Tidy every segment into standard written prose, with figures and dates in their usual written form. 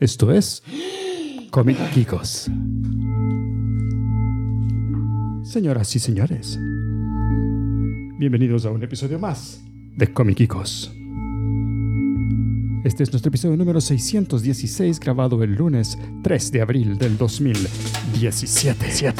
Esto es Comic Geekos. Señoras y señores, bienvenidos a un episodio más de Comic Geekos. Este es nuestro episodio número 616, grabado el lunes 3 de abril del 2017.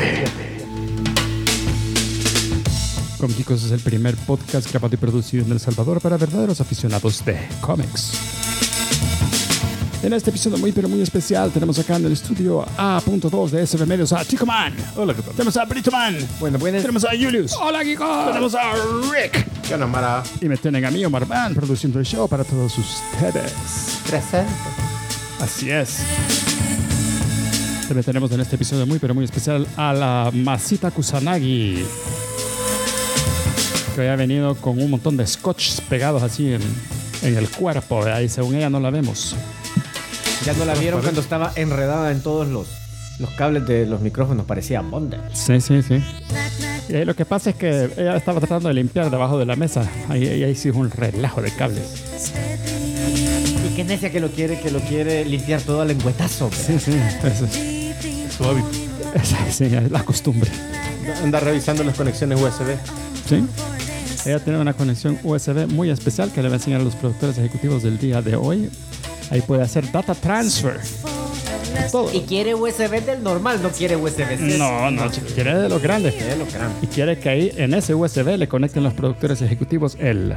Comic Geekos es el primer podcast grabado y producido en El Salvador para verdaderos aficionados de cómics. En este episodio muy especial tenemos acá en el estudio A.2 de SB Medios a Chico Man. Hola, ¿qué tal? Tenemos a Brito Man. Buenas. Tenemos a Julius. Hola, Geekos. Tenemos a Rick. ¿Qué onda, Mara? Y me tienen a mí, Omar Man, produciendo el show para todos ustedes. Presente. Así es. También tenemos en este episodio muy especial a la Masita Kusanagi, que había venido con un montón de scotch pegados así en el cuerpo, ¿verdad? Y según ella no la vemos. Ya no la vieron cuando estaba enredada en todos los cables de los micrófonos, parecía bondage. Sí. Y ahí lo que pasa es que ella estaba tratando de limpiar debajo de la mesa. Ahí sí es un relajo de cables. Y qué necia que lo quiere limpiar todo al lengüetazo. Sí, eso es Su hábito. Sí, es la costumbre. Anda revisando las conexiones USB. Sí. Ella tiene una conexión USB muy especial que le va a enseñar a los productores ejecutivos del día de hoy. Ahí puede hacer data transfer. Todo. Y quiere USB del normal, no quiere USB-C. No, quiere de los grandes. Quiere lo grande. Y quiere que ahí en ese USB le conecten los productores ejecutivos el...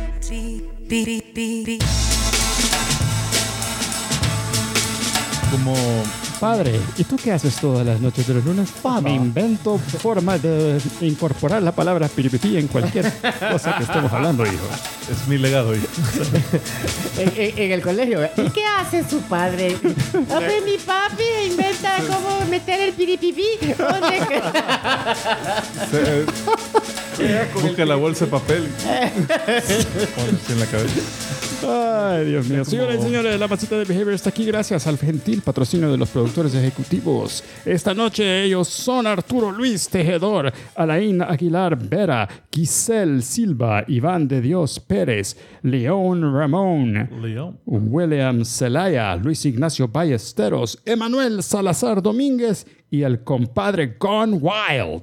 Como Padre, ¿y tú qué haces todas las noches de los lunes? Me invento formas de incorporar la palabra piripipí en cualquier cosa que estemos hablando, hijo. es mi legado, hijo. En el colegio. ¿Y qué hace su padre? Mi papi inventa cómo meter el piripipí. Busca la bolsa de papel. Pones en la cabeza. Ay, Dios mío. Señoras y señores, la Masita de Behavior está aquí gracias al gentil patrocinio de los productores ejecutivos. Esta noche ellos son Arturo Luis Tejedor, Alain Aguilar Vera, Giselle Silva, Iván de Dios Pérez, León Ramón, William Zelaya, Luis Ignacio Ballesteros, Emanuel Salazar Domínguez y el compadre Gone Wild.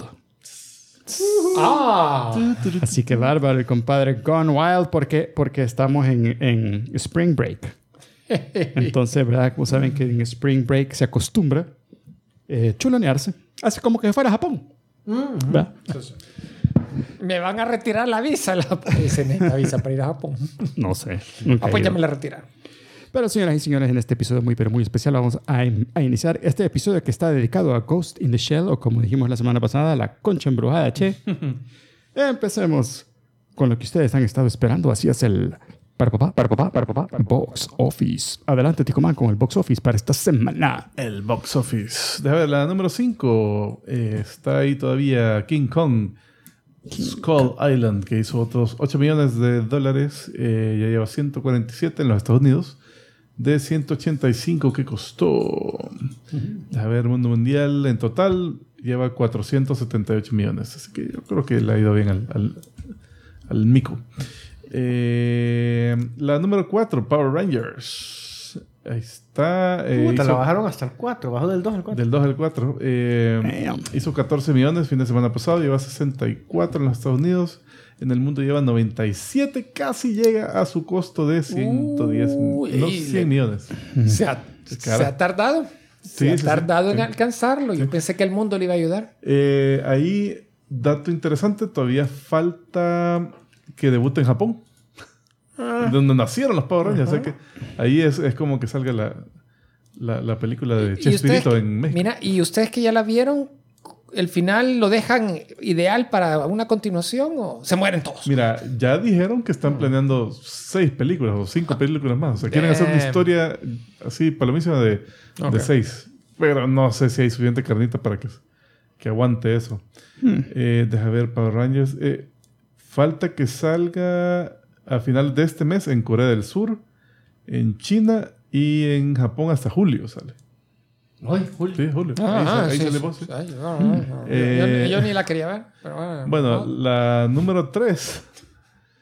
Así que bárbaro el compadre Gone Wild porque estamos en Spring Break. Entonces, ¿verdad? Como saben que en Spring Break se acostumbra chulonearse. Así como que fuera a Japón. ¿Verdad? Me van a retirar la visa. La visa para ir a Japón. No sé. Nunca Pues he ya ido. me la retiraron. Pero señoras y señores, en este episodio muy especial vamos a iniciar este episodio que está dedicado a Ghost in the Shell, o como dijimos la semana pasada, la concha embrujada, che. Empecemos con lo que ustedes han estado esperando. Así es el para papá, Box Office. Adelante, Ticomán, con el Box Office para esta semana. El box office. Déjame ver, la número 5. Está ahí todavía King Kong. Skull Island, que hizo otros $8 millones. Ya lleva 147 en los Estados Unidos. De 185 que costó. A ver, mundo mundial en total lleva 478 millones. Así que yo creo que le ha ido bien al mico. La número 4, Power Rangers. Ahí está. La bajaron hasta el 4, bajó del 2 al 4. Del 2 al 4. Hizo 14 millones fin de semana pasado. Lleva 64 en los Estados Unidos. En el mundo lleva 97. Casi llega a su costo de 110. No 100 millones. Se ha tardado. Se ha tardado en alcanzarlo. Yo pensé que el mundo le iba a ayudar. Ahí, dato interesante. Todavía falta que debute en Japón. Donde nacieron los Power Rangers. O sea que ahí es como que salga la película de Chespirito en México. Mira, y ustedes que ya la vieron, ¿el final lo dejan ideal para una continuación o se mueren todos? Mira, ya dijeron que están planeando 6 películas o 5 películas más. O sea, quieren hacer una historia así palomísima de 6. Pero no sé si hay suficiente carnita para que aguante eso. Deja ver Power Rangers. Falta que salga a final de este mes en Corea del Sur, en China y en Japón hasta julio sale. Ay, Julio. Sí, julio. Ahí sale vos, sí. Yo ni la quería ver. Pero Bueno, la número 3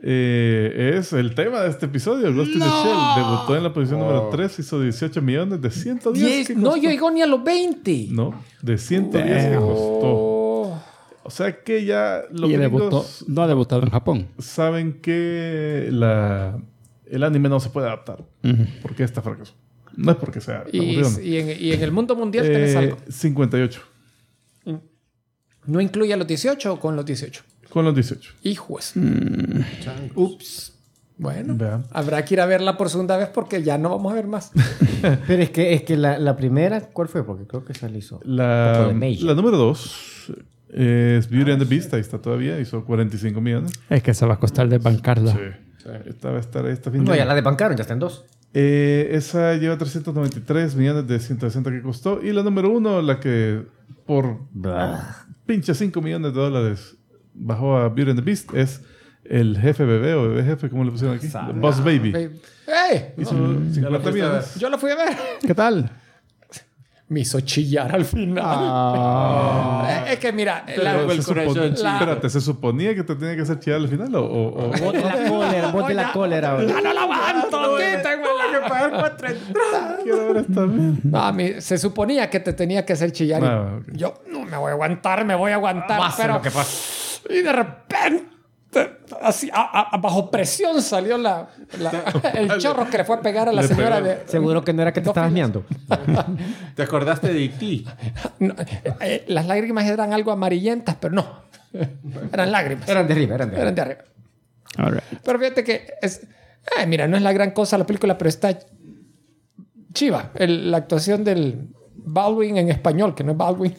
Es el tema de este episodio. Ghost in the Shell debutó en la posición número 3, hizo 18 millones de 110. ¿Qué No costó? llegó ni a los 20. No, de 110 que costó. O sea que ya los Y gringos no ha debutado en Japón. saben que el anime no se puede adaptar. Porque esta fracasó. No es porque sea aburrido, no. Y en el mundo mundial tenés algo. 58. ¿No incluye a los 18 o con los 18? Con los 18. Hijos. Ups. Bueno, Vean. habrá que ir a verla por segunda vez porque ya no vamos a ver más. Pero es que la primera, ¿cuál fue? Porque creo que esa la hizo. La Otro de Meiji. número 2 es Beauty and the Beast. Ahí está todavía. Hizo 45 millones. Es que se va a costar desbancarla. Sí. Esta va a estar esta fin de No, ya año. la desbancaron, ya está en 2. Esa lleva 393 millones de 160 que costó. Y la número 1, la que por pinche 5 millones de dólares bajó a Beauty and the Beast, es el jefe bebé o bebé jefe, ¿cómo le pusieron aquí? Boss Baby. ¡Ey! Hizo 50 millones. Yo la fui a ver. ¿Qué tal? Me hizo chillar al final. Es que mira, Pero la- espérate, ¿se suponía que te tenía que hacer chillar al final? ¿O? Bote la cólera, bote la cólera. ¡Ya no la aguanto! ¿Qué? Tengo que pagar 4 entradas. Quiero ver esta bien. No, se suponía que te tenía que hacer chillar. Y Ah, ok. yo no me voy a aguantar, Pase pero lo que pase. y de repente, así, bajo presión salió el chorro que le fue a pegar a la Le señora pegó. de... Seguro que no era que te Dos estabas filas. meando. ¿Te acordaste de E.T.? No, las lágrimas eran algo amarillentas, pero no. Eran lágrimas. Eran de arriba, eran de Eran arriba. de arriba. All right. Pero fíjate que es... mira, no es la gran cosa la película, pero está chiva. La actuación del Baldwin en español, que no es Baldwin.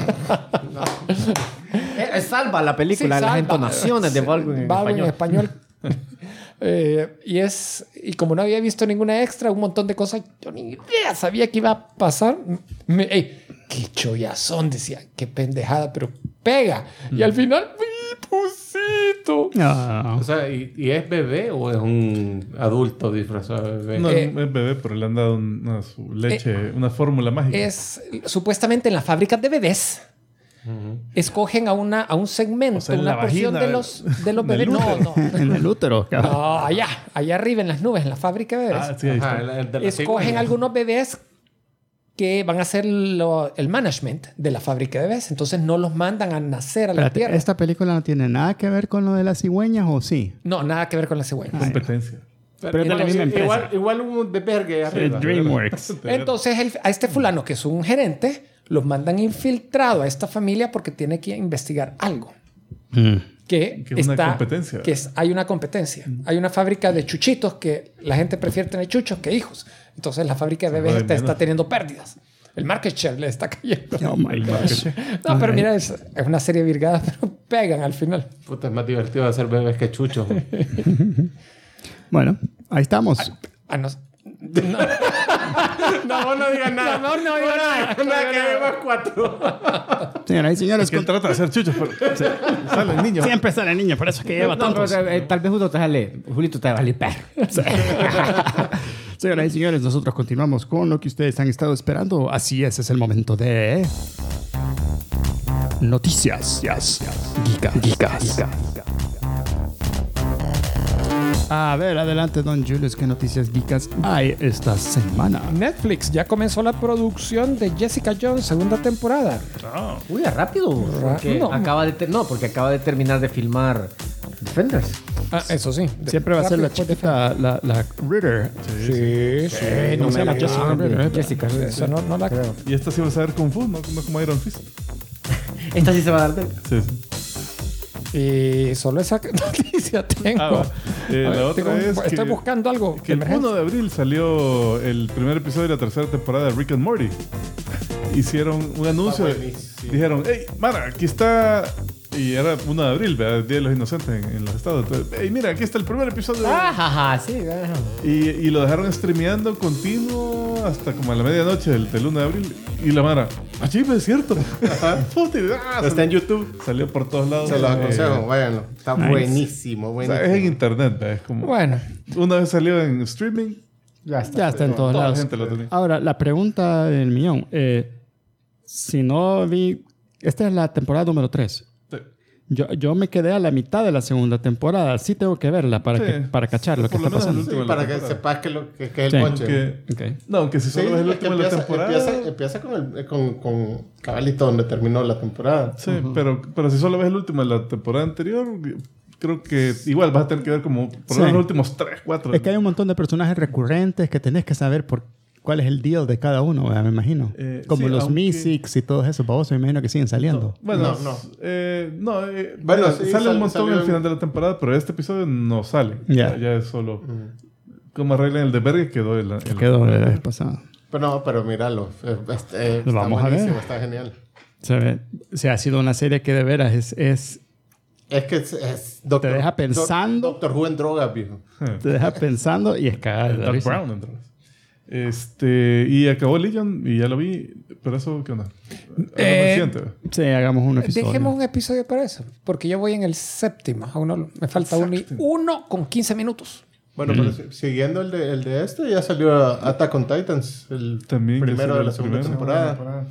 Salva la película, Sí, las salva. entonaciones de Baldwin en Baldwin español. Y como no había visto ninguna extra, un montón de cosas, yo ni idea sabía que iba a pasar. Qué chollazón, decía, qué pendejada, pero pega. Y al final, ¡mi pusito! Ah. O sea, ¿y es bebé o es un adulto disfrazado de bebé? No, es bebé, pero le han dado su leche, una fórmula mágica. Es supuestamente en las fábricas de bebés. Escogen a un segmento, O sea, en una la porción vagina de los del bebés. No, En el útero, cabrón. no, allá arriba en las nubes, en la fábrica de bebés. Ah, sí, ahí Ajá, está. el de la Escogen cigüeña. algunos bebés que van a hacer el management de la fábrica de bebés. Entonces no los mandan a nacer a la Espérate, tierra. ¿esta película no tiene nada que ver con lo de las cigüeñas o sí? No, nada que ver con la cigüeña. Competencia. Pero es de la misma empresa. Igual un de vergue arriba. DreamWorks. Entonces a este fulano, que es un gerente, los mandan infiltrado a esta familia porque tiene que investigar algo. Que es una competencia. Hay una competencia. Hay una fábrica de chuchitos que la gente prefiere tener chuchos que hijos. Entonces la fábrica de bebés joden está menos. teniendo pérdidas. El market share le está cayendo. Oh my gosh. No, pero mira, es una serie virgada, pero pegan al final. Puta, es más divertido hacer bebés que chuchos. Bueno, ahí estamos. No, No, no digas nada. no digo nada. Nada que vemos 4. Señoras y señores, Es que trata de hacer chuchos, pero salen niños. siempre sale niño, por eso es que lleva No, pero, tantos. tal vez uno te sale, Julito te va a salir perro. Señoras y señores, nosotros continuamos con lo que ustedes han estado esperando. Así es el momento de... Noticias. Geekas. A ver, adelante, don Julius, ¿qué noticias geekas hay esta semana? Netflix ya comenzó la producción de Jessica Jones, segunda temporada. Uy, es rápido. Porque No. porque acaba de terminar de filmar Defenders. Eso sí. Siempre va a ser la Rápido, chiquita, la Ritter. Sí, no se llama Jessica Ritter. Jessica. Eso no la creo. Y esta sí va a saber Kung Fu, no como Iron Fist. Esta sí se va a dar de... Sí, sí. Y solo esa noticia tengo. Ah, va. A ver, La otra es estoy que- buscando algo. Que el 1 de abril salió el primer episodio de la tercera temporada de Rick and Morty. Hicieron un anuncio. Dijeron, hey, Mara, aquí está... Y era 1 de abril, ¿verdad? El Día de los Inocentes en los estados. Entonces, hey, mira, aquí está el primer episodio. Ajá, sí. Y lo dejaron streameando continuo hasta como a la medianoche del 1 de abril. Y la Mara, sí, es cierto. Está en YouTube. Salió por todos lados. Se los aconsejo, váyanlo. Está Nice. buenísimo, O sea, buenísimo. es en internet, ¿verdad? Es como... Bueno, Una vez salió en streaming, Ya está. Ya está en todos toda la lados. gente lo tenía. Ahora, la pregunta del millón. Si no vi... Esta es la temporada número 3. Sí. Yo me quedé a la mitad de la segunda temporada. Sí tengo que verla para, Sí. para cachar lo que Por lo está menos el pasando. último de la Para que temporada. sepas que es Sí. el bonche. Aunque, Ok. no, aunque si Sí, solo ves el es que último de la temporada... empieza con cabalito donde terminó la temporada. Sí, pero si solo ves el último de la temporada anterior, creo que igual vas a tener que ver como por lo Sí. menos los últimos 3, 4. Es que hay un montón de personajes recurrentes que tenés que saber cuál es el deal de cada uno, ¿verdad? Me imagino. Como sí, los aunque- Mystics y todos esos babos, me imagino que siguen saliendo. Bueno, No. bueno, sí, sale un montón salió al en- final de la temporada, pero este episodio no sale. Ya. Ya es solo... Como arreglan el de Berge, quedó el... Quedó la vez pasada. Pero míralo. Lo vamos a ver. buenísimo, está genial. Se ve. O sea, ha sido una serie que de veras es Es que es Doctor, Te deja pensando. Doctor Who en drogas, viejo. te deja pensando y es cagada de la Doc risa. Brown, entonces. Y acabó Legion y ya lo vi, pero eso, ¿qué onda? Reciente. Sí, hagamos un episodio. Dejemos un episodio para eso. Porque yo voy en el séptimo. Me falta uno con 15 minutos. Bueno, pero siguiendo el de este, ya salió Attack on Titans, el También ya primero salió de la el segunda primero. temporada.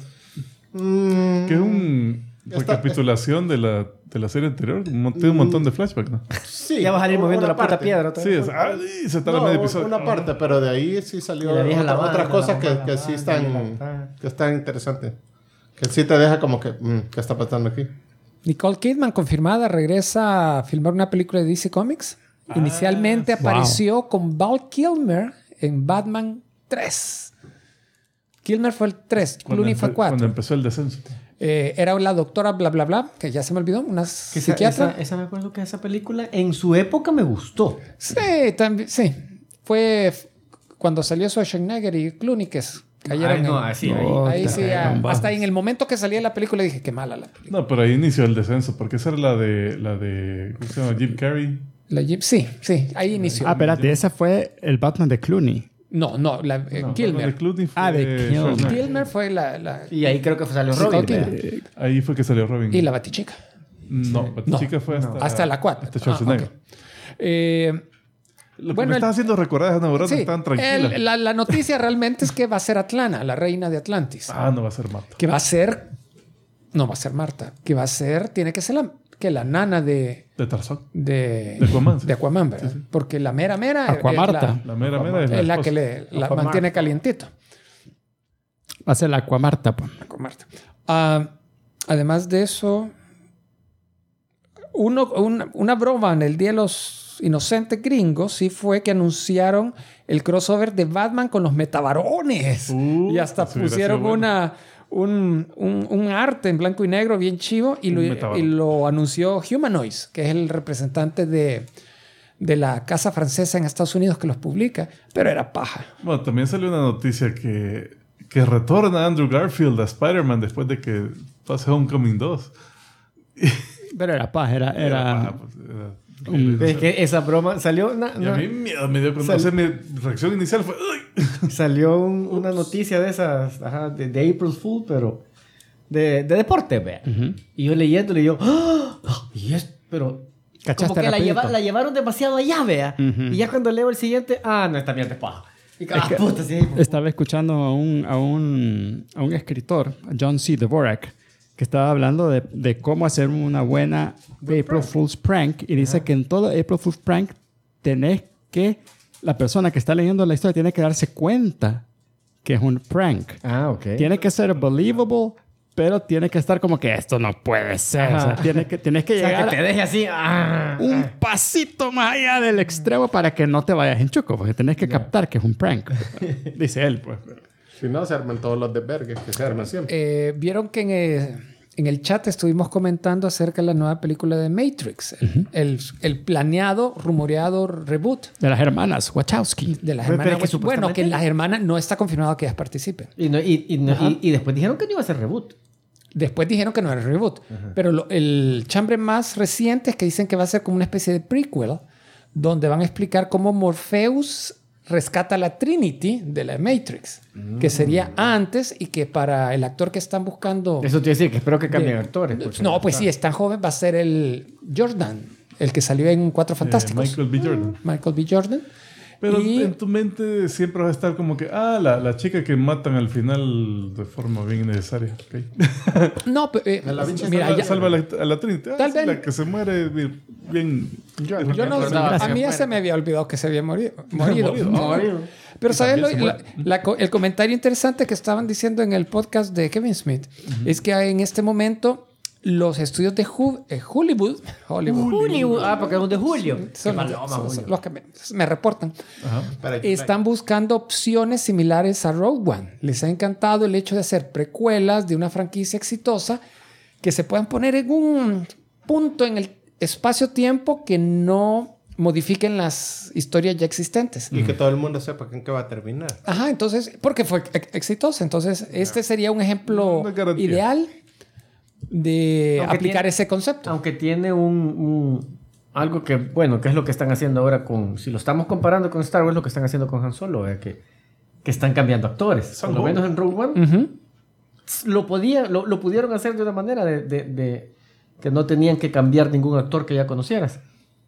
Que es una recapitulación de la serie anterior. Tiene un montón de flashbacks, ¿no? Sí, Ya va a salir moviendo una la puta parte. piedra otra Sí, vez. se tarda medio episodio. Una parte, pero de ahí sí salió Y la vieja lavando, otras cosas la que sí lavando, que están interesantes. Que sí te deja como que, ¿qué está pasando aquí? Nicole Kidman, confirmada, regresa a filmar una película de DC Comics. Inicialmente apareció con Val Kilmer en Batman 3. Kilmer fue el 3, Clooney fue 4. Cuando empezó el descenso. Era la doctora bla bla bla, que ya se me olvidó, una psiquiatra. Esa me acuerdo que esa película en su época me gustó. Sí, también, sí. Fue cuando salió Schwarzenegger y Clooney que cayeron Ay, no, en- así, ahí sí, Bomba. hasta en el momento que salía la película dije qué mala la película. No, pero ahí inició el descenso, porque esa era la de ¿cómo se llama? Jim Carrey. Sí, ahí inició. Ah, espérate, esa fue el Batman de Clooney. No, Kilmer. De Clooney fue Ah, de Kilmer. Schwarzenegger. Kilmer fue la Y ahí creo que salió Sí, Robin. Nicole ¿verdad? Kidman. Ahí fue que salió Robin. Y la Batichica. No, Batichica fue Hasta la 4. Hasta Schwarzenegger. Lo que bueno, me el- estás haciendo recordar esas neuronas Sí, estaban tranquilas. la noticia realmente es que va a ser Atlana, la reina de Atlantis. No va a ser Marta. Que va a ser... No va a ser Marta. Que va a ser... Tiene que ser la nana De Tarzán. de Aquaman, sí. de Aquaman, ¿verdad? Porque la mera Aquamarta. La mera es es la esposa. que la mantiene calientito. Va a ser la Aquamarta, pues. Aquamarta. Además de eso, una broma en el Día de los Inocentes Gringos sí fue que anunciaron el crossover de Batman con los metabarones. Y hasta eso hubiera pusieron sido bueno. un arte en blanco y negro bien chivo y metabarón. lo anunció Humanoids, que es el representante de la casa francesa en Estados Unidos que los publica, pero era paja. Bueno, también salió una noticia que retorna Andrew Garfield a Spider-Man después de que pase Homecoming 2. Pero era paz, era Es que esa broma salió... Y a mí miedo me dio cuando mi reacción inicial fue... "Uy". Salió una noticia de esas, de April Fool, pero de deporte, vea. Y yo leyéndole, yo, ¡ah! ¿Y es? Pero ¿Cachaste como que rapidito? la llevaron demasiado allá, vea. Y ya cuando leo el siguiente, no, esta mierda es paja. Y puta, sí. Estaba escuchando a un escritor, a John C. Dvorak, que estaba hablando de cómo hacer una buena April Fool's Prank. Y dice que en todo April Fool's Prank la persona que está leyendo la historia tiene que darse cuenta que es un prank. Ok. Tiene que ser believable, pero tiene que estar como que esto no puede ser. O sea, tienes que O sea, llegar que te deje así. un pasito más allá del extremo para que no te vayas en chuco, porque tenés que captar que es un prank. Dice él, pues. Si no, se arman todos los desvergues que se arman siempre. Vieron que en el chat estuvimos comentando acerca de la nueva película de Matrix, el planeado, rumoreado reboot De las hermanas Wachowski. de las Pero hermanas. que supuestamente- Bueno, que las hermanas no está confirmado que ellas participen. Y después dijeron que no iba a ser reboot. Después dijeron que no era reboot. Pero el chambre más reciente es que dicen que va a ser como una especie de prequel donde van a explicar cómo Morpheus rescata la Trinity de la Matrix, que sería antes y que para el actor que están buscando... Eso te iba a decir que espero que cambien actores. porque- No, pues sí, es tan joven, va a ser el Jordan, el que salió en Cuatro Fantásticos. Michael B. Jordan. Michael B. Jordan. Pero Y- en tu mente siempre va a estar como que, la chica que matan al final de forma bien innecesaria. Okay. No, la bicha mira, ya- Salva a la Trinity. Tal Sí, vez- la que se muere bien. yo no, recordaba a que mí ya muere. se me había olvidado que se había morido. Morido. Pero ¿sabes? también se muere. El comentario interesante que estaban diciendo en el podcast de Kevin Smith es que en este momento los estudios de Hollywood Julio. Porque es un de julio. son, Qué paloma, son Julio. los que me reportan. Para Están buscando opciones similares a Rogue One. Les ha encantado el hecho de hacer precuelas de una franquicia exitosa que se puedan poner en un punto en el espacio-tiempo que no modifiquen las historias ya existentes. Y que todo el mundo sepa en qué va a terminar. Ajá, entonces, porque fue exitosa. Entonces, este sería un ejemplo Una garantía. ideal de Aunque aplicar tiene- ese concepto. Aunque tiene algo que, bueno, que es lo que están haciendo ahora con... Si lo estamos comparando con Star Wars, lo que están haciendo con Han Solo, que están cambiando actores. Por lo menos en Rogue One, Ujú. lo pudieron hacer de una manera de que no tenían que cambiar ningún actor que ya conocieras.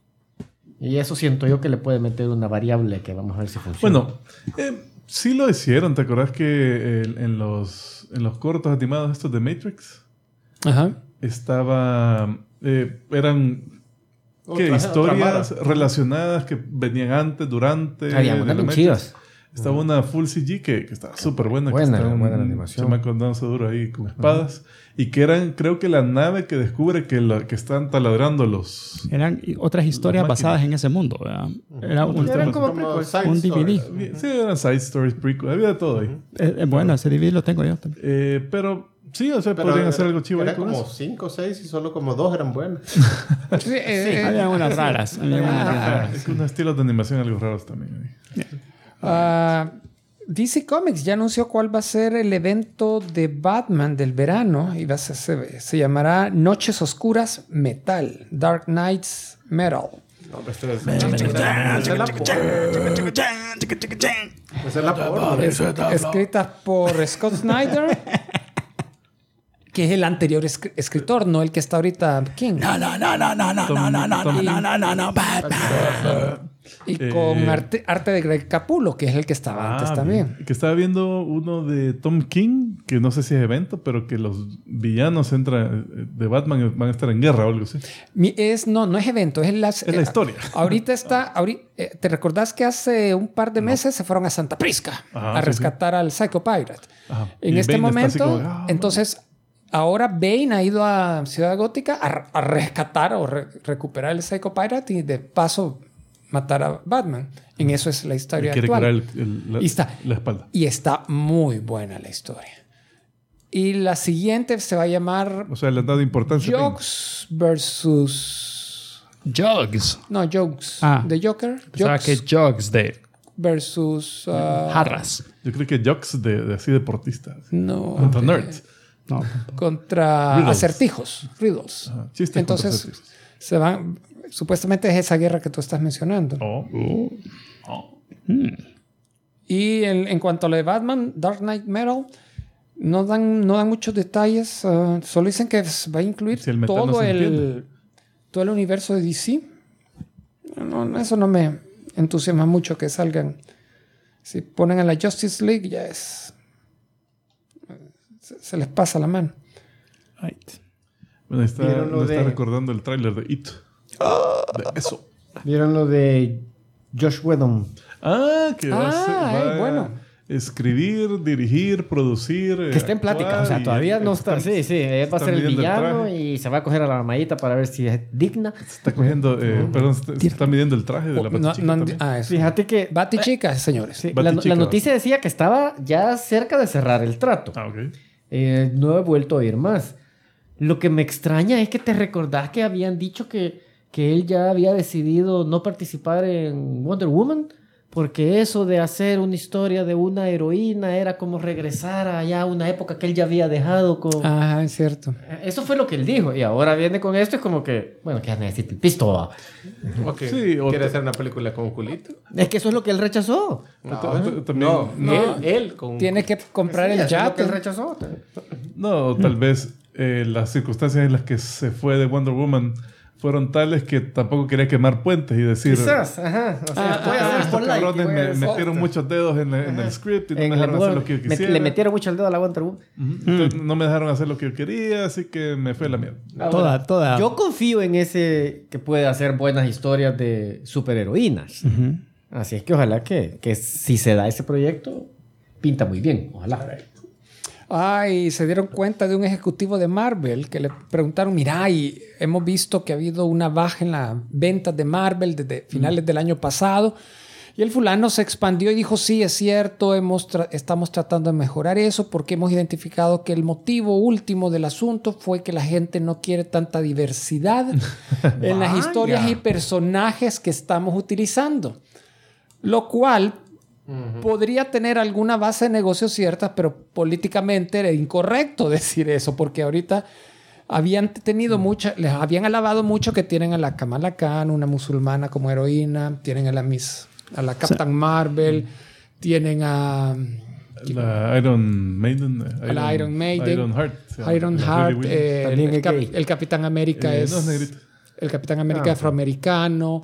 Y eso siento yo que le puede meter una variable que vamos a ver si funciona. Bueno, sí lo hicieron. ¿Te acordás que en los cortos animados estos de Matrix Ajá. estaba... eran... ¿Qué? Otra Historias vara. relacionadas que venían antes, durante... Había de unas la bien Matrix. chidas. Estaba una full CG que estaba súper buena. Buena, que estaba buena la un animación. chamaco dándose duro ahí con espadas. Y que eran, creo que la nave que descubre que están taladrando los... Eran otras historias Las máquinas. basadas en ese mundo. ¿verdad? Era un, Eran como Como prequels. side un DVD. story. Sí, eran side stories, prequels, había de todo ahí. bueno, ese DVD lo tengo yo también. Pero sí, o sea, Pero podrían hacer algo chivo ahí eran con como eso. 5 o 6 y solo como 2 eran buenas. Sí, Había unas raras. Había unas raras. Es que unos estilos de animación algo raros también. Ahí. DC Comics ya anunció cuál va a ser el evento de Batman del verano y se llamará Noches Oscuras Metal, Dark Nights Metal. No, pero esto es la porno. Escrita por Scott Snyder, que es el anterior escritor, no el que está ahorita King. Y con arte de Greg Capullo, que es el que estaba antes también. Que estaba viendo uno de Tom King, que no sé si es evento, pero que los villanos de Batman van a estar en guerra o algo así. No es evento, es la historia. Ahorita ¿te recordás que hace un par de meses se fueron a Santa Prisca Ajá, a sí, rescatar al Psycho Pirate? Ajá. En Y este Bane está así momento, como, entonces, ahora Bane ha ido a Ciudad Gótica a rescatar o recuperar el Psycho Pirate y de paso matar a Batman. En eso es la historia quiere actual. curar Y está- la espalda. Y está muy buena la historia. Y la siguiente se va a llamar O sea, le han dado importancia. Jokes versus... Jugs. No, Jokes. Ah. De Joker. O sea, que Jugs de Versus... jarras. Yo creo que jocks de así deportistas. No. Contra nerds. No. Contra Riddles. acertijos. Riddles. Ajá, chistes contra Entonces, acertijos. se van... Supuestamente es esa guerra que tú estás mencionando. Oh. Y en cuanto a lo de Batman, Dark Knight Metal, no dan muchos detalles. Solo dicen que va a incluir Si el metal no todo se el entiende. universo de DC. No, eso no me entusiasma mucho que salgan. Si ponen a la Justice League, ya es... Se les pasa la mano. Right. Bueno, ¿Vieron lo me está de- recordando el tráiler de It. De eso. ¿Vieron lo de Josh Whedon? Que va a bueno. escribir, dirigir, producir. Que está en plática. O sea, todavía no está. Sí, él va a ser el midiendo el villano traje. y se va a coger a la mamadita para ver si es digna. Se está cogiendo, perdón, se está midiendo el traje de la Batichica también. Eso. Fíjate que Batichica, señores. sí, Batichica. la noticia decía que estaba ya cerca de cerrar el trato. Ok. No he vuelto a oír más. Lo que me extraña es que te recordás que habían dicho que él ya había decidido no participar en Wonder Woman porque eso de hacer una historia de una heroína era como regresar allá a una época que él ya había dejado con... Ah, es cierto. Eso fue lo que él dijo y ahora viene con esto, es como que, bueno, que ya necesita el pisto. Ok. Sí, o ¿Quiere te- hacer una película con culito? Es que eso es lo que él rechazó. También, Él con... Tiene que comprar Sí, el eso es lo que yate. él rechazó. No, tal vez las circunstancias en las que se fue de Wonder Woman fueron tales que tampoco quería quemar puentes y decir... Quizás, ajá. O sea, voy a hacer estos Spotlight y cabrones voy a me hacer- metieron muchos dedos en el script y no me En dejaron el hacer lo que yo quisiera. le metieron mucho el dedo a la Wonder Woman. Entonces, no me dejaron hacer lo que yo quería, así que me fue la mierda. Toda. Yo confío en ese que puede hacer buenas historias de superheroínas. Así es que ojalá que si se da ese proyecto, pinta muy bien. Ojalá. Ay, se dieron cuenta de un ejecutivo de Marvel que le preguntaron, mira, y hemos visto que ha habido una baja en las ventas de Marvel desde finales del año pasado. Y el fulano se expandió y dijo, sí, es cierto, estamos tratando de mejorar eso porque hemos identificado que el motivo último del asunto fue que la gente no quiere tanta diversidad en las historias y personajes que estamos utilizando. Lo cual podría tener alguna base de negocio cierta, pero políticamente era incorrecto decir eso, porque ahorita habían tenido les habían alabado mucho que tienen a la Kamala Khan, una musulmana como heroína, tienen a la Captain Marvel, tienen a La Iron Maiden. Iron Maiden. Iron Heart. Iron Heart, También es gay. el Capitán América no es negrito. el Capitán América afroamericano.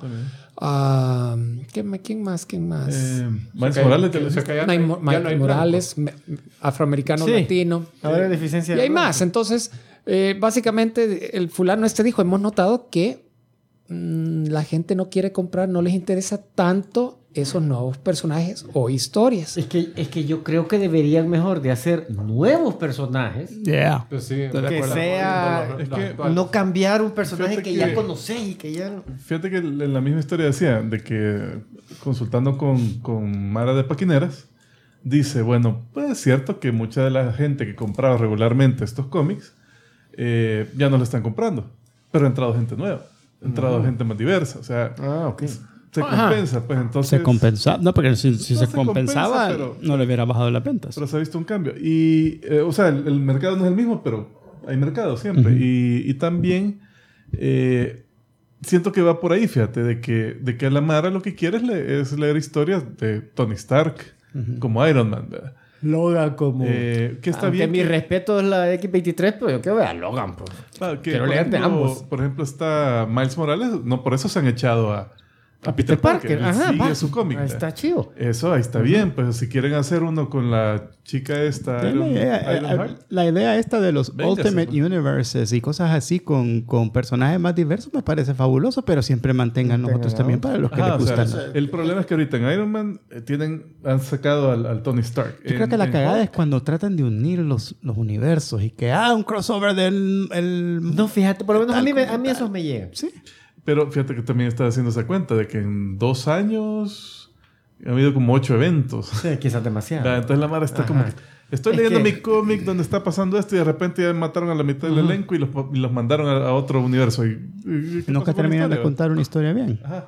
¿Quién más? Miles Morales. Mike Morales, afroamericano latino. Ahora hay deficiencia Y de hay blanco. más. Entonces, básicamente, el fulano dijo, hemos notado que la gente no quiere comprar, no les interesa tanto esos nuevos personajes o historias. Es que yo creo que deberían mejor de hacer nuevos personajes. Yeah. Pues sí, Que sea... Es que- No cambiar un personaje Fíjate que ya que- conoces y que ya... Fíjate que en la misma historia decía de que consultando con Mara de Paquineras, dice, bueno, pues es cierto que mucha de la gente que compraba regularmente estos cómics ya no lo están comprando, pero ha entrado gente nueva, ha entrado gente más diversa, o sea, ok. se compensa, pues entonces... Se compensaba. No, porque si No se se compensaba, compensa, pero- no le hubiera bajado las ventas. Pero se ha visto un cambio. Y, o sea, el mercado no es el mismo, pero hay mercado siempre. Y también siento que va por ahí, fíjate, de que a la Mara lo que quiere es leer historias de Tony Stark, como Iron Man, ¿verdad? Logan como... Que está Aunque bien. mi que- respeto es la X-23, pero yo quiero ver a Logan. Pues. claro, que, quiero por leer de ejemplo, ambos. Por ejemplo, está Miles Morales, no por eso se han echado a Peter Parker. Él Ajá, sigue va. su cómic. Ahí está chido. Eso, ahí está bien. Pues si quieren hacer uno con la chica esta, Es Iron Heart, la idea esta de los Véngase, Ultimate pues. Universes y cosas así con personajes más diversos me parece fabuloso, pero siempre mantengan nosotros también para los que Ajá, les o sea, gustan. el problema es que ahorita en Iron Man han sacado al Tony Stark. Yo creo que la cagada es cuando tratan de unir los universos y que un crossover del... No, fíjate, por lo menos Tal a mí como esos me llegan. Sí. Pero fíjate que también estaba haciendo esa cuenta de que en 2 años ha habido como 8 eventos. Sí, quizás demasiado. ¿Verdad? Entonces la Mara está como que, estoy Es leyendo que- mi cómic donde está pasando esto y de repente ya mataron a la mitad del elenco y los mandaron a otro universo. ¿Y qué Nunca pasó con la terminan de historia? contar una historia bien. Ajá.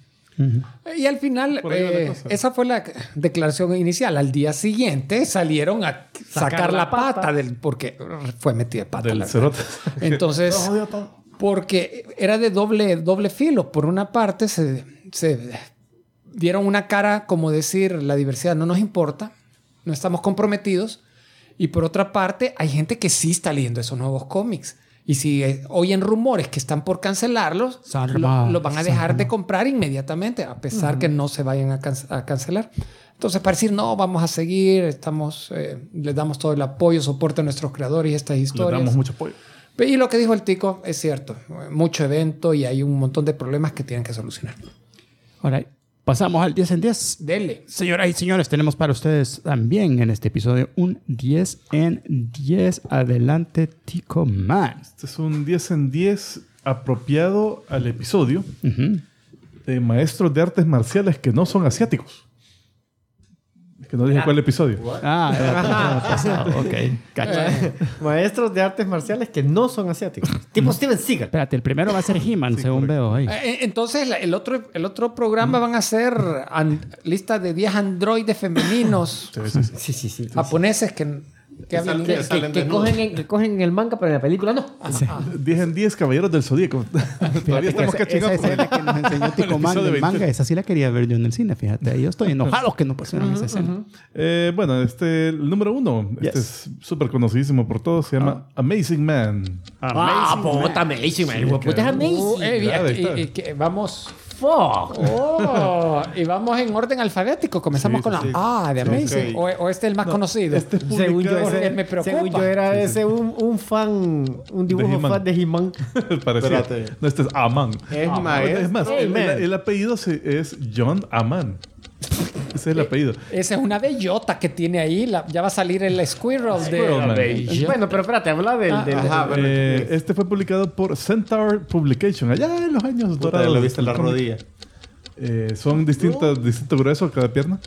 Y al final, Por ahí va la cosa. esa fue la declaración inicial. Al día siguiente salieron a sacar la pata porque fue metida de pata. Del la verdad. cerote. Entonces, porque era de doble filo. Por una parte, se dieron una cara como decir, la diversidad no nos importa, no estamos comprometidos. Y por otra parte, hay gente que sí está leyendo esos nuevos cómics. Y si oyen rumores que están por cancelarlos, lo van a dejar de comprar inmediatamente, a pesar que no se vayan a cancelar. Entonces, para decir, no, vamos a seguir, les damos todo el apoyo, soporte a nuestros creadores y estas Le historias. damos mucho apoyo. Y lo que dijo el Tico es cierto. Mucho evento y hay un montón de problemas que tienen que solucionar. Ahora, pasamos al 10 en 10. Dele. Señoras y señores, tenemos para ustedes también en este episodio un 10 en 10. Adelante, Tico Man. Este es un 10 en 10 apropiado al episodio de maestros de artes marciales que no son asiáticos. Es que no dije cuál episodio. Era pasado. Ok, cacha. Maestros de artes marciales que no son asiáticos. Tipo Steven Seagal. Espérate, el primero va a ser He-Man, según veo ahí. Entonces, el otro programa van a ser lista de 10 androides femeninos Sí, sí, sí. Sí. japoneses que Que hablan Que inglés. salen Que desnudos. cogen en el manga, pero en la película no. 10 en 10 Caballeros del Zodíaco. Todavía estamos esa cachigados con escena que nos enseñó Tico Man episodio del 20. manga, esa sí la quería ver yo en el cine, fíjate. Yo estoy enojado que no pusieron esa escena. Bueno, el número 1. Yes. Este es súper conocidísimo por todos. Se llama Amazing Man. Puta, amazing, man. Puta, es amazing. Que vamos. Fuck. Oh, y vamos en orden alfabético. Comenzamos Sí, con sí, la A de Amazing. ok. O este es el más conocido. Este es Según yo, publicado. me preocupa. según yo era ese un fan, un dibujo He-Man. fan de He-Man. Parecía. Espérate. No, este es Aman. Es Es maestro. más, el apellido es John Aman. Ese es el apellido. Esa es una bellota que tiene ahí. Ya va a salir el Squirrel de... Squirrelman. Bueno, pero espérate, habla del Ajá, bueno. Este fue publicado por Centaur Publication allá en los años Puta, dorados. lo viste en la del cómic. rodilla. Son distinto grueso cada pierna.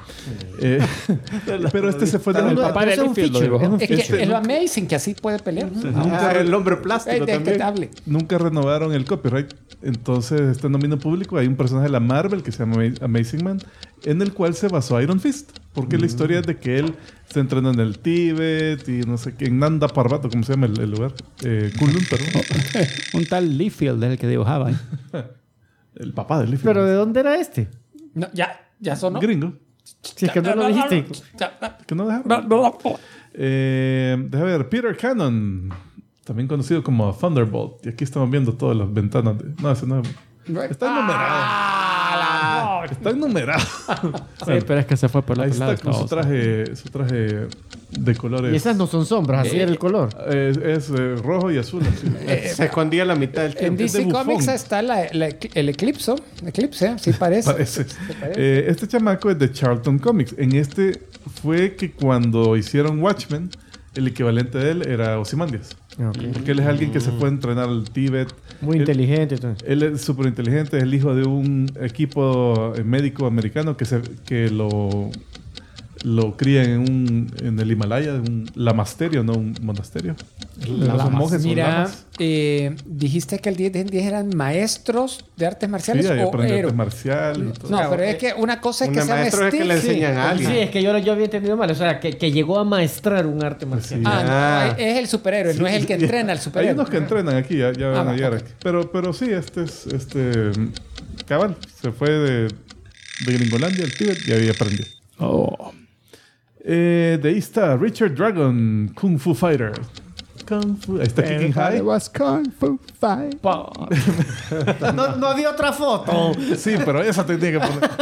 Pero este se fue de El la papá de es un Liefeld lo feature, dibujó. es un Es que Este- es lo Amazing que así puede pelear. El hombre plástico Ey, de que también. te hable. Nunca renovaron el copyright. Entonces, este dominio público hay un personaje de la Marvel que se llama Amazing Man, en el cual se basó Iron Fist. Porque la historia es de que él se entrenó en el Tíbet y no sé qué, en Nanda Parbat, ¿cómo se llama el lugar? Kunlun, perdón. Un tal Liefeld es el que dibujaba. El papá de Liefeld. Pero ¿de dónde era este? No, ya sonó. Gringo. Si es que no lo dijiste. Que no dejaron. Déjame ver. Peter Cannon, también conocido como Thunderbolt. Y aquí estamos viendo todas las ventanas. No, ese no. Está numerado. Está numerado. Sí, pero es que se fue por la Ahí otro está lado. con su traje de colores. Y esas no son sombras, así era el color. Es rojo y azul. así. Se escondía la mitad del En tiempo. Es de DC bufón. Comics está el Eclipse. Eclipse, sí parece. Parece. Este chamaco es de Charlton Comics. En este fue que cuando hicieron Watchmen, el equivalente de él era Ozymandias. Porque él es alguien que se fue a entrenar al Tíbet. Muy Él- inteligente. Entonces. Él es súper inteligente, es el hijo de un equipo médico americano que lo cría en el Himalaya, un lamasterio, no un monasterio. Los monjes son Mira, lamas. dijiste que el 10 en 10 eran maestros de artes Sí, marciales ahí o aprende héroes. arte marcial y todo. No, pero es que una cosa es que Un sean maestro es que le estilos. enseñan a alguien. Sí, es que yo había entendido mal. O sea, que llegó a maestrar un arte marcial. Sí. Ah, no, es el superhéroe, no es el que entrena al Hay superhéroe. unos que entrenan aquí, ya van va, a llegar ok. aquí. Pero sí, cabal, se fue de Gringolandia al Tíbet y ahí aprendió. Oh. De ahí está Richard Dragon, Kung Fu Fighter. Kung Fu, ahí está Kicking High. It was Kung Fu Fight. No di otra foto. Sí, pero esa tenía que poner.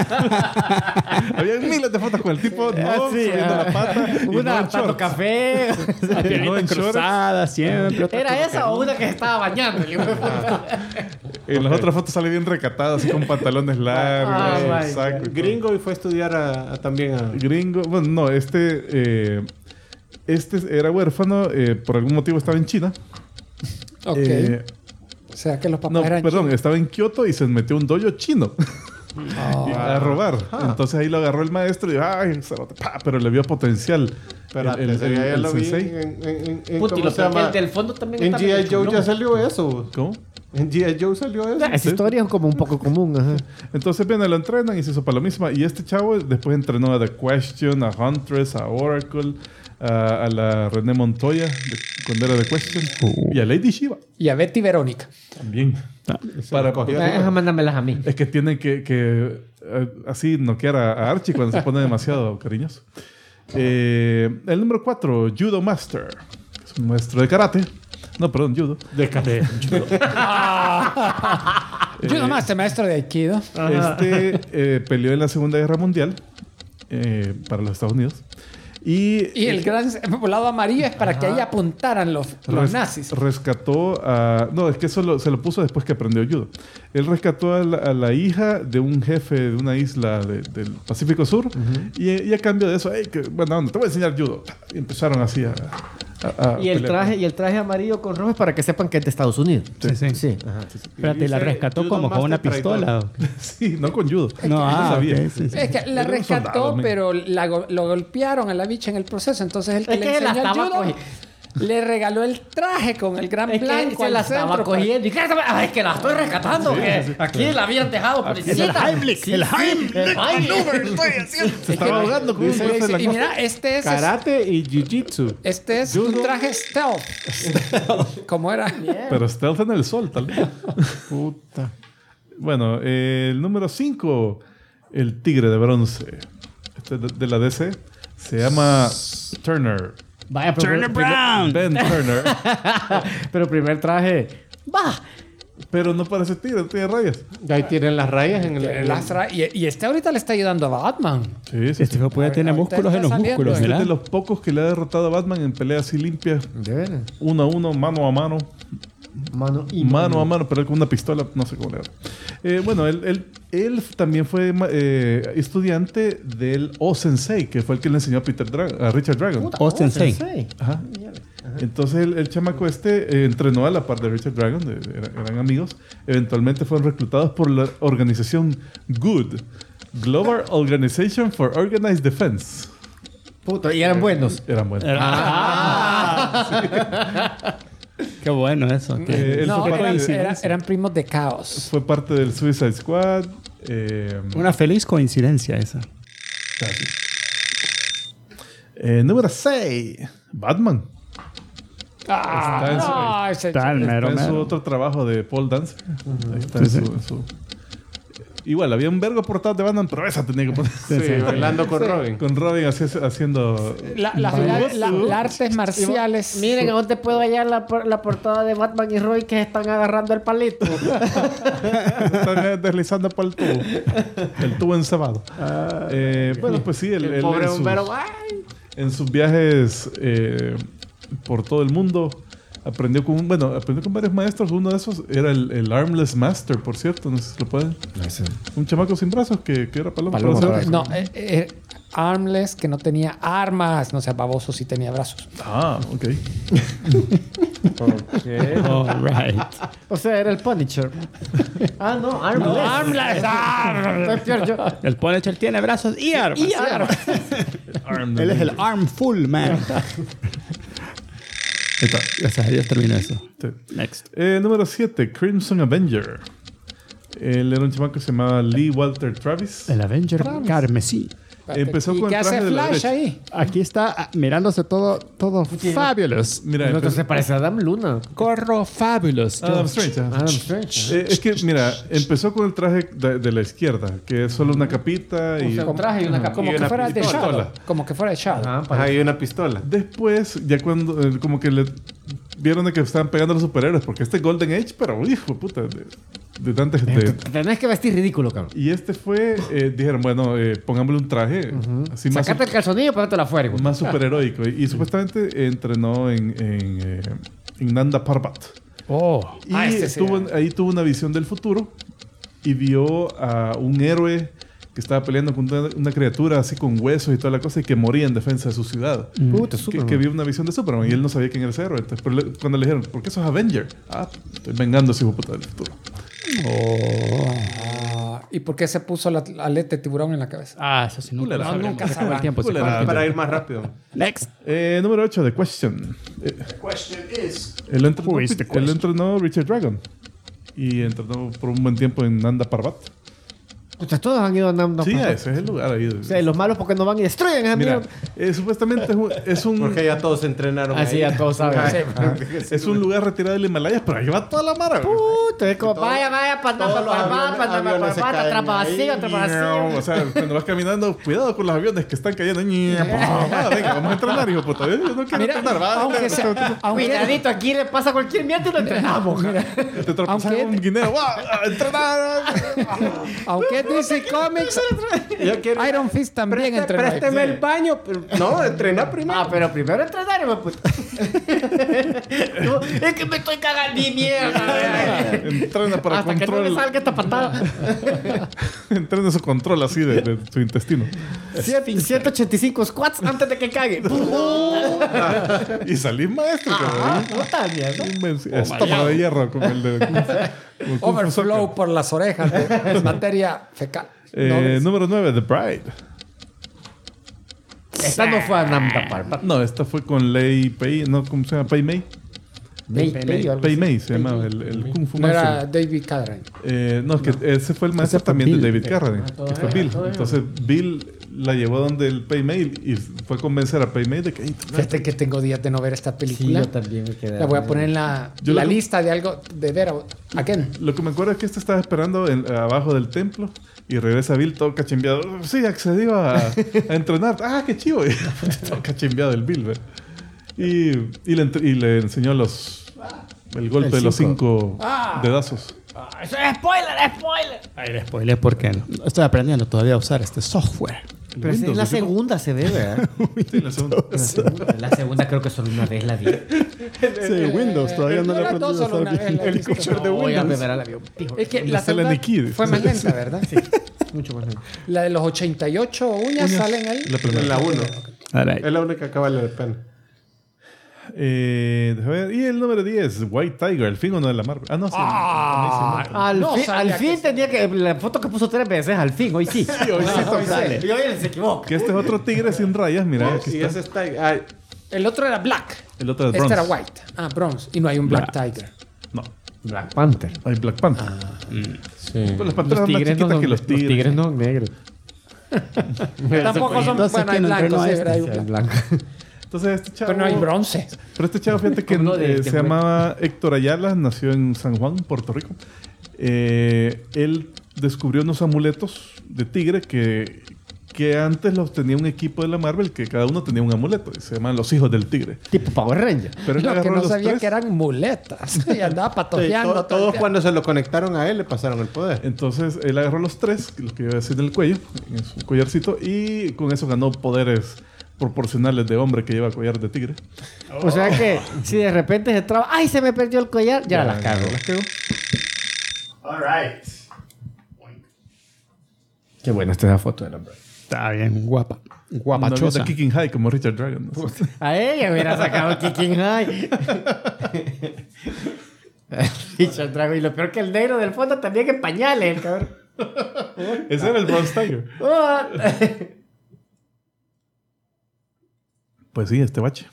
Había miles de fotos con el tipo, no, Sí, subiendo la pata. y no Una en hartando shorts. café. Y no en shorts. Cruzada siempre. otra ¿Era cosa esa o una que se estaba bañando? En las otras fotos sale bien recatado, así con pantalones largos, Ah, my saco y todo. Gringo y fue a estudiar también a... Gringo. Bueno, no, este era huérfano, por algún motivo estaba en China. Ok. Eh, O sea, que los papás no, eran perdón, estaba en Kioto y se metió a un dojo chino. A robar. Entonces ahí lo agarró el maestro y dijo, ay, cerote, pa, pero le vio potencial. Espérate, el ya lo vi sensei. en Puti, ¿cómo lo se peor que llama? el del fondo también En está medio G.I. Joe chulón. ya salió eso. ¿Cómo? En G.I. Joe salió eso. Esa historia es como un poco común. Ajá. Entonces viene, lo entrenan y se hizo para lo mismo. Y este chavo después entrenó a The Question, a Huntress, a Oracle, a la René Montoya, cuando era The Question, y a Lady Shiva Y a Betty Verónica. también. Para, Esa mándamelas a mí. es que tienen que así noquear a Archie cuando se pone demasiado cariñoso. El número 4, Judo Master. Es un maestro de karate. No, perdón, judo. Yo nomás, este maestro de Aikido. Peleó en la Segunda Guerra Mundial para los Estados Unidos. Y el gran volado amarillo es para que ahí apuntaran los nazis. Rescató a... No, es que eso se lo puso después que aprendió judo. Él rescató a la hija de un jefe de una isla del Pacífico Sur. Y a cambio de eso, bueno, te voy a enseñar judo. Y empezaron así a Y el pelear. traje amarillo con rojo es para que sepan que es de Estados Unidos. Sí. Sí. Ajá. Espérate, ¿la Dice rescató Judo como con una Master pistola? Sí, no con judo. No, sabía. ok, sí, sí. Es que la Era un rescató, soldado, pero lo golpearon a la bicha en el proceso. Entonces el que Es le que él la enseñó el estaba judo... cogiendo. le regaló el traje con el gran Es que blanco se la al estaba centro. cogiendo. ¿Y qué? Ay, es que la estoy rescatando. que aquí la habían dejado pobrecita. Heimlich, Sí, el sí, Heimlich. el Heimlich. Se estaba ahogando con un Y, brazo en la y costa. mira, este es Karate y Jiu-Jitsu. un traje stealth. ¿Cómo era? Pero stealth en el sol, tal vez. Puta. Bueno, el número 5, el tigre de bronce. Este es de la DC. Se llama Turner. Vaya, pero Turner Brown. Ben Turner. pero primer traje. Va. Pero no parece tigre, tiene rayas. Ahí tienen las rayas en el... Y este ahorita le está ayudando a Batman. Sí, sí. Este hijo puede tener Ahorita músculos en está los saliendo, músculos, Este es ¿verdad? de los pocos que le ha derrotado a Batman en peleas así limpias. De veras. 1 a 1, mano a mano. Mano y Mano a mano, pero él con una pistola, no sé cómo le haga. Bueno, él también fue estudiante del O-Sensei, que fue el que le enseñó a Richard Dragon. Sensei. Ajá. Entonces el chamaco entrenó a la par de Richard Dragon, eran amigos. Eventualmente fueron reclutados por la organización GOOD, Global Organization for Organized Defense. Puta, y eran buenos. Eran buenos. Qué bueno eso. Él No, fue, parte, eran primos de caos. fue parte del Suicide Squad. Una feliz coincidencia esa. Número 6, Batman. Está el mero, Está en su mero. otro trabajo de Paul Dance. Ahí está en su... Igual, había un vergo portado de Batman, pero esa tenía que poner. Sí, bailando con Robin. Con Robin haciendo... Las artes marciales. Miren, ¿a dónde puedo hallar la portada de Batman y Roy que están agarrando el palito? Están deslizando por el tubo. El tubo encebado. Bueno, pues sí, El pobre bombero. ¡Ay! en sus viajes por todo el mundo aprendió con varios maestros. Uno de esos era el Armless Master, por cierto. No sé si lo pueden. Un chamaco sin brazos que era paloma. No, armless, que no tenía armas. No sea baboso, si tenía brazos. Ah, ok. All right. O sea, era el Punisher. No, Armless. Soy peor yo. El Punisher tiene brazos y armas. Armless. Él es el Armful Man. Gracias a Dios terminó eso. Sí. Next. Número 7, Crimson Avenger. Él era un chamaco que se llamaba Lee Walter Travis. El Avenger Carmesí. Empezó ¿Y con qué el traje hace de la Flash derecha. ahí? Aquí está mirándose todo fabulous. Mira, El otro empezó- se parece a Adam Luna. Corro fabulous. Adam Strange. Adam Strange. Es que, mira, empezó con el traje de la izquierda, que es solo una capita y... Un traje y una capa. Como Y que una fuera de pistola. Shadow. Como que fuera de Shadow. Ajá, y una pistola. Después, ya cuando como que le vieron de que estaban pegando a los superhéroes, porque este Golden Age, pero hijo de puta, de tanta gente. Tenés que vestir ridículo, cabrón. Y este fue, dijeron, bueno, pongámosle un traje así más, Sacate el calzonillo y ponértelo afuera. güey. más superheroico. Y supuestamente entrenó en Nanda Parbat. Oh. Y este sí. ahí tuvo una visión del futuro y vio a un héroe que estaba peleando con una criatura así con huesos y toda la cosa y que moría en defensa de su ciudad. Puta, Que vio una visión de Superman y él no sabía quién era ese héroe. Entonces, pero cuando le dijeron, ¿por qué sos Avenger? Estoy vengando a ese hijo de puta del futuro. ¿Y por qué se puso la aleta de tiburón en la cabeza? Eso sí, nunca Culera. lo sabremos. Nunca Se acaba sabrá. el tiempo. se Culera. acaba el Para tiempo. ir más rápido. Next. Número 8, The Question. Question is... Él entrenó, Who is the question? él entrenó Richard Dragon. Y entrenó por un buen tiempo en Nanda Parbat. Puta, todos han ido andando. Sí, ese es el lugar ahí. O sea, los malos porque no van y destruyen esa Mira, mierda. supuestamente es un Porque ya todos se entrenaron Así ahí. ya todos saben. es un lugar retirado del Himalaya, pero ahí va toda la mara. güey. Puta, es como, vaya, todos los aviones se caen atrapa vacío, ahí. atrapa vacío. O sea, cuando vas caminando, cuidado con los aviones que están cayendo. Venga, vamos a entrenar, hijo puta. Yo no quiero Mira, entrenar. Va, aunque sea- aunque- Cuidadito, aquí le pasa cualquier mierda y lo entrenamos. te tropezas aunque- con un guineo. ¡A entrenar! Aunque es DC Comics, Yo quiero... Iron Fist también entrenó. ahí. Présteme el baño. Pero... No, entrena primero. Pero primero entrenar, hijo de puta. No, es que me estoy cagando ni mierda. Entrena para Hasta que no me control. salga esta patada. Entrena su control así de su intestino. 185 squats antes de que cague. Y salís maestro. cabrón. Puta mierda. Estómago de hierro con el de. con el Kung Fu Overflow Soccer. por las orejas de materia fecal. Número 9, The Bride. Esta no fue a Namda Parbat. No, esta fue con Lei Pei, no, ¿cómo se llama? Pei Mei. Pei Mei se llamaba el Kung Fu No era Master. David Carradine. No, es que ese fue el maestro Ese fue también Bill. de David Carradine, que fue Bill. Entonces Bill la llevó donde el Pei Mei y fue a convencer a Pei Mei de que... "Hey, Fíjate que tengo días de no ver esta Sí, película. yo también me quedé. La voy a poner en la Yo lo que- lista de algo de ver. ¿A quién? Lo que me acuerdo es que este estaba esperando abajo del templo y regresa Bill todo cachimbeado. Sí, accedió a entrenar. ¡Ah, qué chivo! Y todo cachimbeado el Bill, ¿ve? Y le enseñó el golpe de los 5 dedazos. ¡Eso es spoiler! Ay, el spoiler, ¿por qué no? Estoy aprendiendo todavía a usar este software. Pero esa es la segunda, se ve, ¿verdad? Sí, la segunda. La segunda creo que solo una vez la vi. Sí, Windows, todavía no le he Era todo aprendido a solo una usar vez. bien. la he visto. Oiga, me verá la vi. Es que Donde la sale segunda Nikki. fue más lenta, ¿verdad? Mucho más lento. La de los 88 uñas salen ahí. La primera. En la 1. Alright. Es la única que vale la pena. Déjame ver. Y el número 10, White Tiger, el fin o no de la Marvel. Ah, no, sí. Al No fin, sabía al fin que- tenía que... La foto que puso 3 veces, al fin, hoy sí. hoy sí, Hoy sí. Y hoy él se equivoca. Que este es otro tigre sin rayas, mira. Aquí Y está. ese está... Ay, El otro era Black. El otro es Este bronze. era White. Ah, Bronze. Y no hay un Black Tiger. No, Black Panther. hay Black Panther. sí. Pues las panteras son más chiquitas que los tigres. no son negros. Tampoco son... Entonces, Bueno, hay ¿quién entrenó blancos. a sí, este? pero hay Sí, un es blanco. blanco. Entonces este chavo... Pero no hay bronce. Pero este chavo, fíjate que Uno de- que se fue- llamaba Héctor Ayala, nació en San Juan, Puerto Rico. Él descubrió unos amuletos de tigre que antes los tenía un equipo de la Marvel, que cada uno tenía un amuleto. Y se llaman los hijos del tigre. Tipo Power Ranger. Pero él Lo que agarró no los sabía tres. que eran muletas. Y andaba Sí, patojeando. todo el todos día. cuando se lo conectaron a él le pasaron el poder. Entonces él agarró los tres, los que iba a decir en el cuello, en su collarcito, y con eso ganó poderes proporcionales de hombre que lleva collar de tigre. O sea que si de repente se traba, ¡ay, se me perdió el collar! Ya las cago. All right. Qué buena esta foto del hombre. Está bien, guapa. No Guapachosa. había Kicking High como Richard Dragon. ¿no? A ella hubiera sacado Kicking High. Richard Drago. Y lo peor que el negro del fondo también en pañales, el cabrón. Ese era el Bronze Tiger. Pues sí, este bache.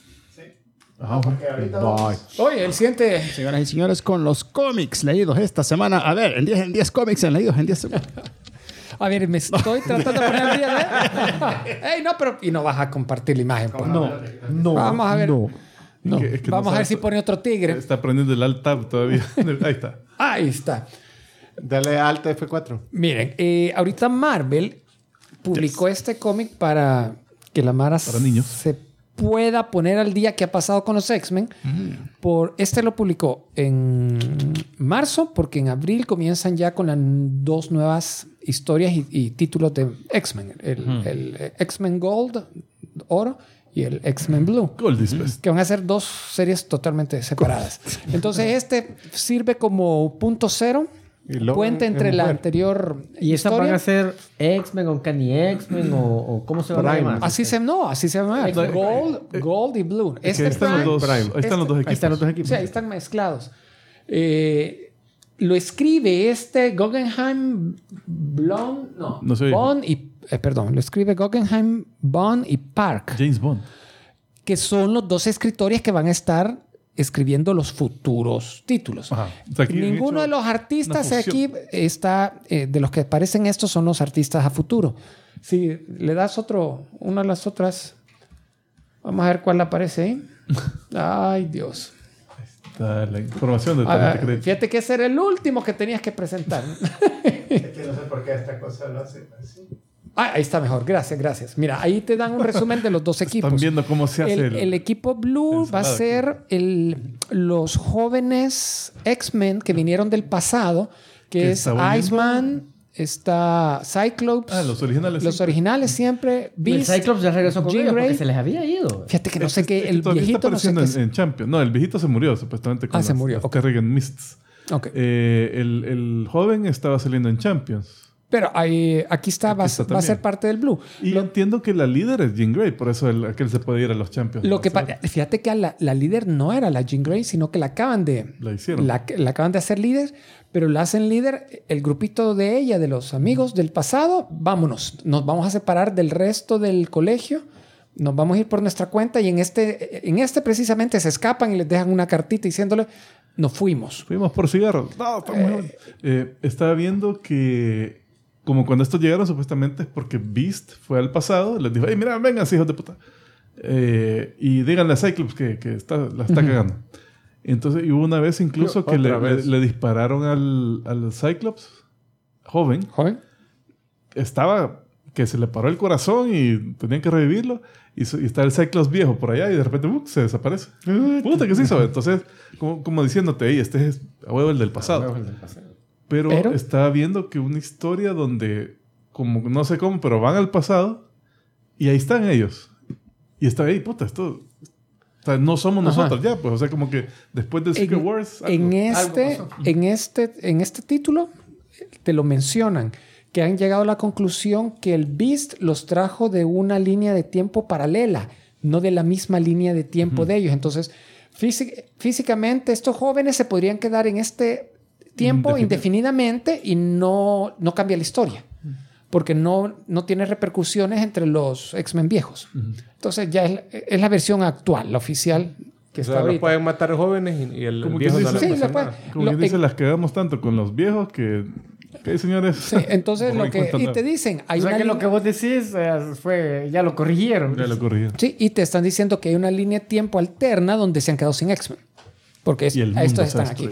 Oye, el siguiente... Señoras y señores, con los cómics leídos esta semana. A ver, en 10 cómics leídos en 10 segundos. A ver, me estoy tratando de poner al día de... ¡Ey, no, pero... Y no vas a compartir la imagen. pues. No. Vamos a ver. No. No. Es que no Vamos a ver sabe- si pone otro tigre. Está aprendiendo el Alt Tab todavía. Ahí está. Ahí está. Dale alta F4. Miren, ahorita Marvel publicó este cómic para que la Mara Para niños. se pueda poner al día qué ha pasado con los X-Men. Este lo publicó en marzo, porque en abril comienzan ya con las 2 nuevas historias y títulos de X-Men. El X-Men Gold, oro, y el X-Men Blue. Gold is best. Que van a ser 2 series totalmente separadas. Entonces este sirve como punto cero, Y luego puente en entre la mujer. anterior ¿Y estas historia. van a ser X-Men o Canny X-Men o cómo se van a Prime. llamar? Así se llama. Gold y Blue. Que ahí están Prime- los dos, ahí están los dos equipos. Ahí están los dos equipos. Sí, ahí están mezclados. Lo escribe Guggenheim Blond, No sé. Bond y perdón, lo escribe Guggenheim Bond y Park, James Bond. que son los 2 escritores que van a estar escribiendo los futuros títulos. Ajá. O sea, aquí han Ninguno hecho de los artistas una aquí fusión. está, de los que aparecen estos son los artistas a futuro. Si le das una de las otras, vamos a ver cuál aparece ahí. Ay, Dios. Está la información de Ah, tarjeta de crédito. fíjate que ese era el último que tenías que presentar. Es que no sé por qué esta cosa lo hace así. Ah, ahí está mejor. Gracias. Mira, ahí te dan un resumen de los 2 equipos. Están viendo cómo se hace El equipo Blue va a ensalada ser los jóvenes X-Men que vinieron del pasado, que Que es está volviendo- Iceman, está Cyclops. los originales. Los sí. originales siempre. Y el Beast. Cyclops ya regresó con Jean ellos porque Grey. se les había ido. Fíjate que no sé qué. Es que El todavía viejito está no sé apareciendo qué es. en Champions. No, el viejito se murió supuestamente con Se murió, las ok. Kerrigan Mists. Ok. El joven estaba saliendo en Champions. Pero ahí, aquí está, Aquí va, está va a ser también. parte del Blue. Y yo entiendo que la líder es Jean Grey, por eso aquel se puede ir a los Champions. Lo que Avanzar. fíjate que la líder no era la Jean Grey, sino que la acaban de La hicieron. la acaban de hacer líder, pero la hacen líder el grupito de ella, de los amigos del pasado. Vámonos, nos vamos a separar del resto del colegio nos vamos a ir por nuestra cuenta y en este precisamente se escapan y les dejan una cartita diciéndole, nos fuimos. Fuimos por cigarros. No, está muy bueno. Estaba viendo que como cuando estos llegaron supuestamente es porque Beast fue al pasado, les dijo, hey, mira, vengan, hijos de puta. Y díganle a Cyclops que la está cagando. Entonces, y hubo una vez incluso que le dispararon al Cyclops joven. Estaba que se le paró el corazón y tenían que revivirlo. Y está el Cyclops viejo por allá y de repente se desaparece. Puta, ¿qué se hizo? Entonces, como diciéndote, hey, este es a huevo el del pasado. Pero estaba viendo que una historia donde, como no sé cómo, pero van al pasado y ahí están ellos. Y está ahí, puta, esto... O sea, no somos nosotros ya, pues. O sea, como que después de Secret Wars... En este título te lo mencionan, que han llegado a la conclusión que el Beast los trajo de una línea de tiempo paralela, no de la misma línea de tiempo de ellos. Entonces, físicamente, estos jóvenes se podrían quedar en este tiempo indefinidamente y no cambia la historia. Porque no tiene repercusiones entre los X-Men viejos. Entonces ya es la versión actual, la oficial que está ahorita. Los pueden matar jóvenes y el como viejo que no dice, le pasa nada. Como que dice, las quedamos tanto con los viejos que señores... Sí, entonces y te dicen... Hay que lo que vos decís ya lo corrigieron. Ya lo corrigieron. Sí, y te están diciendo que hay una línea de tiempo alterna donde se han quedado sin X-Men. Porque estos están aquí.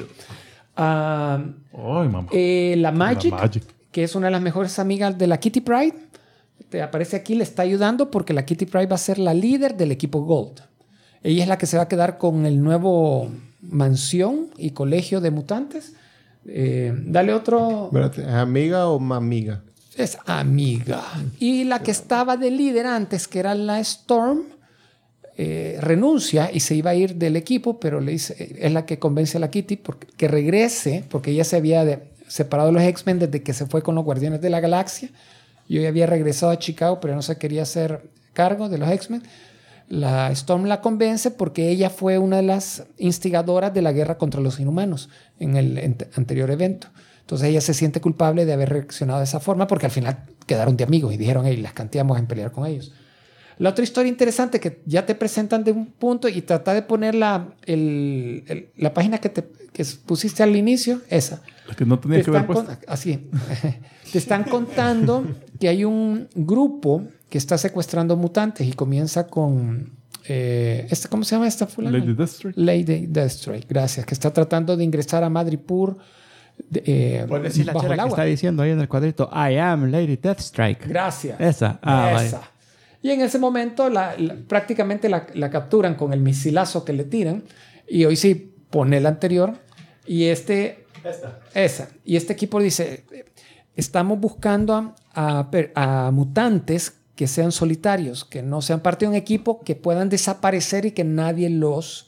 La Magic, que es una de las mejores amigas de la Kitty Pryde, te aparece aquí, le está ayudando porque la Kitty Pryde va a ser la líder del equipo Gold. Ella es la que se va a quedar con el nuevo mansión y colegio de mutantes. Dale otro... Espérate, ¿es amiga o mamiga? Es amiga. Y la que estaba de líder antes, que era la Storm, renuncia y se iba a ir del equipo, pero le dice, es la que convence a la Kitty que regrese, porque ella se había separado de los X-Men desde que se fue con los Guardianes de la Galaxia. Yo ya había regresado a Chicago, pero no se quería hacer cargo de los X-Men. La Storm la convence porque ella fue una de las instigadoras de la guerra contra los inhumanos en el anterior evento. Entonces ella se siente culpable de haber reaccionado de esa forma porque al final quedaron de amigos y dijeron, hey, las canteamos en pelear con ellos. La otra historia interesante que ya te presentan de un punto y trata de poner la página que pusiste al inicio, esa. La que no tenía que ver puesto. Así. Te están contando que hay un grupo que está secuestrando mutantes y comienza con... ¿cómo se llama esta fulana? Lady Deathstrike. Lady Deathstrike, gracias. Que está tratando de ingresar a Madripoor. Puedes decir la chera que está diciendo ahí en el cuadrito, I am Lady Deathstrike. Gracias. Esa. Esa. Vale. Y en ese momento prácticamente la capturan con el misilazo que le tiran. Y hoy sí pone el anterior. Y esa. Y este equipo dice, estamos buscando a mutantes que sean solitarios, que no sean parte de un equipo, que puedan desaparecer y que nadie los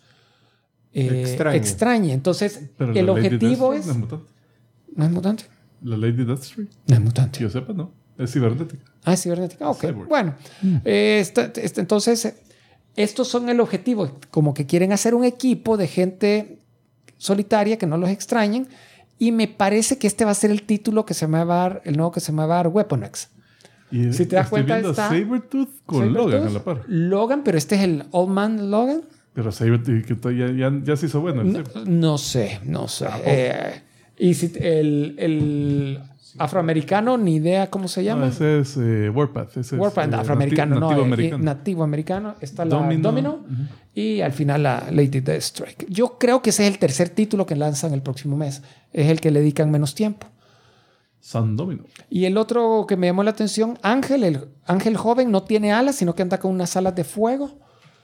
extrañe. Entonces, pero el objetivo es... ¿No es mutante? ¿No es mutante? La Lady Deathstrike. No es mutante. Que yo sepa, no. Es cibernética. Ah, es cibernética. Ok. Cyborg. Bueno. Entonces, estos son el objetivo. Como que quieren hacer un equipo de gente solitaria que no los extrañen. Y me parece que este va a ser el título que se me va a dar, el nuevo que se me va a dar, Weapon X. Y si te das cuenta, está Sabretooth con Logan a la par. Logan, pero este es el Old Man Logan. Pero Sabretooth que ya se hizo bueno. No sé. Y si el afroamericano, ni idea cómo se llama. No, ese es Warpath. Warpath, afroamericano, nativo americano. Está la Domino y al final la Lady Deathstrike. Yo creo que ese es el tercer título que lanzan el próximo mes. Es el que le dedican menos tiempo. San Domino. Y el otro que me llamó la atención, Ángel, el Ángel joven, no tiene alas, sino que anda con unas alas de fuego.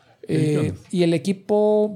Y el equipo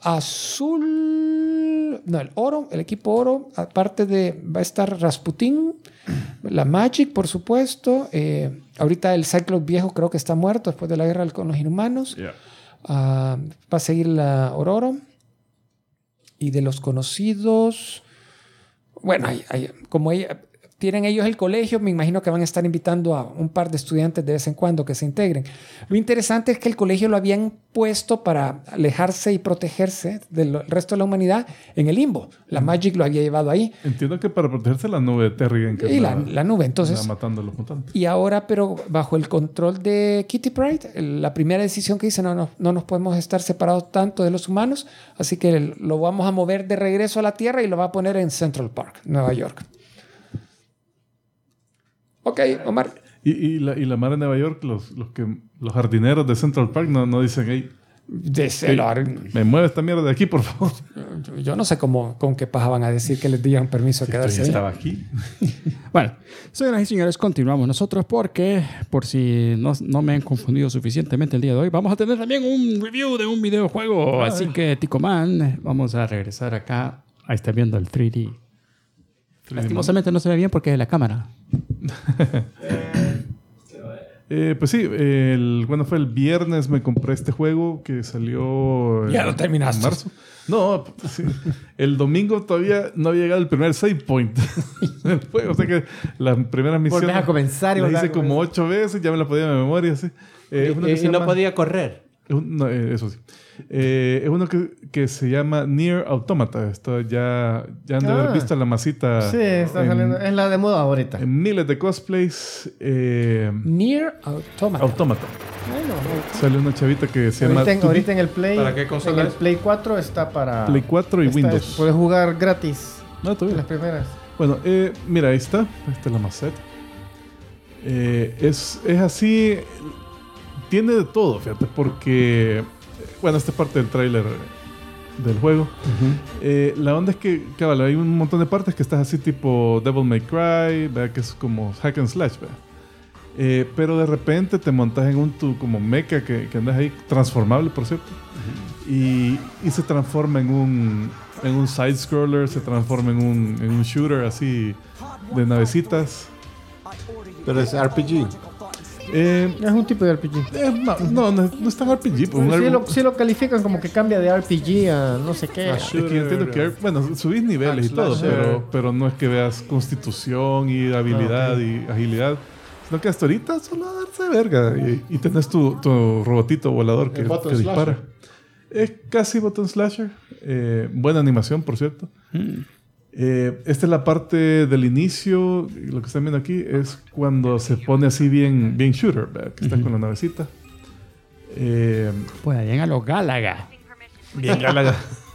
azul, no, el equipo oro, aparte va a estar Rasputin, la Magic, por supuesto. Ahorita el Cyclops viejo creo que está muerto después de la guerra con los inhumanos. Yeah. Va a seguir la Ororo. Y de los conocidos, bueno, como ella, tienen ellos el colegio, me imagino que van a estar invitando a un par de estudiantes de vez en cuando que se integren. Lo interesante es que el colegio lo habían puesto para alejarse y protegerse del resto de la humanidad en el limbo. La Magic lo había llevado ahí. Entiendo que para protegerse la nube de Terrigen. Que Y andaba- la nube, entonces... andaba matando a los mutantes. Y ahora, pero bajo el control de Kitty Pryde, la primera decisión que dice, no nos podemos estar separados tanto de los humanos, así que lo vamos a mover de regreso a la Tierra y lo va a poner en Central Park, Nueva York. Ok, Omar. Y la mar de Nueva York, los jardineros de Central Park no dicen, hey, me mueve esta mierda de aquí, por favor. Yo no sé con qué paja van a decir que les dieron permiso de quedarse ahí. Estaba aquí. Bueno, señoras y señores, continuamos nosotros porque, por si no me han confundido suficientemente el día de hoy, vamos a tener también un review de un videojuego. Así que, Ticoman, vamos a regresar acá. Ahí está viendo el 3D. Lastimosamente no se ve bien porque es la cámara. Pues sí, bueno, fue el viernes me compré este juego que salió Ya lo terminaste. en marzo. No, sí. El domingo todavía no había llegado el primer save point del juego. O sea que las primeras misiones Volvés a comenzar y las volvés a hice como comenzar. 8 veces, ya me la podía de memoria. Sí. Uno que se Y no llama- podía correr. No, eso sí. Es uno que se llama Nier Automata. Esto ya han de haber visto la masita. Sí, está saliendo. Es la de moda ahorita. En miles de cosplays. Nier Automata. Automata. Bueno, Sale una chavita que se llama Ahorita en el Play. ¿Para qué consola En el es? Play 4 está para. Play 4 y Windows. Puedes jugar gratis. No, todavía. Las primeras. Bueno, mira, ahí está. Esta es la maceta. Es así. Tiene de todo, fíjate, porque... Bueno, esta es parte del tráiler del juego. La onda es que, cabal, hay un montón de partes que estás así tipo Devil May Cry, ¿verdad? Que es como hack and slash, ¿verdad? Pero de repente te montas en tu como mecha que andas ahí, transformable, por cierto. Y se transforma en un side-scroller, se transforma en un shooter así de navecitas. Pero es RPG. Es un tipo de RPG. No es tan RPG. Pues, Sí lo califican como que cambia de RPG a no sé qué. Es que yo entiendo que, bueno, subís niveles y todo, pero no es que veas constitución y habilidad y agilidad, sino que hasta ahorita solo darse verga y tenés tu robotito volador que dispara. Es casi button slasher. Buena animación, por cierto. Esta es la parte del inicio. Lo que están viendo aquí es cuando se pone así bien shooter, ¿verdad? Que está con la navecita. Pues llegan a los Gálaga. Bien Gálaga.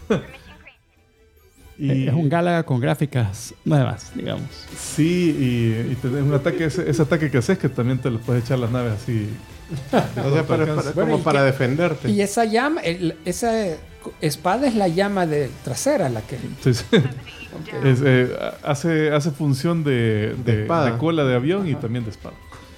Es un Gálaga con gráficas nuevas, digamos. Sí, y tenés un ataque, ese ataque que haces que también te lo puedes echar las naves así. O sea, Bueno, como para defenderte. y esa llama, esa espada es la llama trasera, la que... Sí, sí. Hace función de espada. de cola de avión y también de espada.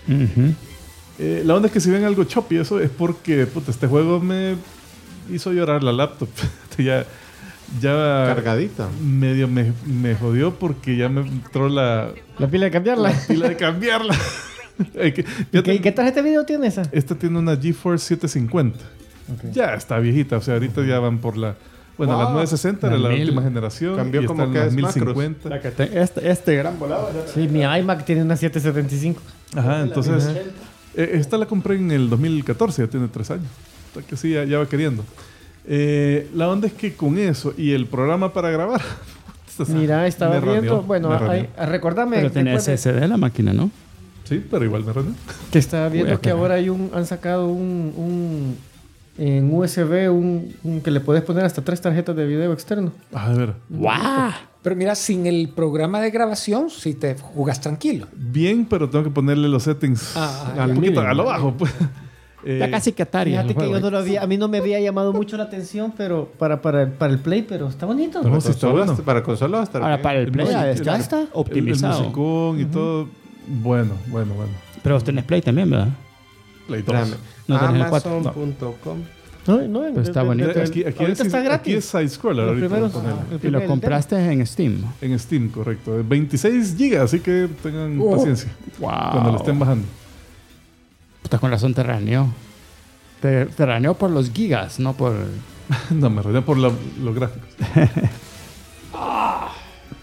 La onda es que si ven algo choppy, eso es porque puta, este juego me hizo llorar la laptop. ya Cargadita. medio me jodió porque ya me entró la La pila de cambiarla. pila de cambiarla. ¿Qué tarjeta de video tiene esa? Esta tiene una GeForce 750. Ya está viejita, o sea, ahorita ya van por la... Bueno, la 960 era la última generación. Cambió y como están que las es macros. 1050. Este gran volado. Sí, mi iMac tiene una 775. Ajá, entonces... esta la compré en el 2014, ya tiene 3 años. O sea que sí, ya va queriendo. La onda es que con eso y el programa para grabar... Mira, estaba me viendo. raneó, Bueno, me raneó. recordame. Pero tiene después de- SSD la máquina, ¿no? Sí, pero igual me reunió. que estaba viendo Voy a que cagar. ahora han sacado un en USB un que le puedes poner hasta 3 tarjetas de video externo. Ah, de ver. ¡Guau! Pero mira, sin el programa de grabación, si te jugas tranquilo. Bien, pero tengo que ponerle los settings un poquito a lo bajo. Pues. Ya casi que Atari. Fíjate el que juego. yo no lo había, a mí no me había llamado mucho la atención, pero para el Play, pero está bonito. No, sí está bueno. Para consola va a estar Ahora bien. para el Play Ya ya está. está optimizado. El musicón y todo. Bueno. Pero vos tenés Play también, ¿verdad? Play 2. Espérame. No tenés el 4. Amazon.com. No, Pero está bonito. Aquí ahorita es, está gratis. aquí es side-scroller. Los Ahorita primeros- voy a ponerle. el Y primer- lo compraste en Steam. En Steam, correcto. 26 GB, así que tengan paciencia Wow. cuando lo estén bajando. Puta, con razón te raneó. Te raneó por los gigas, no por... No, me rodeé por los gráficos.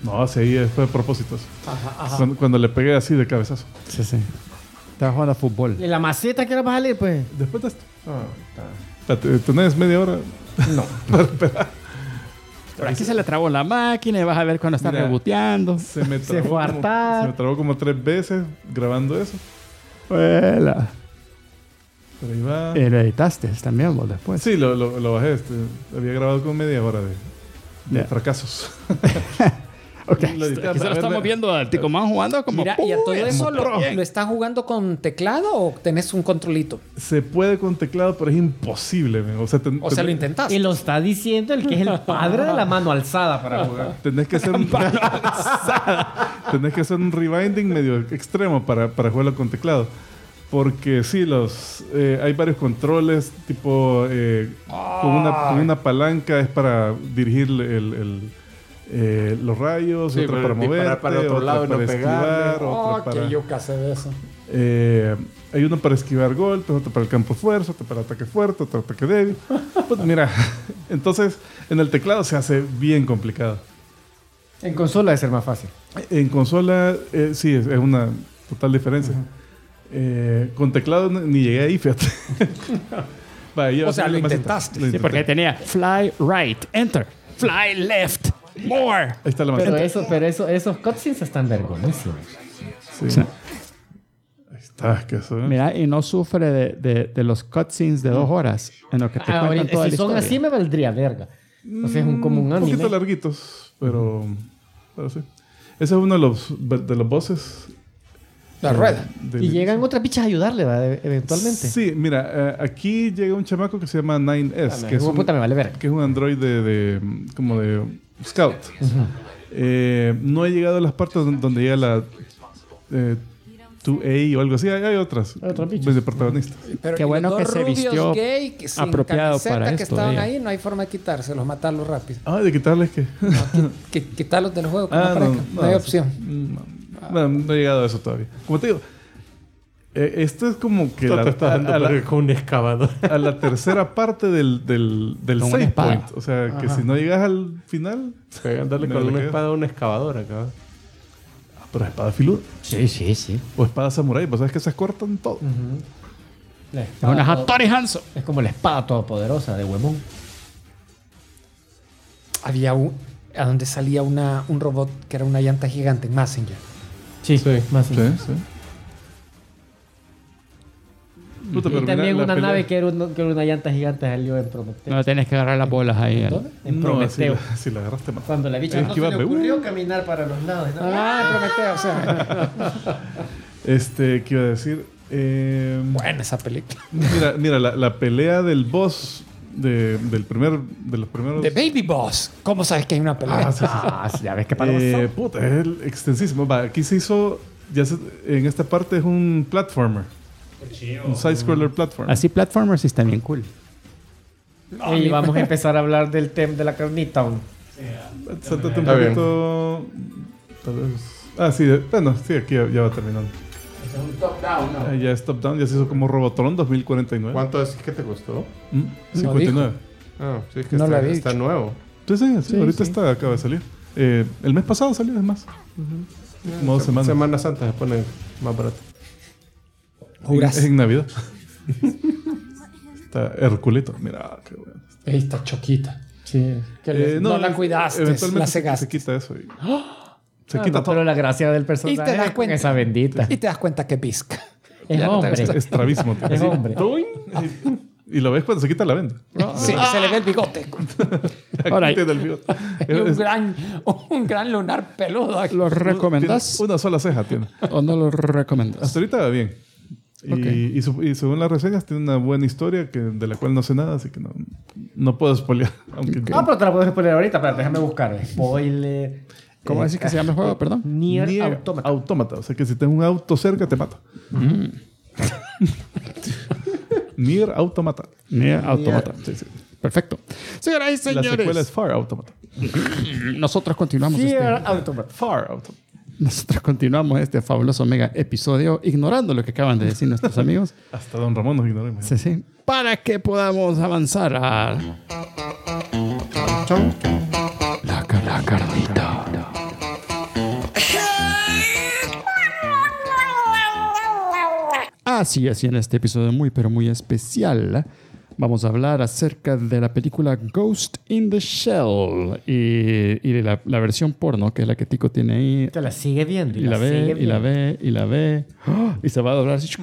No, sí, ahí fue de propósito. Cuando le pegué así de cabezazo. Sí, sí. Estaba jugando a fútbol. ¿Y la maceta que era para salir, pues? Después de esto. ¿Tenés media hora? No. Para esperar. Por aquí se le trabó la máquina y vas a ver cuando está Mira, reboteando. Se me Se trabó fue a como- hartar. se me trabó como 3 veces grabando eso. Huela. Pero ahí va. Y lo editaste también vos después. Sí, lo bajé. Había grabado como media hora de Ya. fracasos. Ok. Lo edité. Aquí se lo estamos viendo al Ticomán jugando como... Mira, ¿y a todo eso como pro. lo estás jugando con teclado o tenés un controlito? Se puede con teclado, pero es imposible. Man. O sea, O sea, lo intentaste. Y lo está diciendo el que es el padre de la mano alzada para jugar. tenés que hacer un tenés que hacer un rewinding medio extremo para jugarlo con teclado. Porque sí, hay varios controles, tipo con una palanca es para dirigir los rayos, Sí, otra para para disparar moverte, para el otro otra lado y no para pegarle. esquivar, otra para... que yo casé de eso. hay uno para esquivar golpes, otro para el campo fuerza, otro para ataque fuerte, otro ataque débil. Pues mira, entonces en el teclado se hace bien complicado. En consola debe ser más fácil. En consola, sí, es una total diferencia. Con teclado ni llegué ahí, fíjate. Vaya, ya O sea, va a ser lo más- intentaste. lo Sí, porque intenté. tenía fly right, enter, fly left, more. Ahí está la Pero, maceta. esos cutscenes están vergonzosos. Sí. Sí. Ahí está, que eso, ¿eh? Mira, y no sufre de los cutscenes de 2 horas en lo que te cuentan Ahorita, toda si la son historia. así me valdría verga. O sea, es como un Un anime. poquito larguitos, pero sí. Ese es uno de los bosses. La rueda. del Y inicio. llegan otras bichas a ayudarle, ¿verdad? Eventualmente. Sí, mira, aquí llega un chamaco que se llama 9S, que es Hijo de puta, me vale verga. que es un androide como de scout. No he llegado a las partes donde llega la 2A o algo así. Hay otras. Otros bichos. De protagonistas. Pero Qué y bueno los que dos se rubios vistió gay, que sin apropiado camiseta, para que esto, estaban ella. ahí, no hay forma de quitárselos, matarlos rápido. Ah, de quitarles que. Quitarlos del juego, que no Ah, aparezcan. No hay opción. No he llegado a eso todavía. Como te digo, esto es como que Te estás dando verga con un excavador. a la tercera parte del Con una save espada. point. O sea, que si no llegas al final. Darle Me con le una queda. espada a una excavadora, cabrón. Pero espada filuda. Sí, sí, sí. O espada samurai. Pues sabes que se cortan todo. La Es espada una todo- Hattori Hanzo. es como la espada todopoderosa de Huemón. Había a donde salía un robot que era una llanta gigante en Messenger. Sí, más Sí, sí. Puta, Y pero mira, también la una pelea- nave que era una llanta gigante salió en Prometeo. No tienes que agarrar las bolas ahí. ¿Dónde? En No, Prometeo. si la agarraste más. Cuando la bicha Es no que se iba le de- ocurrió caminar para los lados. ¿no? Prometeo, o sea. ¿Qué iba a decir? Buena esa película. Mira, la pelea del boss de los primeros. The Baby Boss. ¿Cómo sabes que hay una pelea? Ah, ya ves que para Puta, es extensísimo. Va, aquí se hizo. En esta parte es un platformer. Un side-scroller platformer. Así platformers sí está bien cool. Y vamos a empezar a hablar del tema de la carnita. Sáltate un Está bien. poquito. Tal vez. Ah, sí, bueno, sí, aquí ya va terminando. Ya es top down, ya se hizo como Robotron 2049. ¿Cuánto decís que te costó? 59. Ah, sí, es que No lo está, había está dicho. nuevo. Sí, ahorita acaba de salir. El mes pasado salió, es más. Como 2 semanas. Semana Santa se pone más barato. Juras. Es en Navidad. Está Herculito. Mira, qué bueno. Ahí está choquita. Sí. No la cuidaste, Eventualmente la se cegaste. quita eso. Se quita todo. Pero la gracia del Y personaje te das es con cuenta. esa bendita. Y te das cuenta que pisca. Es Ya no te hombre. gusta. Es travísimo. tío. Es Así, hombre. y lo ves cuando se quita la venda. Sí, se le ve el bigote. Ahora, Aquí tiene el bigote. Y un gran lunar peludo. ¿Lo recomendás Tiene una sola ceja tiene. o no lo recomendás? Hasta ahorita va bien. Y según las reseñas, tiene una buena historia de la cual no sé nada, así que no puedo spoilear. Aunque Ah, pero te la puedes poner ahorita. Pero déjame buscar. Spoiler. ¿Cómo decís que se llama el juego? Perdón. Nier Nier Automata. Automata. O sea que si tienes un auto cerca, te mata. Nier Automata. Nier Automata. Sí, sí. Perfecto. Señoras y La secuela es señores, Far Automata. nosotros continuamos Nier Automata. Far Automata. nosotros continuamos este fabuloso mega episodio ignorando lo que acaban de decir nuestros amigos. Hasta Don Ramón nos ignoró. imagínate. Sí, sí. Para que podamos avanzar a la carnita. Así en este episodio muy, pero muy especial, vamos a hablar acerca de la película Ghost in the Shell y de la versión porno, que es la que Tico tiene ahí. Te la sigue viendo. Y la ve, y la ve, y la ve. ¡Oh! Y se va a doblar así.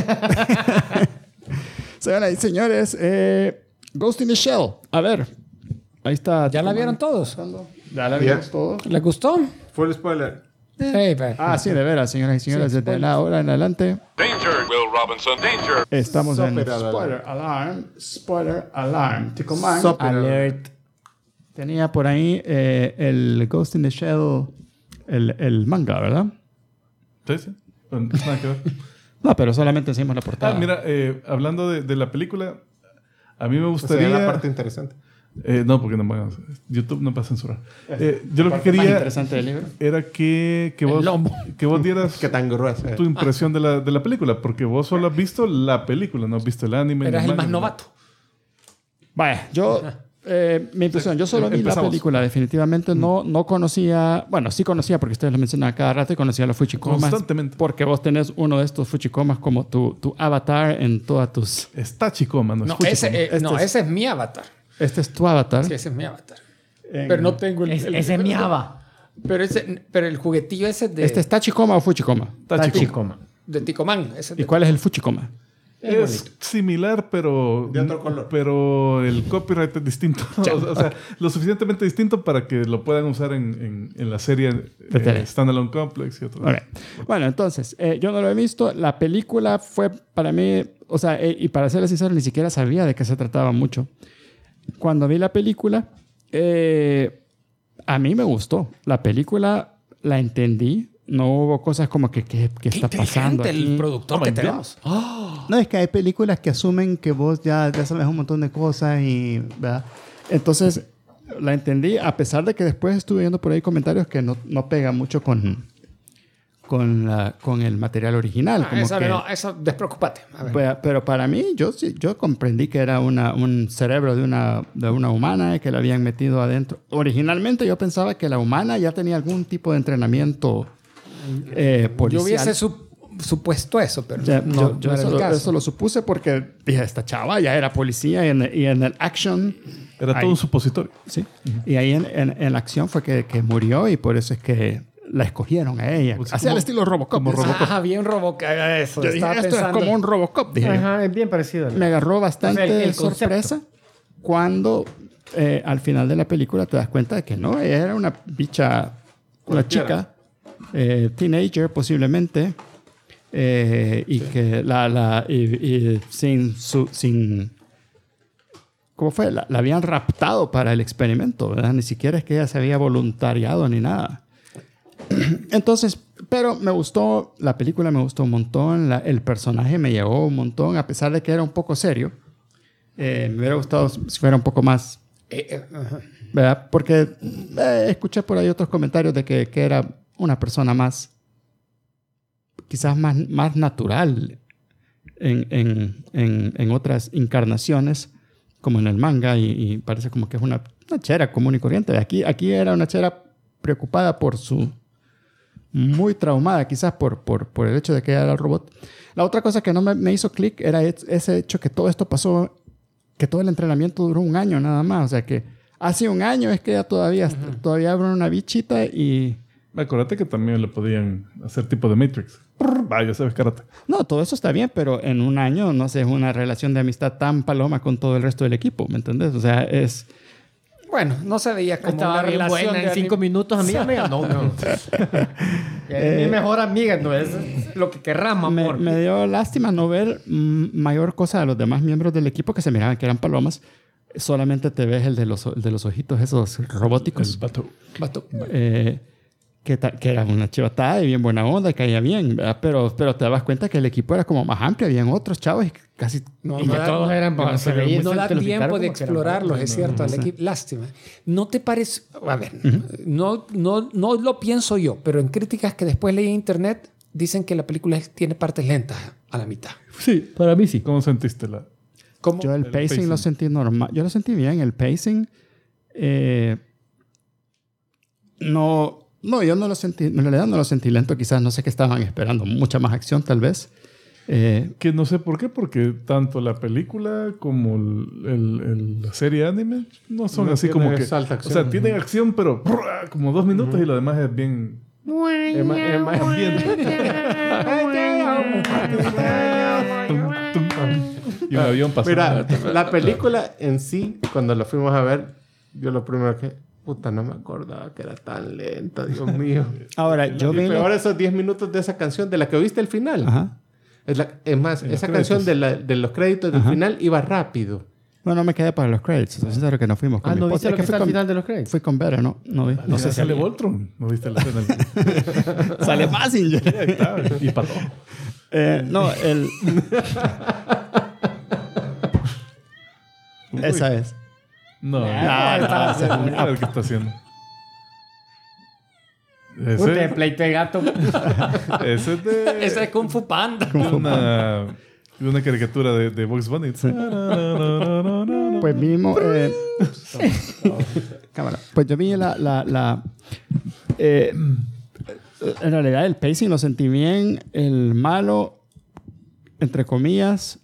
Señoras y señores, Ghost in the Shell. A ver, ahí está. ¿Ya la vieron todos? ¿Ya la vimos todos? ¿Les gustó? Full spoiler. Hey, pero- Ah, sí, de veras, señoras y señores. Desde la hora en adelante Danger, Will Robinson, danger. estamos en Spoiler alarm. Spoiler Alarm. Spoiler Alarm. Tico Man Alert. tenía por ahí el Ghost in the Shell, el manga, ¿verdad? Sí, sí. Nada que ver. No, pero solamente enseñamos la portada. Mira, hablando de la película, a mí me Pues gustaría... sería la parte interesante. no, porque no van a- YouTube no va a censurar. Yo lo que Más quería interesante del libro. era que lomo. vos dieras Qué tan gruesa. tu impresión de la película, porque vos solo has visto la película, no has visto el anime. Eres ni el más manga, novato. Vaya, yo, mi impresión, yo solo vi la Empezamos. película, definitivamente no conocía, bueno, sí conocía porque ustedes lo mencionan cada rato y conocía los Fuchikomas. Constantemente. Porque vos tenés uno de estos Fuchikomas como tu avatar en todas tus... Está Chicoma, no es No, Fuchicoma. ese es mi avatar. Este es tu avatar. Sí, ese es mi avatar. Pero no tengo el... Ese es mi aba. Pero el juguetillo ese de, ¿Este es Tachikoma o Fuchikoma? Tachikoma. de Ticomán. Ese ¿Y de- cuál es el Fuchikoma? Es similar, pero... De otro color. Pero el copyright es distinto. O sea, lo suficientemente distinto para que lo puedan usar en la serie tele. Standalone Complex y otros. Ok. Bueno, entonces, yo no lo he visto. La película fue para mí, o sea, y para ser sincero, ni siquiera sabía de qué se trataba mucho. Cuando vi la película, a mí me gustó. La película la entendí. No hubo cosas como que ¿qué está pasando inteligente aquí? el productor que tenemos. No, es que hay películas que asumen que vos ya sabes un montón de cosas y... ¿verdad? Entonces, la entendí, a pesar de que después estuve viendo por ahí comentarios que no pega mucho con el material original. Como Eso, que, eso, despreocúpate. A ver. pero para mí, yo comprendí que era un cerebro de una humana que la habían metido adentro. Originalmente yo pensaba que la humana ya tenía algún tipo de entrenamiento policial. Yo hubiese supuesto eso, pero O sea, no, yo no era el caso. eso lo supuse porque dije, esta chava ya era policía y en el action... Era ahí- todo un supositorio. Sí. Y ahí en la acción fue que murió y por eso es que la escogieron a ella. Pues Así como- al estilo Robocop. como Dice. Robocop. Ah, bien Robocop. Eso. Yo dije, Estaba esto es pensando. como un Robocop, dije. Ajá, es bien parecido. Me agarró bastante O sea, el concepto. sorpresa cuando al final de la película te das cuenta de que no, ella era una bicha, una chica, teenager posiblemente, y que y sin ¿cómo fue? La habían raptado para el experimento, ¿verdad? Ni siquiera es que ella se había voluntariado ni nada. Entonces, pero me gustó, la película me gustó un montón, el personaje me llegó un montón, a pesar de que era un poco serio. Me hubiera gustado si fuera un poco más, Ajá. ¿verdad? Porque escuché por ahí otros comentarios de que era una persona más, quizás más natural en otras encarnaciones, como en el manga, y parece como que es una chera común y corriente. Aquí era una chera preocupada por su... muy traumada quizás por el hecho de que era el robot. La otra cosa que no me hizo clic era ese hecho que todo esto pasó, que todo el entrenamiento duró 1 año nada más. O sea que hace 1 año es que ella todavía era una bichita y... Acuérdate que también le podían hacer tipo de Matrix. Vaya, sabes karate. No, todo eso está bien, pero en 1 año no sé, es una relación de amistad tan paloma con todo el resto del equipo, ¿me entendés? O sea, es... Bueno, no se veía como Estaba una bien relación buena en 5 minutos, amiga. No. Es mi mejor amiga, no es lo que querramos, amor. Me dio lástima no ver mayor cosa de los demás miembros del equipo que se miraban que eran palomas. Solamente te ves el de los ojitos esos robóticos. El vato. Vato. Que era una chivatada y bien buena onda, caía bien, ¿verdad? Pero te dabas cuenta que el equipo era como más amplio, habían otros chavos y casi... No, Y que todos eran no, se veían no muy da te los tiempo pintaron de como que eran explorarlos, buenos. es cierto, al equipo. Lástima. ¿No te parece? A ver, no lo pienso yo, pero en críticas que después leí en internet dicen que la película tiene partes lentas a la mitad. Sí. Para mí sí. ¿Cómo sentiste la...? ¿Cómo? Yo el pacing lo sentí normal. Yo lo sentí bien, el pacing. No, yo no lo sentí, en realidad no lo sentí lento. Quizás no sé qué estaban esperando, mucha más acción tal vez. Que no sé por qué, porque tanto la película como la serie anime no son No así tiene como que... alta O acción. sea, tienen acción, pero como 2 minutos y lo demás es bien... Es más Y un avión pasando. Mira, la película en sí, cuando la fuimos a ver, yo lo primero que... Puta, no me acordaba que era tan lenta, Dios mío. Ahora, yo Y vi... peor esos 10 minutos de esa canción, de la que oíste el final. Ajá. Es más, En esa los canción créditos. de los créditos del final iba rápido. No, no me quedé para los credits. Estoy sincero que no fuimos con mi ¿no esposa. viste Es lo que está fui al con- final de los créditos? Fui con Vera, ¿no? No vi. No sé si sale había. Voltron. ¿No viste la escena? Sale Mazinger. Ahí está. Y para todo. No, Esa es. No. está A ver qué está haciendo. Puta, de pleito de gato. Ese es de... Ese es Kung Fu Panda. de una caricatura de Bugs Bunny. Pues mismo... cámara. Pues yo vi en realidad el pacing lo sentí bien. El malo, entre comillas,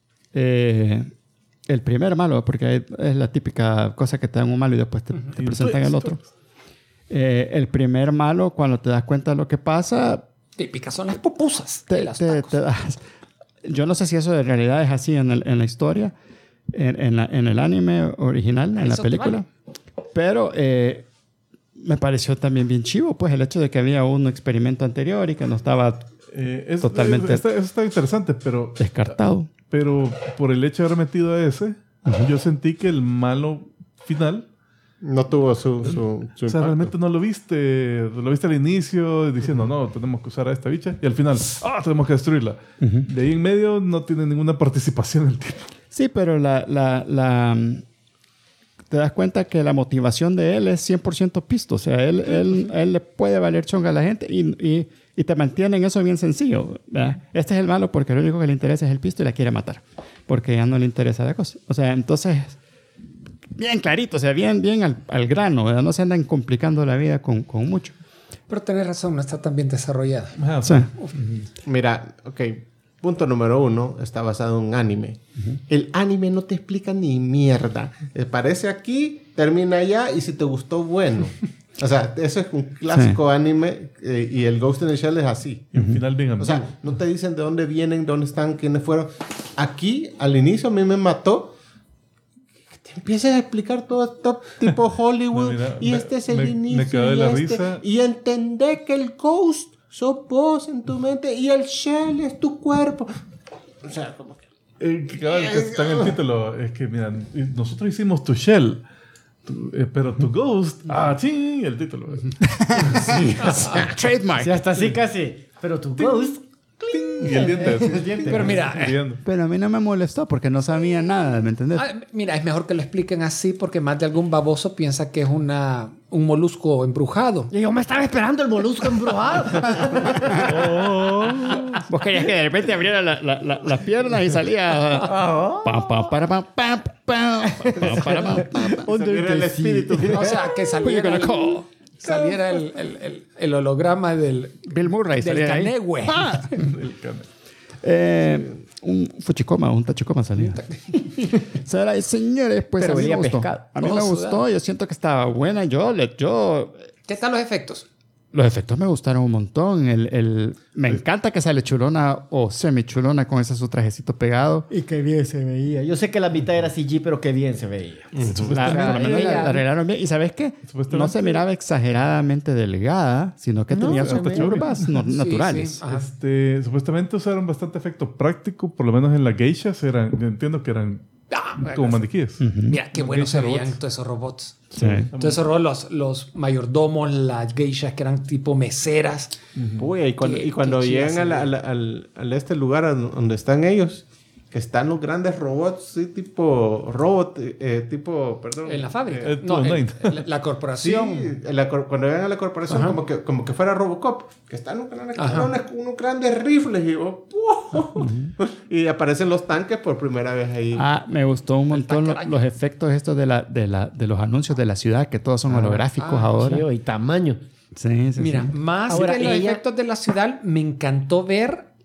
el primer malo, porque es la típica cosa que te dan un malo y después te presentan el otro. El primer malo, cuando te das cuenta de lo que pasa, Típicas son las pupusas de las tacos. te das. Yo no sé si eso de realidad es así en la historia, en el anime original, en la Eso te película. Pero me pareció también bien chivo, pues el hecho de que había un experimento anterior y que no estaba totalmente Eso está interesante, pero descartado. por el hecho de haber metido a ese, yo sentí que el malo final... No tuvo su O sea, impacto. realmente no lo viste. Lo viste al inicio diciendo, no, tenemos que usar a esta bicha. Y al final, tenemos que destruirla. De ahí en medio no tiene ninguna participación el tipo. Sí, pero te das cuenta que la motivación de él es 100% pisto. O sea, él le puede valer chonga a la gente y te mantiene en eso bien sencillo, ¿verdad? Este es el malo porque lo único que le interesa es el pisto y la quiere matar. Porque ya no le interesa la cosa. O sea, entonces... Bien clarito, o sea, bien al grano, ¿verdad? No se andan complicando la vida con mucho. Pero tenés razón, no está tan bien desarrollada. O sea, Mira, ok. Punto número 1. Está basado en un anime. El anime no te explica ni mierda. Aparece aquí, termina allá y si te gustó, bueno. O sea, eso es un clásico anime y el Ghost in the Shell es así. Y un final bien O ambiguo. sea, no te dicen de dónde vienen, dónde están, quiénes fueron. Aquí, al inicio, a mí me mató. Te empiezas a explicar todo esto tipo Hollywood. No, mira, y este es el me inicio. cagué de y la este, risa. Y entender que el Ghost sos vos en tu mente y el Shell es tu cuerpo. O sea, como que... Que está en el título. Es que, mira, nosotros hicimos tu shell. Pero tu ghost... sí, el título. trademark. Sí, hasta así casi. Pero tu ghost... Y el diente. así. El diente. Pero mira, Riendo. Pero a mí no me molestó porque no sabía nada, ¿me entendés? mira, es mejor que lo expliquen así porque más de algún baboso piensa que es un molusco embrujado. Y yo me estaba esperando el molusco embrujado. Vos querías que de repente abriera las piernas y salía... Pam, pam, para, pam, pam, pam, pam, para, pam, pam, pam. Era el espíritu. O sea, que saliera el holograma del Bill Murray del salía ahí. Canehue. El cane. Un fuchicoma, un tachicoma salía. Señores, pues Pero a mí me olía gustó. pescado. A mí me Ojo, gustó. Yo siento que estaba buena. ¿Qué tal los efectos? Los efectos me gustaron un montón. Me encanta que sale chulona o semi-chulona con ese su trajecito pegado. Y qué bien se veía. Yo sé que la mitad era CG, pero qué bien se veía. Por lo menos la arreglaron bien. ¿Y sabes qué? Supuestamente- No se miraba exageradamente delgada, sino que tenía sus se veía curvas naturales. Sí. Ajá. Supuestamente usaron bastante efecto práctico, por lo menos en las geishas yo entiendo que eran como maniquíes. Mira, qué bueno se geisha veían robots. todos esos robots. Sí. Todos esos robots, los mayordomos, las geishas que eran tipo meseras. Uy, y cuando, Qué- y cuando qué llegan chida al este lugar donde están ellos, que están los grandes robots, sí, tipo robot, perdón. En la fábrica. Todo No, night. la Sí, corporación. cuando llegan a la corporación, como que fuera Robocop, que están unos grandes Ajá. cabrones con unos grandes rifles y, y aparecen los tanques por primera vez ahí. Me gustó un montón tanque araña. los efectos estos de los anuncios de la ciudad, que todos son holográficos ahora. Sí, y tamaño. Sí, sí, Mira, sí. más Ahora, que los ella- efectos de la ciudad, me encantó ver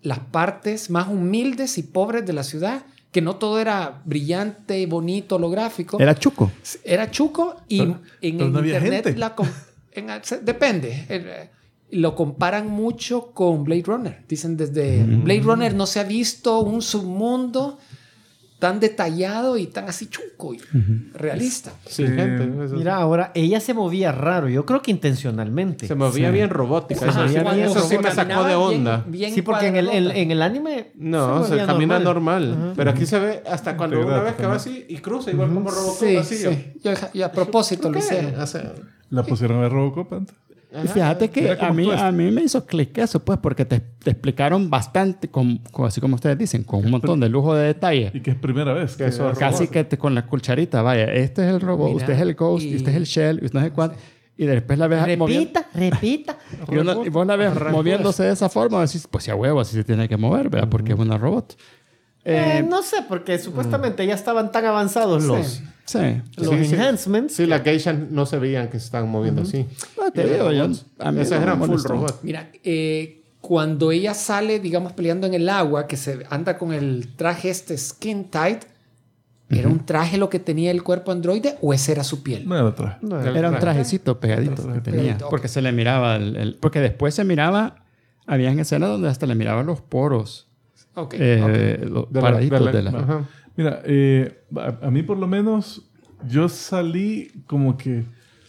las partes más humildes y pobres de la ciudad, que no todo era brillante y bonito, holográfico. Era chuco. Era chuco y Pero en no había internet gente. depende. Lo comparan mucho con Blade Runner. Dicen desde Blade Runner no se ha visto un submundo tan detallado y tan así chuco y realista. Sin gente. Eso Mira, ahora ella se movía raro. Yo creo que intencionalmente. se movía bien robótica. Ajá, Eso sí me robótica. sacó de onda. Sí, porque en el anime No, se movía camina normal. normal. Pero aquí se ve hasta cuando una vez que va así y cruza igual como Robocop. Sí, así sí. Yo a propósito lo hicieron. O sea, La pusieron a Robocop antes. Y fíjate que Era como a mí me hizo clic eso, pues, porque te explicaron bastante, así como ustedes dicen, con un montón de lujo de detalle. Y que es primera vez. Que eso es Casi que con la cucharita, vaya, este es el robot, Mira, usted es el Ghost, y- este es el Shell, y usted no sé cuánto. Y después la ves moviendo. Repita. Y vos la ves moviéndose de esa forma, decís, pues si a huevo, así se tiene que mover, ¿verdad? Porque es una robot. No sé, porque supuestamente ya estaban tan avanzados los Sí. los Sí, sí. enhancements. sí, las geishas no se veían que se estaban moviendo así. Pues te digo, a mí Esas no eran me full molestó. robot. Mira, cuando ella sale, digamos, peleando en el agua, que se anda con el traje skin tight, ¿era un traje lo que tenía el cuerpo androide o ese era su piel? No era atrás. Era un trajecito pegadito que tenía. Pegadito, ok. Porque se le miraba porque después se miraba, habían escenas donde hasta le miraban los poros Ok. los paraditos de la... Ajá. Mira, a mí por lo menos, yo salí como que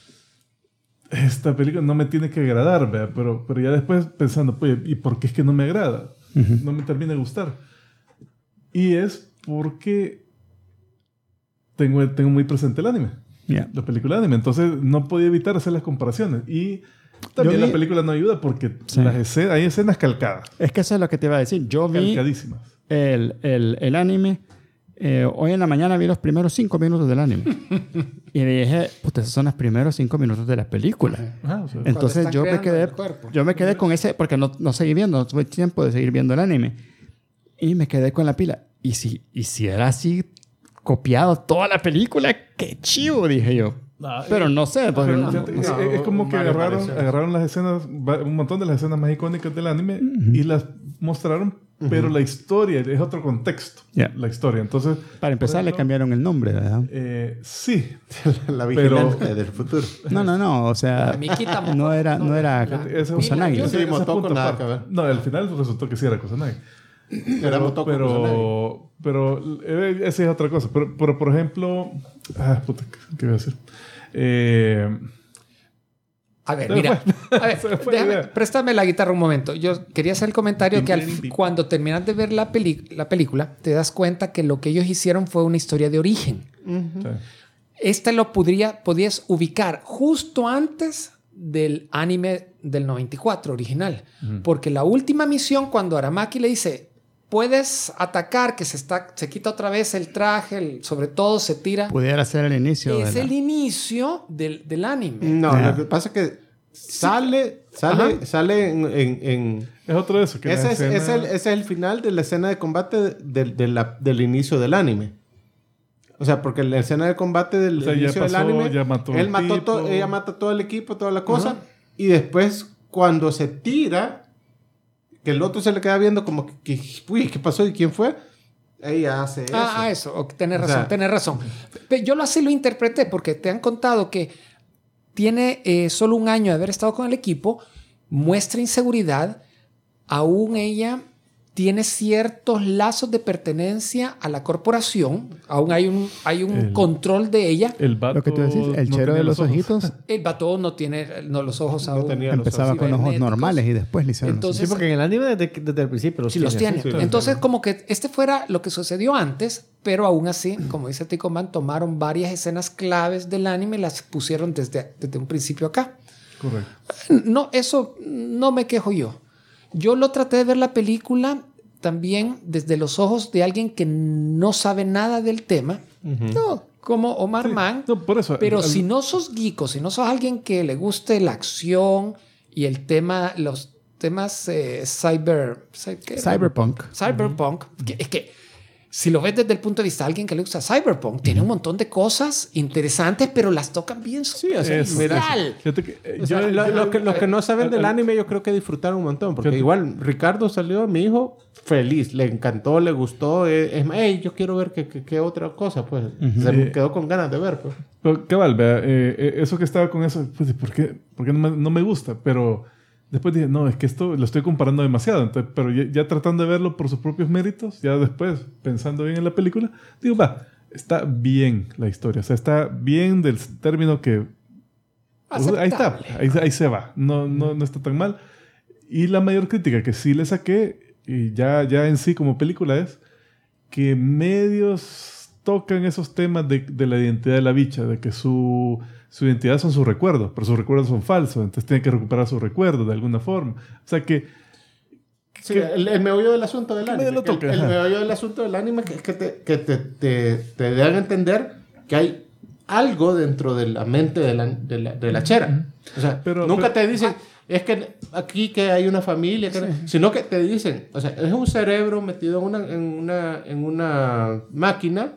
esta película no me tiene que agradar, ¿verdad? Pero ya después pensando, pues, ¿y por qué es que no me agrada? No me termina de gustar. Y es porque tengo muy presente el anime. Yeah. La película de anime. Entonces no podía evitar hacer las comparaciones. Y también Yo vi- la película no ayuda porque Sí. hay escenas calcadas. Es que eso es lo que te iba a decir. Yo vi Calcadísimas. el anime. Hoy en la mañana vi los primeros 5 minutos del anime. Y dije, puta, esos son los primeros 5 minutos de la película. Ajá, o sea, Entonces están yo me creando quedé, el cuerpo. con ese, porque no seguí viendo, no tuve tiempo de seguir viendo el anime. Y me quedé con la pila. Y si era así copiado toda la película, qué chivo, dije yo. Pero no sé, porque pero no- fíjate, no es, sé. es como que Vale, pareció. agarraron las escenas, un montón de las escenas más icónicas del anime y las mostraron, pero la historia es otro contexto. Yeah. La historia. Entonces, Para empezar, le cambiaron el nombre, ¿verdad? sí. La Pero- vigilante del futuro. No, o sea, La Mikita no era Ese es un- Kusanagi. ese- Sí, ese es Motoko, punto nada aparte. que ver. No, al final resultó que sí era Kusanagi. Era Motoko Kusanagi. Pero esa es otra cosa. Pero por ejemplo... puta, ¿qué voy a decir? A ver, Se me mira. A ver, Se me fue la idea. préstame la guitarra un momento. Yo quería hacer el comentario que Pim. cuando terminas de ver la película, te das cuenta que lo que ellos hicieron fue una historia de origen. Sí. Este lo podías ubicar justo antes del anime del 94 original. Porque la última misión, cuando Aramaki le dice, puedes atacar, que se quita otra vez el traje, sobre todo se tira. Pudiera ser el inicio Es de el inicio del anime. No, Ya. lo que pasa es que sale en Es otro de eso. Que ese la es escena- es el final de la escena de combate del inicio del anime. O sea, porque la escena de combate del O sea, ya inicio del pasó, anime, ya mató él al mató tipo. ella mata todo el equipo, toda la cosa, y después cuando se tira, que el otro se le queda viendo como que uy, ¿qué pasó y quién fue? Ella hace eso. Eso. Tenés O razón, sea, tenés razón. Yo así lo interpreté porque te han contado que tiene solo un año de haber estado con el equipo, muestra inseguridad, aún ella tiene ciertos lazos de pertenencia a la corporación, aún hay un control de ella. El vato Lo que tú decís, el no chero tenía de los ojos. ojitos El vato no tiene los ojos aún. tenía los empezaba ojos con ojos cibernéticos. normales y después le hicieron. Entonces, Sí, porque en el anime desde el principio Sí, los tiene. sí, Entonces, como que este fuera lo que sucedió antes, pero aún así, como dice Tico Man, tomaron varias escenas claves del anime y las pusieron desde un principio acá. Correcto. No, eso no me quejo yo. Yo lo traté de ver la película también desde los ojos de alguien que no sabe nada del tema. No, como Omar Mann. No, por eso. Pero si no sos geeko, si no sos alguien que le guste la acción y el tema, los temas ¿qué era? Cyberpunk. Cyberpunk, es que si lo ves desde el punto de vista de alguien que le gusta Cyberpunk, tiene un montón de cosas interesantes, pero las tocan bien superficial. Fíjate que, O sea, los que no saben del anime, yo creo que disfrutaron un montón. Porque igual Ricardo salió, mi hijo, feliz. Le encantó, le gustó. Es más, hey, yo quiero ver qué otra cosa. Pues se me quedó con ganas de ver. Pues. Pero, cabal, vea, eso que estaba con eso, pues, ¿por qué no me gusta? Pero después dije, no, es que esto lo estoy comparando demasiado. Entonces, pero ya tratando de verlo por sus propios méritos, ya después, pensando bien en la película, digo, está bien la historia. O sea, está bien del término que... Ahí está, ahí se va. No está tan mal. Y la mayor crítica que sí le saqué, y ya en sí como película, es que medios tocan esos temas de la identidad de la bicha, de que su identidad son sus recuerdos, pero sus recuerdos son falsos, entonces tiene que recuperar sus recuerdos de alguna forma. O sea que... Sí, el meollo del asunto del anime. El meollo del asunto del anime es que te dan a entender que hay algo dentro de la mente de la chera. O sea, nunca te dicen, es que aquí que hay una familia, sino que te dicen, o sea, es un cerebro metido en una máquina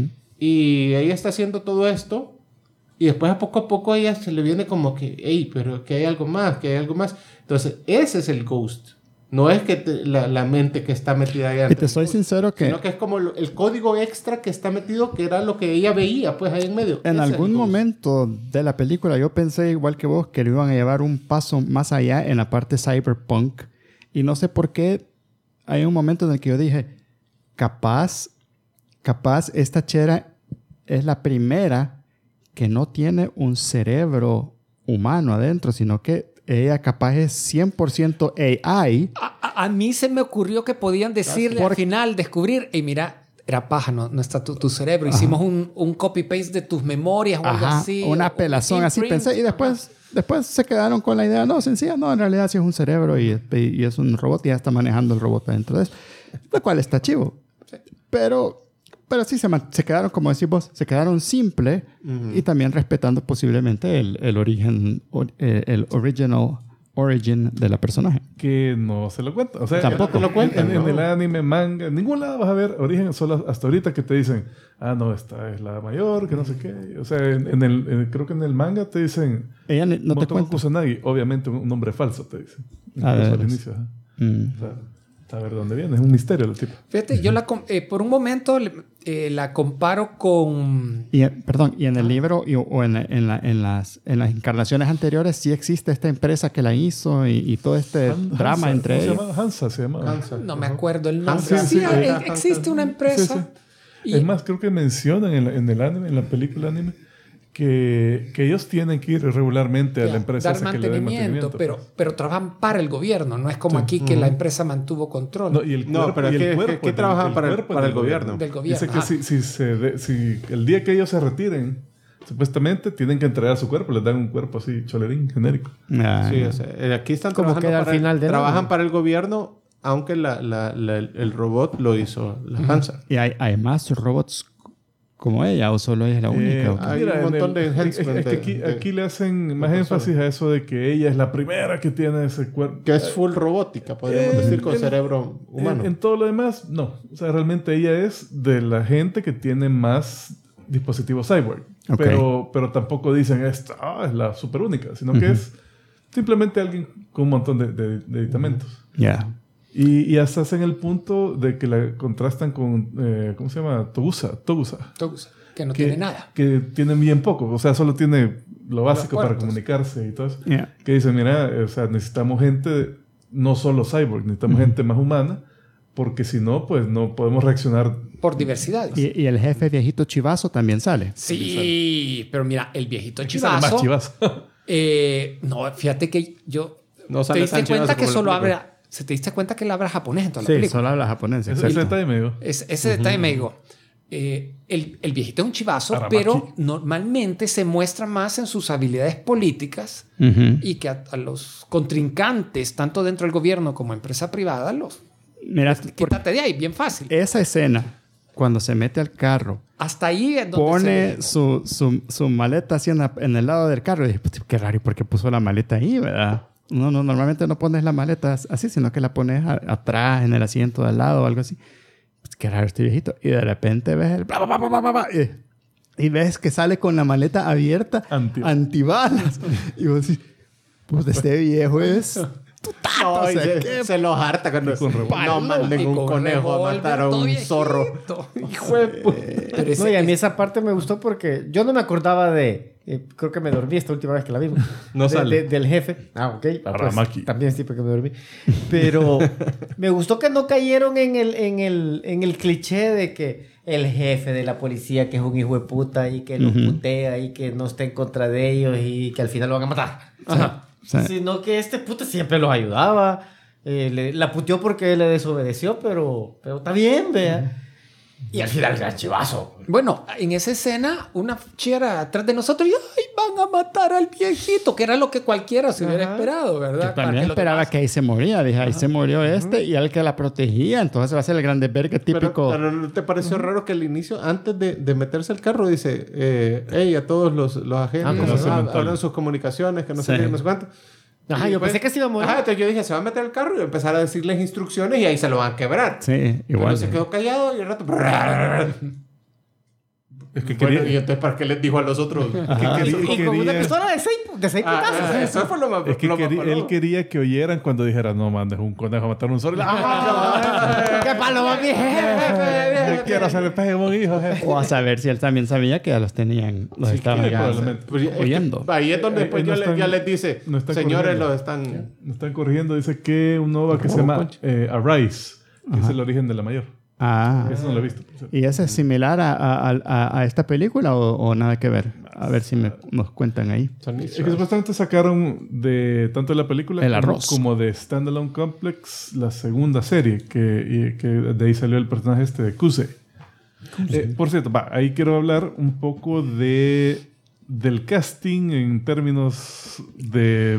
y ella está haciendo todo esto. Y después a poco a ella se le viene como que, hey, pero que hay algo más, Entonces, ese es el ghost. No es que la mente que está metida ahí. Y te soy sincero que... Sino que es como el código extra que está metido, que era lo que ella veía, pues, ahí en medio. En algún momento de la película yo pensé, igual que vos, que lo iban a llevar un paso más allá en la parte cyberpunk. Y no sé por qué hay un momento en el que yo dije, capaz esta chera es la primera que no tiene un cerebro humano adentro, sino que ella capaz es 100% AI. A mí se me ocurrió que podían decirle al final, descubrir, hey, mira, era paja, no está tu cerebro. Ajá. Hicimos un copy-paste de tus memorias o algo así. Una pelazón así pensé. Y después se quedaron con la idea, no, sencilla, no, en realidad sí es un cerebro y es un robot y ya está manejando el robot adentro de eso. Lo cual está chivo. Sí. Pero sí se quedaron, como decís vos, se quedaron simple y también respetando posiblemente el origen, el original origin de la personaje. Que no se lo cuenta. O sea, tampoco lo cuentan. En el anime, manga, en ningún lado vas a ver origen, solo hasta ahorita que te dicen, no, esta es la mayor, que no sé qué. O sea, creo que en el manga te dicen, ella no te cuenta. Kusanagi, obviamente un nombre falso, te dicen. Al inicio. O sea, a ver dónde viene, es un misterio el tipo. Fíjate, yo por un momento la comparo con... Y en el libro o en las encarnaciones anteriores sí existe esta empresa que la hizo y todo este drama entre ellos. Se llama Hansa. No me acuerdo el nombre. Existe una empresa. Sí. Es más, creo que mencionan en el anime, en la película anime, que ellos tienen que ir regularmente a la empresa dar que le den mantenimiento. Pero trabajan para el gobierno. No es como aquí que la empresa mantuvo control. Pero es que trabajan para el gobierno. Del gobierno. Dice que si el día que ellos se retiren, supuestamente tienen que entregar su cuerpo. Les dan un cuerpo así, cholerín, genérico. Sí, o sea, aquí están como trabajando trabajan para el gobierno, aunque el robot lo hizo la Hansa. ¿Y hay más robots como ella o solo ella es la única? Hay un montón de enhancement. Aquí le hacen más énfasis a eso de que ella es la primera que tiene ese cuerpo. Que es full robótica, podríamos decir, con cerebro humano. En todo lo demás, no. O sea, realmente ella es de la gente que tiene más dispositivos cyborg. Okay. Pero tampoco dicen esta es la super única, sino que es simplemente alguien con un montón de aditamentos. Ya. Y hasta hacen el punto de que la contrastan con, ¿cómo se llama? Togusa, que no tiene nada. Que tiene bien poco. O sea, solo tiene lo básico para comunicarse y todo eso. Yeah. Que dicen, mira, o sea, necesitamos gente, no solo cyborg, necesitamos gente más humana, porque si no, pues no podemos reaccionar. Por diversidad. Y el jefe viejito chivazo también sale. Sí, pero mira, el viejito chivazo. Más chivazo. No, fíjate que yo... No te diste cuenta que solo habla... ¿Se te diste cuenta que él habla japonés en toda la película? Sí, solo habla japonés. Ese detalle me digo. Ese detalle me digo. El viejito es un chivazo, pero normalmente se muestra más en sus habilidades políticas y que a los contrincantes, tanto dentro del gobierno como empresa privada, quítate de ahí, bien fácil. Esa escena, cuando se mete al carro, hasta ahí es donde pone su maleta así en el lado del carro. Y dije, qué raro, ¿por qué puso la maleta ahí, verdad? No, normalmente no pones la maleta así, sino que la pones atrás, en el asiento de al lado o algo así. qué raro este viejito. Y de repente ves el... Y ves que sale con la maleta abierta, antibalas. Y vos decís, pues este viejo es... No, o sea, se los harta cuando no manden un conejo a matar a un zorro. Hijo de puta. Pero No, y a mí esa parte me gustó porque yo no me acordaba de... creo que me dormí esta última vez que la vimos. No sale. Del jefe. Ah, ok. Aramaki. También sí, porque me dormí. Pero me gustó que no cayeron en el cliché de que el jefe de la policía que es un hijo de puta y que los putea y que no está en contra de ellos y que al final lo van a matar. Ajá. Sí. Sino que este puta siempre los ayudaba. La puteó porque él le desobedeció, pero está bien, vea. Y al final el chivazo. Bueno, en esa escena, una chera atrás de nosotros y ¡ay, van a matar al viejito! Que era lo que cualquiera se hubiera esperado, ¿verdad? Yo también esperaba que ahí se moría. Dije, ahí se murió y al que la protegía. Entonces va a ser el grande verga típico. Pero ¿no te pareció raro que al inicio, antes de meterse al carro, dice, hey, a todos los agentes, hablan sus comunicaciones, que no sé qué, no sé cuánto. Ajá, yo pensé que se iba a morir. Ajá, entonces yo dije, se va a meter al carro y empezar a decirles instrucciones y ahí se lo van a quebrar. Sí, igual. Pero se quedó callado y al rato... Es que Bueno, quería... y entonces, ¿para qué les dijo a los otros? Y con una pistola de seis putazos. Eso fue lo más... Es que lo más él quería que oyeran cuando dijera, no mandes un conejo a matar a un zorro. ¡Qué paloma, mi jefe! Yo quiero hacer el peje un hijo, jefe. O a saber si él también sabía que ya los tenían, los estaban probablemente. oyendo. Ahí es donde después no están- ya les dice, no están señores, corrigiendo. los están... Nos están corrigiendo. Dice que un OVA que se llama Arise, que es el origen de la mayor. Ah. Eso no lo he visto. ¿Y ese es similar a esta película o nada que ver? A ver si nos cuentan ahí. Es que supuestamente sacaron de tanto de la película El arroz. como de Standalone Complex la segunda serie, que de ahí salió el personaje este de Kuse. Por cierto, ahí quiero hablar un poco del casting en términos de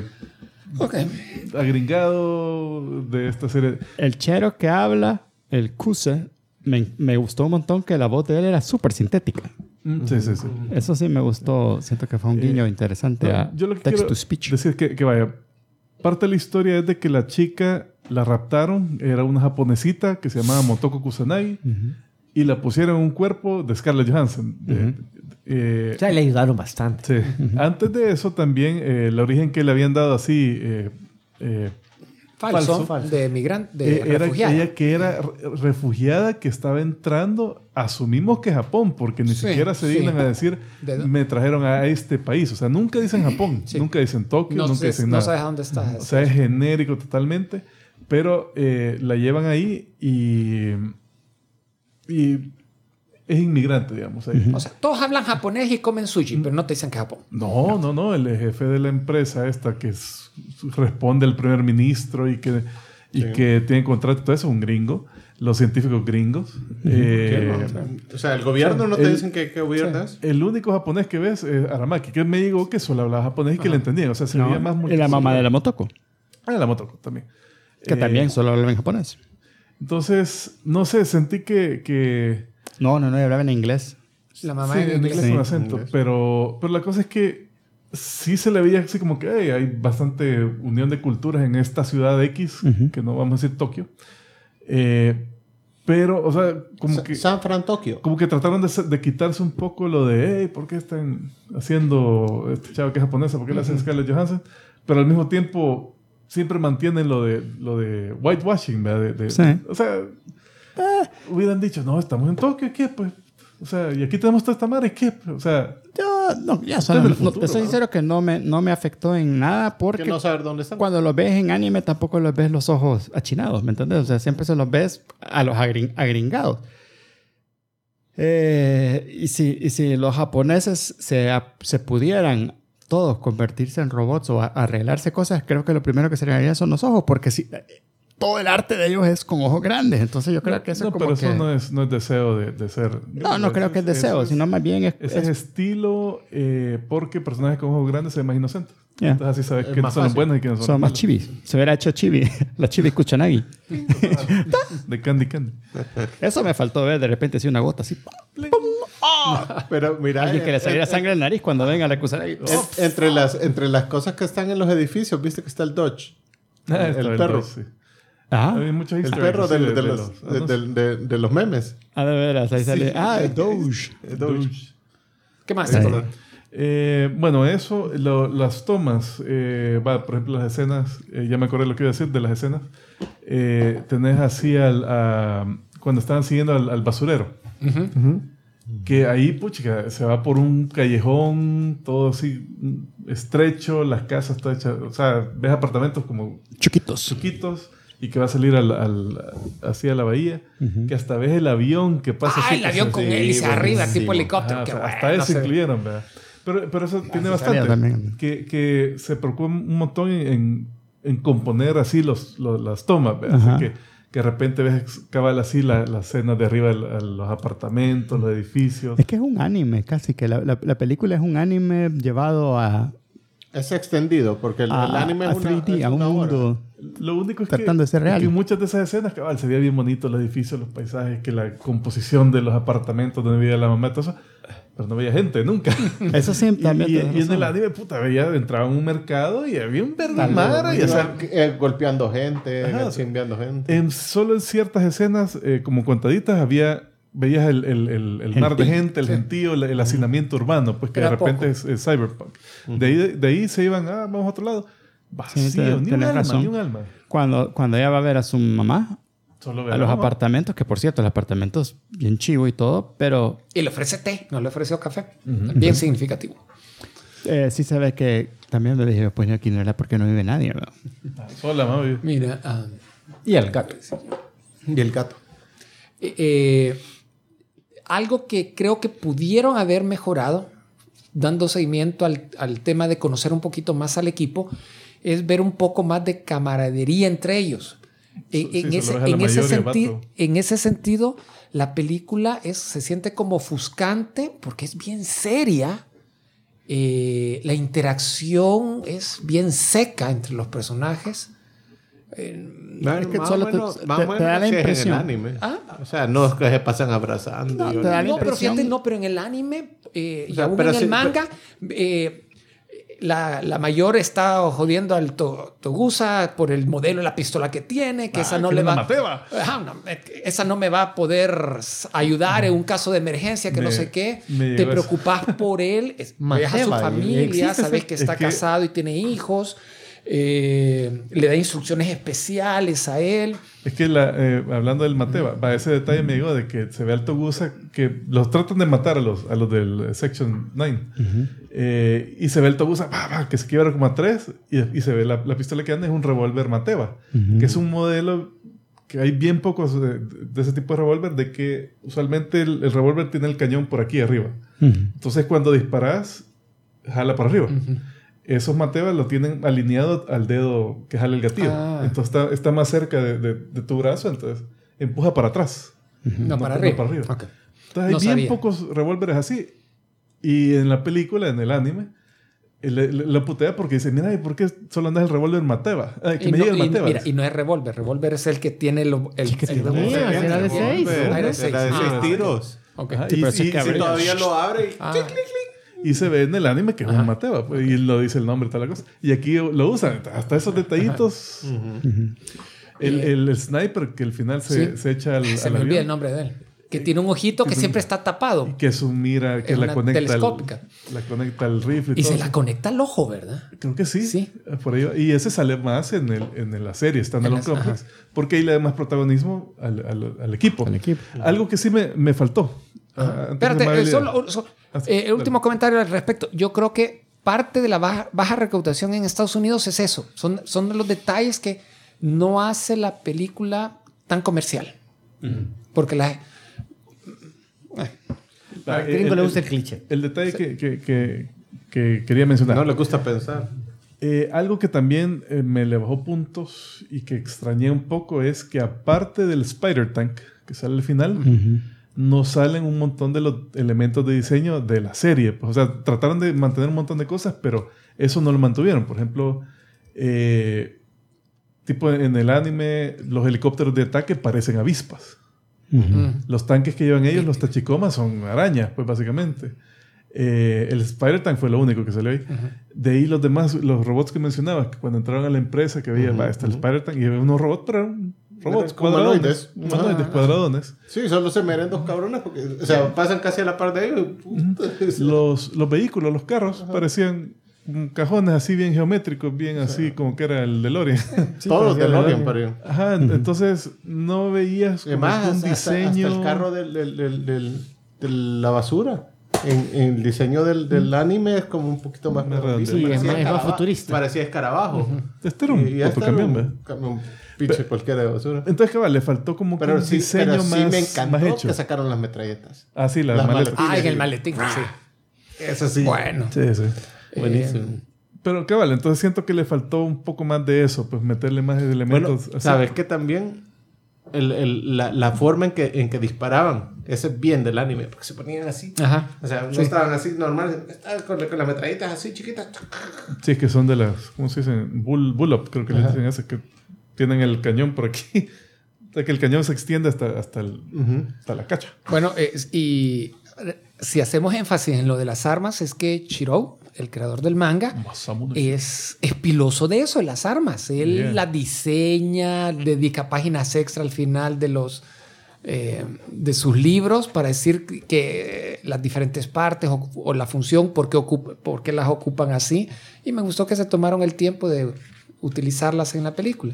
agringado de esta serie. El chero que habla, el Kuse, me gustó un montón que la voz de él era súper sintética. Sí. Eso sí me gustó. Siento que fue un guiño interesante a Yo lo que text quiero to speech. decir es que vaya, parte de la historia es de que la chica la raptaron, era una japonesita que se llamaba Motoko Kusanagi y la pusieron en un cuerpo de Scarlett Johansson. O sea, le ayudaron bastante. Sí. Antes de eso también, el origen que le habían dado así... Falso. falso. De migrante, de era refugiada. ella que era refugiada que estaba entrando, asumimos que Japón, porque ni Sí, siquiera se dignan a decir me trajeron a este país. O sea, nunca dicen Japón, nunca dicen Tokio, nunca dicen nada. No sabes a dónde estás. O sea, es genérico totalmente, pero la llevan ahí y es inmigrante, digamos. Ahí. O sea, todos hablan japonés y comen sushi, pero no te dicen que es Japón. No, el jefe de la empresa esta que responde al primer ministro y que tiene contrato, todo eso es un gringo. Los científicos gringos. O sea, el gobierno no te dicen qué gobierno es. El único japonés que ves es Aramaki, que me dijo que solo hablaba japonés y que le entendían. O sea, se veía más Y la mamá de la Motoko, la Motoko también. que también solo hablaba en japonés. Entonces, no sé, sentí que No, hablaba en inglés. La mamá sí, en en inglés. inglés con acento. Pero la cosa es que sí se le veía así como que hay bastante unión de culturas en esta ciudad X, que no vamos a decir Tokio. Pero, o sea, como que... San Fran, Tokio. Como que trataron de quitarse un poco lo de, hey, ¿por qué están haciendo este chavo que es japonesa? ¿Por qué le hacen Scarlett Johansson? Pero al mismo tiempo siempre mantienen lo de whitewashing, ¿verdad? Sí. O sea, hubieran dicho, no, estamos en Tokio, ¿qué? Pues, o sea, y aquí tenemos toda esta madre, ¿qué? O sea... Te soy sincero que no me afectó en nada porque Que no saber dónde están. cuando los ves en anime tampoco los ves los ojos achinados, ¿me entiendes? O sea, siempre se los ves a los agringados. Y si los japoneses se pudieran todos convertirse en robots o arreglarse cosas, creo que lo primero que se arreglaría son los ojos, porque todo el arte de ellos es con ojos grandes. Entonces yo creo que eso es como pero que... eso no es deseo de ser... No creo que es deseo, sino más bien Ese es estilo porque personajes con ojos grandes se ven más inocentes. Yeah. Entonces así sabes Es quiénes más son los fácil. buenos y quiénes son son los más malos. chivis. Se hubiera hecho chibi. La chibi Kuchanagi. De Candy Candy. Eso me faltó ver de repente así una gota así. ¡Pum! ¡Ah! Pero mira, Alguien que le saliera sangre en la nariz cuando venga la Kuchanagi. entre las cosas que están en los edificios, viste que está el Dodge. Está el perro. sí. Hay muchos El easter perro eggs así de los memes. Ah, de veras, ahí sale. Doge. Doge. ¿Qué más? Sí. Bueno, eso, las tomas, por ejemplo, las escenas, ya me acordé lo que iba a decir de las escenas. Tenés así cuando estaban siguiendo al basurero. Que ahí, puchica, se va por un callejón, todo así estrecho, las casas todas hechas, o sea, ves apartamentos como Chiquitos. y que va a salir hacia la bahía, que hasta ves el avión que pasa así. El avión con hélice arriba, tipo helicóptero. Ajá, Qué hasta bueno, eso no sé. incluyeron, ¿verdad? Pero eso tiene salía bastante. también. Que se preocupó un montón en componer así las tomas, ¿verdad? Ajá. Así que de repente ves cabal así la escena de arriba, los apartamentos, los edificios. Es que es un anime, casi que la película es un anime llevado a Es extendido porque el anime a es una, 3D, es a un una hora. mundo Lo único es tratando de ser real. que en muchas de esas escenas, cabal, se veía bien bonito los edificios, los paisajes, que la composición de los apartamentos donde vivía la mamá, todo eso. Pero no veía gente, nunca. Eso sí, también. Y tienes en el razón. anime, puta, entraba en un mercado y había un verde mara. Y, o sea, Golpeando gente, Ajá, chimbeando gente. solo en ciertas escenas, como contaditas, veías el mar de gente, el gentío, el hacinamiento urbano, pues que Era de repente poco. es cyberpunk. De ahí se iban, vamos a otro lado. Vacío, Sí, ni un tenés alma, razón. ni un alma. Cuando ella va a ver a su mamá, Solo a los apartamentos, que por cierto, los apartamentos bien chivo y todo, pero Y le ofrece té, no le ofreció café. Bien significativo. sí se ve que también me dije, pues aquí no era porque no vive nadie, ¿no? Sola, mami. Mira, Y el gato. Y el gato. algo que creo que pudieron haber mejorado, dando seguimiento al tema de conocer un poquito más al equipo, es ver un poco más de camaradería entre ellos. En ese sentido, la película se siente como ofuscante porque es bien seria. La interacción es bien seca entre los personajes. Es que solo te da la impresión. En el anime. O sea, no es que se pasan abrazando. No, y te da la No, pero impresión. fíjate, pero en el anime y sea, aún pero en el sí, manga, la mayor está jodiendo al Togusa por el modelo de la pistola que tiene, que esa no que le una va mateva. Ajá, esa no me va a poder ayudar en un caso de emergencia, que no sé qué. Te preocupas por él, ves a su Mateva, familia, existe sabes ese- que está es que- casado y tiene hijos. Le da instrucciones especiales a él. Es que hablando del Mateva, ese detalle me llegó de que se ve al Togusa que los tratan de matar a los del Section 9. Y se ve el Togusa que se quiebra como a 3 y se ve la pistola que anda es un revólver Mateva, que es un modelo que hay bien pocos de ese tipo de revólver, de que usualmente el revólver tiene el cañón por aquí arriba. Entonces cuando disparas, jala para arriba. Esos Mateva lo tienen alineado al dedo que jala el gatillo. Entonces está más cerca de tu brazo, entonces empuja para atrás. No, para arriba. Entonces Ok. hay No bien sabía. pocos revólveres así. Y en la película, en el anime, lo putea porque dice, mira, ¿y por qué solo andas el revólver Mateva? Que me llega el Mateva. Mira, y no es revólver. Revólver es el que tiene el Sí, era de 6. Ah, era de Era de 6 Ah, tiros. ok. Ajá, Sí, pero y sí que Si abre. todavía lo abre y se ve en el anime que es un Mateva. Pues, y lo dice el nombre y toda la cosa. Y aquí lo usan. Hasta esos detallitos. El sniper que al final se echa Se al me olvida avión. el nombre de él. Que tiene un ojito que siempre está tapado. Que su mira, que Es la una conecta, telescópica. la conecta al rifle y Y todo. se la conecta al ojo, ¿verdad? Creo que sí. Sí. Por ahí va. Y ese sale más en la serie, Standalone En las- Complex, porque ahí le da más protagonismo al equipo. Al equipo. Algo que sí me faltó. Antes de Espérate, Amabilidad. el dale. último comentario al respecto. Yo creo que parte de la baja recaudación en Estados Unidos es eso. Son los detalles que no hace la película tan comercial. Porque Al gringo le gusta el cliché. El detalle que quería mencionar. No le gusta pensar. Algo que también me le bajó puntos y que extrañé un poco es que aparte del Spider-Tank que sale al final, no salen un montón de los elementos de diseño de la serie. Pues, o sea, trataron de mantener un montón de cosas, pero eso no lo mantuvieron. Por ejemplo, tipo en el anime, los helicópteros de ataque parecen avispas. Los tanques que llevan ellos, los Tachikomas, son arañas, pues básicamente. El Spider-Tank fue lo único que salió ahí. De ahí los demás, los robots que mencionabas, que cuando entraron a la empresa, que veía, está el Spider-Tank, y había unos robots, pero eran robots cuadradones. Humanoides, cuadradones. Sí, solo se meren dos cabrones, porque, o sea, pasan casi a la par de ellos. Los vehículos, los carros, parecían cajones así bien geométricos, bien así como que era el DeLorean. Todos los DeLorean, parecían. Ajá, entonces no veías como Además, un diseño... hasta el carro de la basura. En el diseño del anime es como un poquito más redondito. Sí, es más futurista. Parecía escarabajo. Este era un autocamión, un pinche cualquiera de basura. Entonces, cabal, le faltó como que un diseño sí más, me encantó más hecho. que sacaron las metralletas. Ah, sí, las maletas. En el maletín, sí. Eso sí. Bueno. Sí. Buenísimo. Pero cabal, entonces siento que le faltó un poco más de eso, pues meterle más elementos. Bueno, así. ¿sabes que también la forma en que disparaban, ese es bien del anime, porque se ponían así. Ajá. O sea, no estaban así normal, estaban con las metralletas así chiquitas. Sí, es que son de las, ¿cómo se dicen? Bull-up, creo que le dicen ese, que tienen el cañón por aquí. O sea, que el cañón se extiende hasta la cacha. Bueno, y si hacemos énfasis en lo de las armas, es que Shirou, el creador del manga, es piloso de eso, de las armas. Él las diseña, dedica páginas extra al final de sus libros para decir que las diferentes partes o la función, por qué las ocupan así. Y me gustó que se tomaron el tiempo de utilizarlas en la película.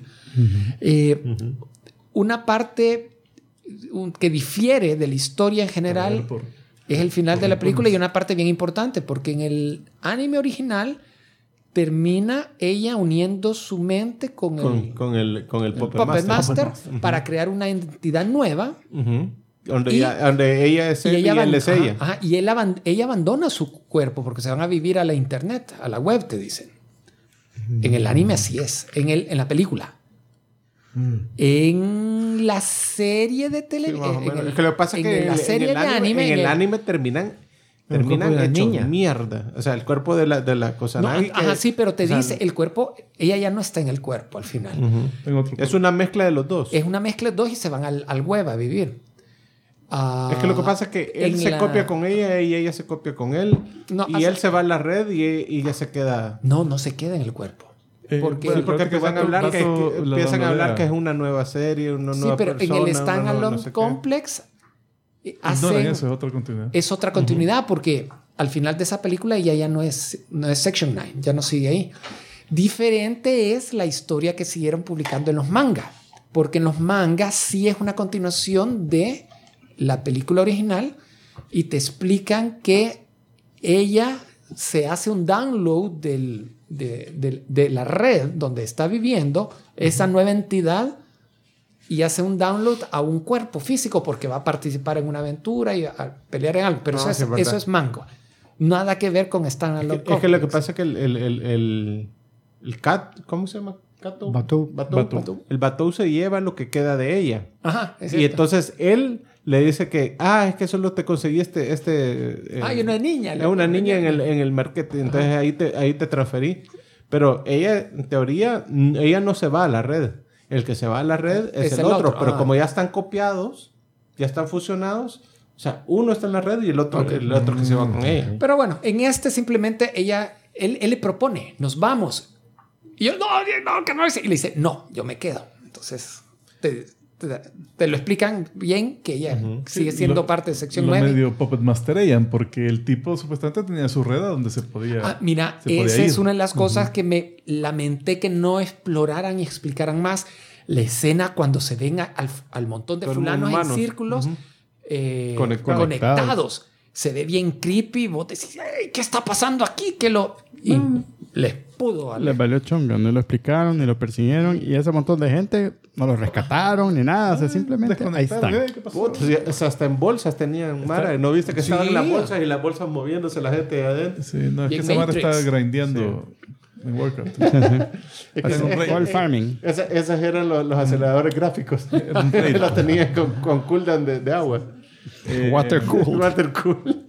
Una parte que difiere de la historia en general es el final de la película, y una parte bien importante, porque en el anime original termina ella uniendo su mente con el Puppet Master para crear una entidad nueva. Donde ella es él y él es ella. Y ella abandona su cuerpo porque se van a vivir a la internet, a la web, te dicen. En el anime así es, en la película. En la serie de televisión. Es que lo que pasa es que en la serie de anime. En el anime terminan hechos mierda. O sea, el cuerpo de la cosa. Sí, pero te dice, el cuerpo, ella ya no está en el cuerpo al final. Es una mezcla de los dos. Es una mezcla de dos y se van al web a vivir. Es que lo que pasa es que él se copia con ella y ella se copia con él. Él se va a la red y ella se queda. No se queda en el cuerpo. Porque empiezan a hablar que es una nueva serie, una nueva persona. Sí, pero en el Standalone Complex eso es otra continuidad. Es otra continuidad porque al final de esa película ella ya no es Section 9, ya no sigue ahí. Diferente es la historia que siguieron publicando en los mangas, porque en los mangas sí es una continuación de la película original y te explican que ella se hace un download de la red donde está viviendo esa nueva entidad y hace un download a un cuerpo físico porque va a participar en una aventura y a pelear en algo. Pero eso es manga. Nada que ver con Standalone Complex. Es que lo que pasa es que el cat, ¿cómo se llama? Batou. El Batou se lleva lo que queda de ella. Y entonces él le dice que, es que solo te conseguí y una niña. Es una niña en el market. Entonces ahí te transferí. Pero ella, en teoría, ella no se va a la red. El que se va a la red es el otro. Pero como ya están copiados, ya están fusionados, o sea, uno está en la red y el otro que se va con ella. Pero bueno, en simplemente él le propone, nos vamos. Y yo, no, que no. Y le dice, no, yo me quedo. Entonces, te lo explican bien que ella sigue siendo parte de sección 9. Medio Puppet Master ella, porque el tipo supuestamente tenía su red donde se podía. Mira, esa es una de las cosas que me lamenté que no exploraran y explicaran más. La escena cuando se ven al montón de fulanos en círculos conectados. Se ve bien creepy. Vos decís, ¿qué está pasando aquí? Y les pudo. Les valió chonga, no lo explicaron, ni lo persiguieron. Y ese montón de gente no lo rescataron, ni nada. O sea, simplemente ahí están. Hasta en bolsas tenían Mara. ¿No viste que estaban en las bolsas y las bolsas moviéndose la gente de adentro? Sí, no, es que esa Mara está grindeando en Warcraft. Wall farming. Esos eran los aceleradores gráficos. Los tenían con cooldown de agua. Water cool.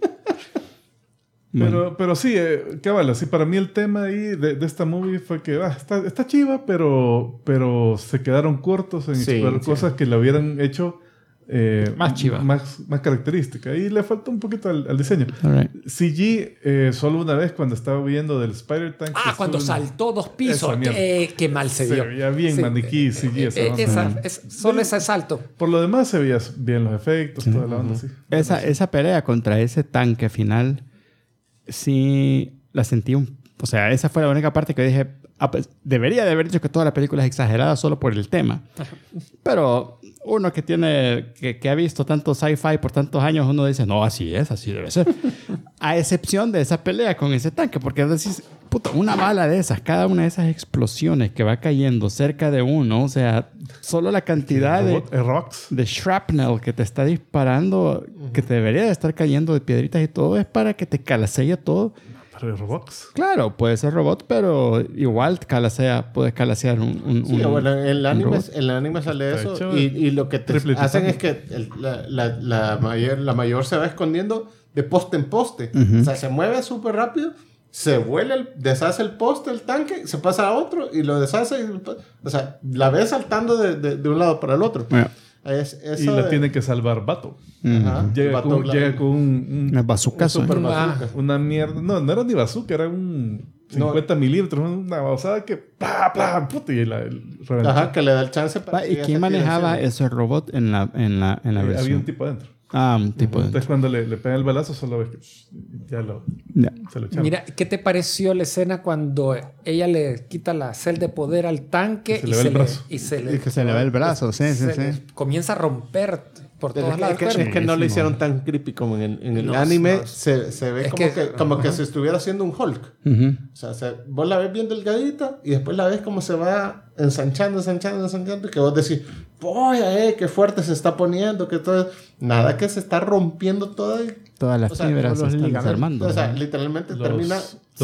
Pero sí, cabal, así para mí el tema ahí de esta movie fue que está chiva, pero se quedaron cortos en explorar cosas que la hubieran hecho Más chiva. Más característica. Y le falta un poquito al diseño. All right. CG, solo una vez cuando estaba viendo del Spider-Tank. Cuando saltó 2 pisos. Esa mierda. Qué mal se Se vio. veía bien maniquí, CG. Solo ese salto. Por lo demás se veía bien los efectos, toda la onda, sí. Esa pelea contra ese tanque final, sí la sentí o sea, esa fue la única parte que dije, pues, debería de haber dicho que toda la película es exagerada solo por el tema. Pero uno que ha visto tanto sci-fi por tantos años, uno dice, no, así debe ser. A excepción de esa pelea con ese tanque, porque decís, puta, una bala de esas, cada una de esas explosiones que va cayendo cerca de uno, o sea, solo la cantidad de shrapnel que te está disparando, que te debería de estar cayendo de piedritas y todo, es para que te calacee todo. Pero de robots. Claro, puede ser robot, pero igual puedes calasear un bueno, en el anime robot. sale Está eso hecho y lo que te triple hacen titanio. es que la mayor se va escondiendo de poste en poste. O sea, se mueve súper rápido, se vuela, deshace el poste, el tanque, se pasa a otro y lo deshace. O sea, la ves saltando de un lado para el otro. Yeah. Y la tiene que salvar Bato. Ajá, Llega con Una bazookazo. super bazooka. una mierda. No era ni bazooka, era un 50 milímetros. Una babosada que puta, y reventó. Ajá, que le da el chance para ¿Y quién manejaba ese robot en la versión? Había un tipo adentro. Un tipo de... Entonces cuando le pega el balazo solo ves que Ya. se lo echaron. Mira, ¿qué te pareció la escena cuando ella le quita la cel de poder al tanque Y se le va el brazo. Y que se le va el brazo, sí. comienza a romper por Pero todos lados? es que no lo hicieron tan creepy como en el No, anime. no. Se ve Es como que- que se estuviera haciendo un Hulk. Ujú. O sea, vos la ves bien delgadita y después la ves como se va ensanchando y que vos decís, ¡poya, qué fuerte se está poniendo! Que todo... Nada, que se está rompiendo todo. Todas las O sea, fibras se los están ligamentos. desarmando. O sea, literalmente termina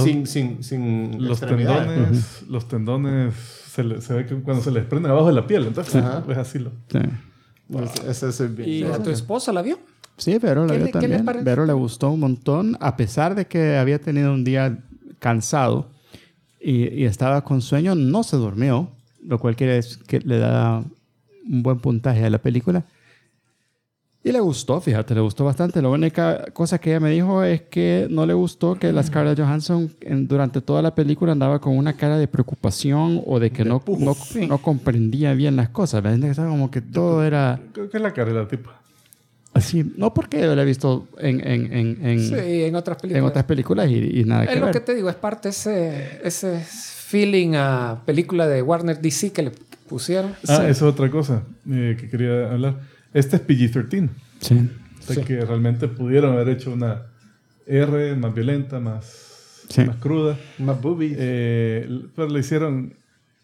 sin Los extremidades. tendones se ve que cuando se les prende abajo de la piel. Entonces, Ajá. es así. Sí. Ese es bien. ¿Y a tu esposa la vio? Sí, Vero la ¿Qué vio le- qué le también. pareció? Vero le gustó un montón, a pesar de que había tenido un día cansado y estaba con sueño, no se durmió, lo cual quiere decir que le da un buen puntaje a la película. Y le gustó, fíjate, le gustó bastante. La única cosa que ella me dijo es que no le gustó que la Scarlett Johansson durante toda la película andaba con una cara de preocupación o de que no comprendía bien las cosas. ¿Ves? Estaba como que todo era Creo que es la cara de la tipa. así. No porque yo la he visto en Sí, en otras películas. en otras películas y nada que Es lo ver. que te digo, es parte ese feeling a película de Warner DC que le pusieron. Esa es otra cosa que quería hablar. Este es PG-13. Sí. O sea que realmente pudieron haber hecho una R más violenta, más cruda. Más boobies. Pero le hicieron...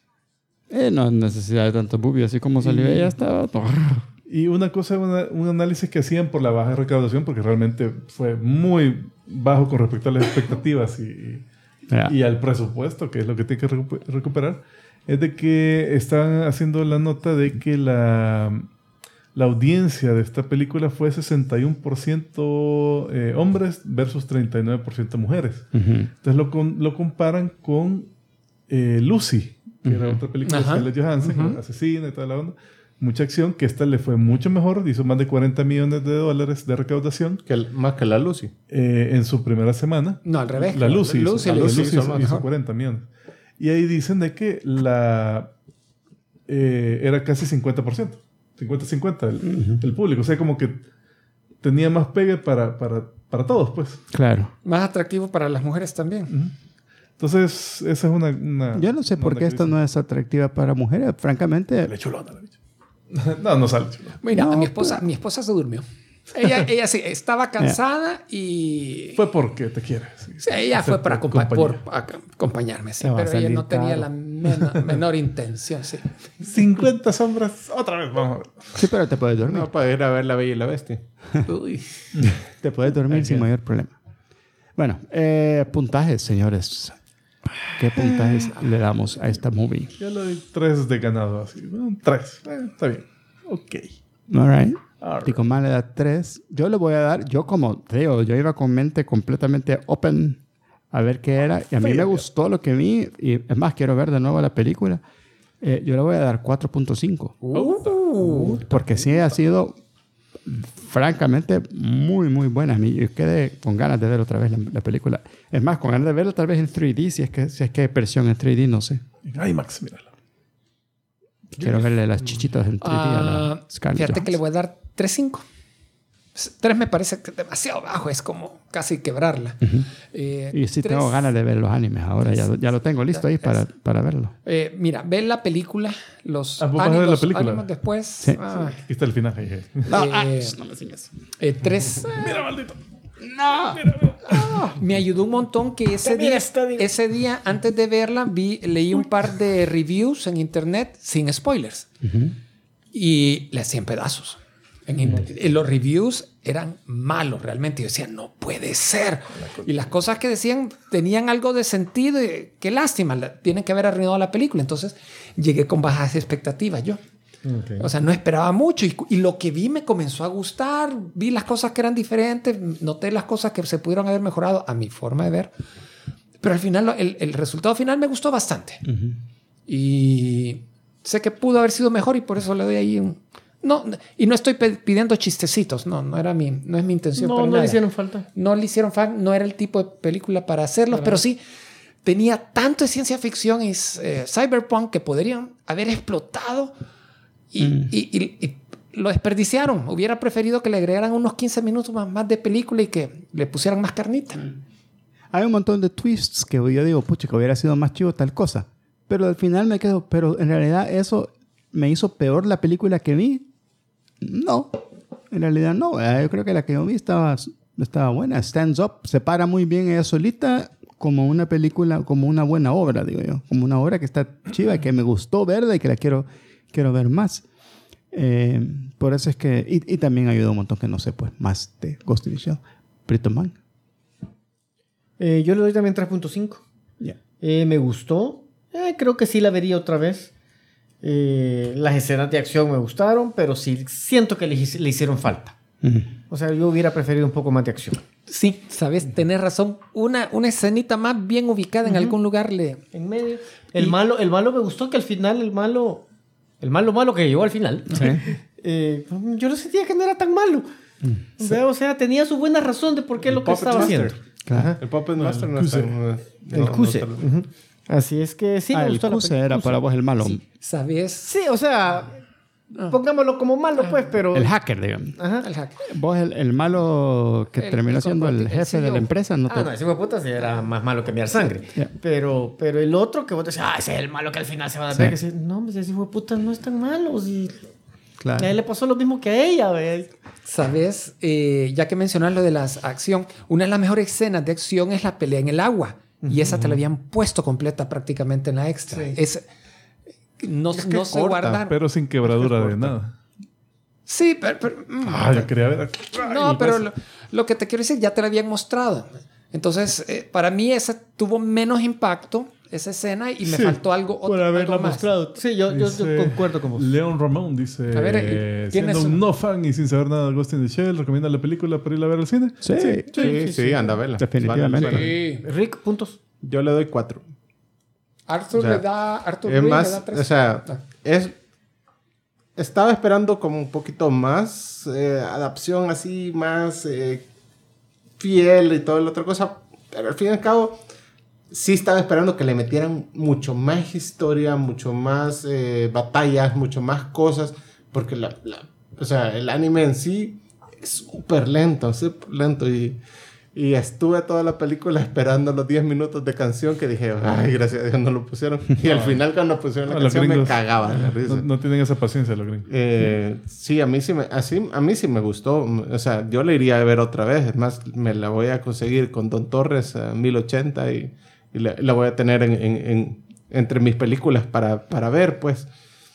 No hay necesidad de tanto boobie, así como salió ella estaba... Y una cosa, un análisis que hacían por la baja recaudación, porque realmente fue muy bajo con respecto a las expectativas y al presupuesto, que es lo que tiene que recuperar, es de que están haciendo la nota de que la audiencia de esta película fue 61% hombres versus 39% mujeres. Entonces lo comparan con Lucy, que era otra película de Scarlett Johansson, asesina y toda la onda. Mucha acción, que esta le fue mucho mejor, hizo más de $40 millones de recaudación. Más que la Lucy. En su primera semana. No, al revés. La Lucy le hizo mejor. 40 millones. Y ahí dicen de que era casi 50%. 50-50 el público. O sea, como que tenía más pegue para todos, pues. Claro. Más atractivo para las mujeres también. Entonces, esa es una Yo no sé por qué esta no es atractiva para mujeres. Francamente, Le chulona la bicha. no sale chulona. Mira, No, mi esposa se durmió. Ella sí, estaba cansada y... Fue porque te quieres. Sí, ella fue para compañía. acompañarme, sí, Te va a pero ella salir no tenía caro. la menor intención, sí. 50 sombras. Otra vez, vamos a ver. sí, pero te puedes dormir. No, para ir a ver La Bella y la Bestia. Uy. Te puedes dormir sin mayor problema. Bueno, puntajes, señores. ¿Qué puntajes le damos a esta movie? Yo le doy 3 de ganado, así. 3. Está bien. Ok. All right. All right. Ticomán le da 3. Yo le voy a dar, yo como te digo, yo iba con mente completamente open a ver qué era. Y a mí me gustó lo que vi. Y es más, quiero ver de nuevo la película. Yo le voy a dar 4.5. Porque sí ha sido francamente muy, muy buena. Yo quedé con ganas de ver otra vez la película. Es más, con ganas de verla tal vez en 3D, si es que hay versión en 3D, no sé. En IMAX, míralo. Quiero verle las chichitas en 3D a la Scarlett Fíjate que le Johansson. voy a dar 3.5. 3 me parece que es demasiado bajo, es como casi quebrarla. Y sí 3, tengo ganas de ver los animes ahora, ya lo tengo listo ahí para verlo. mira, ve la película, los ¿vos vas a ver la película? ánimos después. Sí. Aquí está el final. Ahí. No me sigas. 3. Mira, maldito. Me ayudó un montón que ese día, antes de verla, leí un par de reviews en internet sin spoilers. Y le hacían pedazos. Los reviews eran malos realmente. Yo decía, no puede ser. Y las cosas que decían tenían algo de sentido. Y qué lástima, tienen que haber arruinado la película. Entonces llegué con bajas expectativas yo. Okay. O sea, no esperaba mucho. Y lo que vi me comenzó a gustar. Vi las cosas que eran diferentes. Noté las cosas que se pudieron haber mejorado a mi forma de ver. Pero al final, el resultado final me gustó bastante. Y sé que pudo haber sido mejor y por eso le doy ahí un... No, y no estoy pidiendo chistecitos, no es mi intención. No nada. le hicieron falta. No le hicieron falta, no era el tipo de película para hacerlos, pero sí tenía tanto de ciencia ficción y cyberpunk que podrían haber explotado y lo desperdiciaron. Hubiera preferido que le agregaran unos 15 minutos más de película y que le pusieran más carnita. Hay un montón de twists que yo digo, pucha, que hubiera sido más chido tal cosa. Pero al final me quedo, pero en realidad eso me hizo peor la película que vi. No, en realidad no. Yo creo que la que yo vi estaba buena. Stands Up, se para muy bien ella solita como una película, como una buena obra, digo yo. Como una obra que está chiva y que me gustó verla y que la quiero ver más. Por eso es que... Y también ayudó un montón que no sé, pues, más de Ghost in the Shell. Pretty Man. Yo le doy también 3.5. Yeah. Me gustó. Creo que sí la vería otra vez. Las escenas de acción me gustaron, pero sí siento que le hicieron falta. O sea, yo hubiera preferido un poco más de acción. Sí, sabes, tenés razón. Una escenita más bien ubicada en algún lugar En medio. El malo me gustó que al final el malo que llegó al final, yo no sentía que no era tan malo. O sea, tenía su buena razón de por qué lo que estaba haciendo. Claro. El Puppet Master no Kuse. está... El Kuse. Así es que sí me El gustó Kuse la era para vos el malo. ¿Sabes? Sí, o sea, pongámoslo como malo, pues, pero... El hacker, digamos. Ajá. El hacker. Vos el malo que terminó siendo el jefe de la empresa. No te... No, ese hijo de puta sí era más malo que mirar sangre. Yeah. Pero el otro que vos decís, ese es el malo que al final se va a dar. Que no, ese hijo de puta no es tan malo. Y Claro. a él le pasó lo mismo que a ella, ¿ve? ¿Sabes? Ya que mencionas lo de la acción, una de las mejores escenas de acción es la pelea en el agua. Y esa te la habían puesto completa prácticamente en la extra. No se corta, guarda. Pero sin quebradura de nada. Sí, pero Yo quería ver. no, pero lo que te quiero decir, ya te la habían mostrado. Entonces, para mí esa tuvo menos impacto, esa escena, y me faltó algo, Por haberla algo más. mostrado. Sí, yo concuerdo con vos. Leon Ramón dice: A ver, ¿quién siendo es un no fan y sin saber nada de Ghost in the Shell, ¿recomienda la película para ir a ver al cine? Sí. Sí, anda a verla. Definitivamente. Vale. Rick, puntos. Yo le doy 4. Arthur O sea, le da... Arthur Es Reed más, le da 3. o sea, estaba esperando como un poquito más adaptación así, más fiel y toda la otra cosa, pero al fin y al cabo sí estaba esperando que le metieran mucho más historia, mucho más batallas, mucho más cosas, porque o sea, el anime en sí es súper lento y estuve toda la película esperando los 10 minutos de canción que dije, ay, gracias a Dios no lo pusieron. Y al final cuando pusieron la Los canción me gringos cagaba de la risa. No tienen esa paciencia los gringos. Sí, a mí sí me gustó. O sea, yo la iría a ver otra vez. Es más, me la voy a conseguir con Don Torres a 1080 y la voy a tener entre mis películas para ver, pues.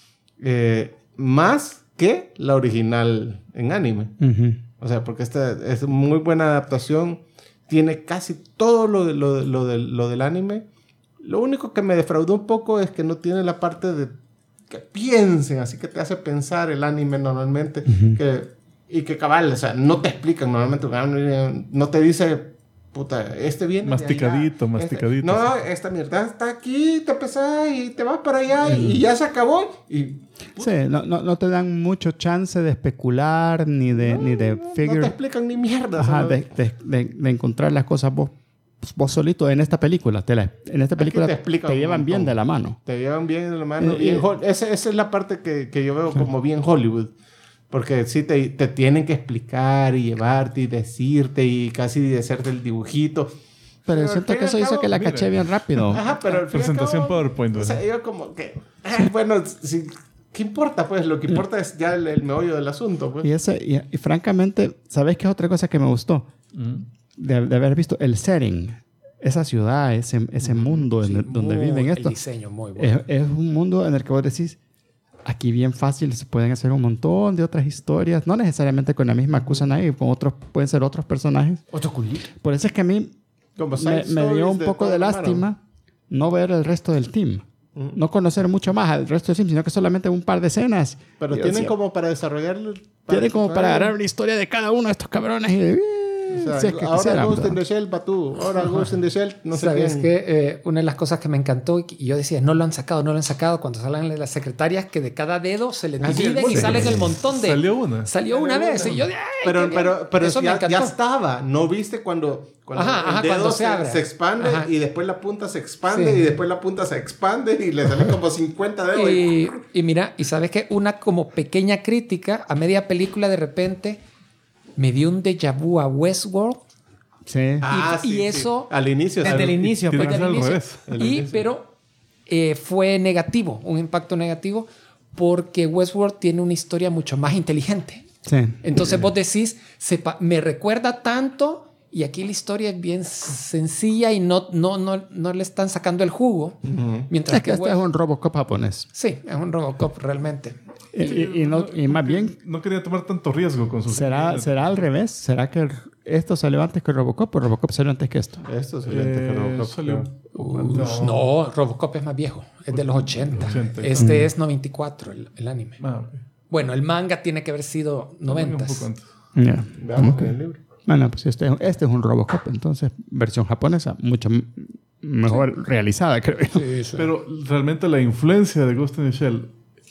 Más que la original en anime. O sea, porque esta es muy buena adaptación. Tiene casi todo lo del anime. Lo único que me defraudó un poco es que no tiene la parte de que piensen, así que te hace pensar el anime normalmente. Y que cabal, o sea, no te explican normalmente. No te dice puta, este viene Masticadito, de allá. masticadito. No, esta mierda está aquí, te pesas y te vas para allá y ya se acabó. Y Sí, no te dan mucho chance de especular ni de no te figure. explican ni mierda. Ajá, solo- de encontrar las cosas vos solito en esta película. En esta película te explican te un llevan bien montón. de la mano. Te llevan bien de la mano. Y- Esa es la parte que yo veo como bien Hollywood. Porque sí te tienen que explicar y llevarte y decirte y casi hacerte el dibujito. Pero al siento fin que y eso al hizo cabo, que la mira. caché bien rápido. Ajá, pero al fin y al Presentación cabo, PowerPoint, O sea, ¿verdad? yo como que... bueno, ¿qué importa? Pues lo que importa es ya el meollo del asunto. Pues. Y francamente, ¿sabes qué es otra cosa que me gustó? De haber visto el setting. Esa ciudad, ese mundo donde viven El esto. diseño muy bueno. Es un mundo en el que vos decís, aquí bien fácil se pueden hacer un montón de otras historias, no necesariamente con la misma Kusanagi, con otros, pueden ser otros personajes. Otro culito. Por eso es que a mí Como side me dio stories un poco de todo el lástima no ver el resto del team. No conocer mucho más al resto del team, sino que solamente un par de escenas. Pero Yo tienen decía, como para desarrollar... tienen como para agarrar una historia de cada uno de estos cabrones y O sea, si es que ahora quisieran, Ghost in ¿verdad? the Shell, Batú. Ahora Ghost in the Shell, no sé ¿Sabes quién. qué? Una de las cosas que me encantó y yo decía, no lo han sacado cuando salen las secretarias que de cada dedo se le sí, dividen y sí. salen el montón de... Salió una. Salió una vez y yo de... "Ay, Pero, qué bien". pero Eso me ya encantó. estaba. ¿No viste cuando Ajá, el dedo cuando se abre? se expande Ajá. y después la punta se expande Sí. y después la punta se expande y le salen como 50 dedos? Y mira, y sabes que una como pequeña crítica a media película de repente me dio un déjà vu a Westworld. Sí. y eso- Al inicio. Desde el inicio, Tiene pues. que ser al inicio. revés. Pero fue negativo, un impacto negativo, porque Westworld tiene una historia mucho más inteligente. Sí. Entonces vos decís, me recuerda tanto y aquí la historia es bien sencilla y no le están sacando el jugo. Mientras Es que que este es un Robocop japonés. sí, es un Robocop realmente. Y más bien, No quería tomar tanto riesgo con sus... ¿será al revés? ¿Será que esto salió antes que Robocop o Robocop salió antes que esto? Esto es el salió... No, Robocop es más viejo, es de los 80. 80. Este es 94, el anime. Ah, ok. Bueno, el manga tiene que haber sido 90. Un poco antes. Ya. Veamos en el libro. Bueno, pues este es un Robocop, entonces, versión japonesa, mucho mejor realizada, creo yo. Sí, sí. Pero realmente la influencia de Ghost in the Shell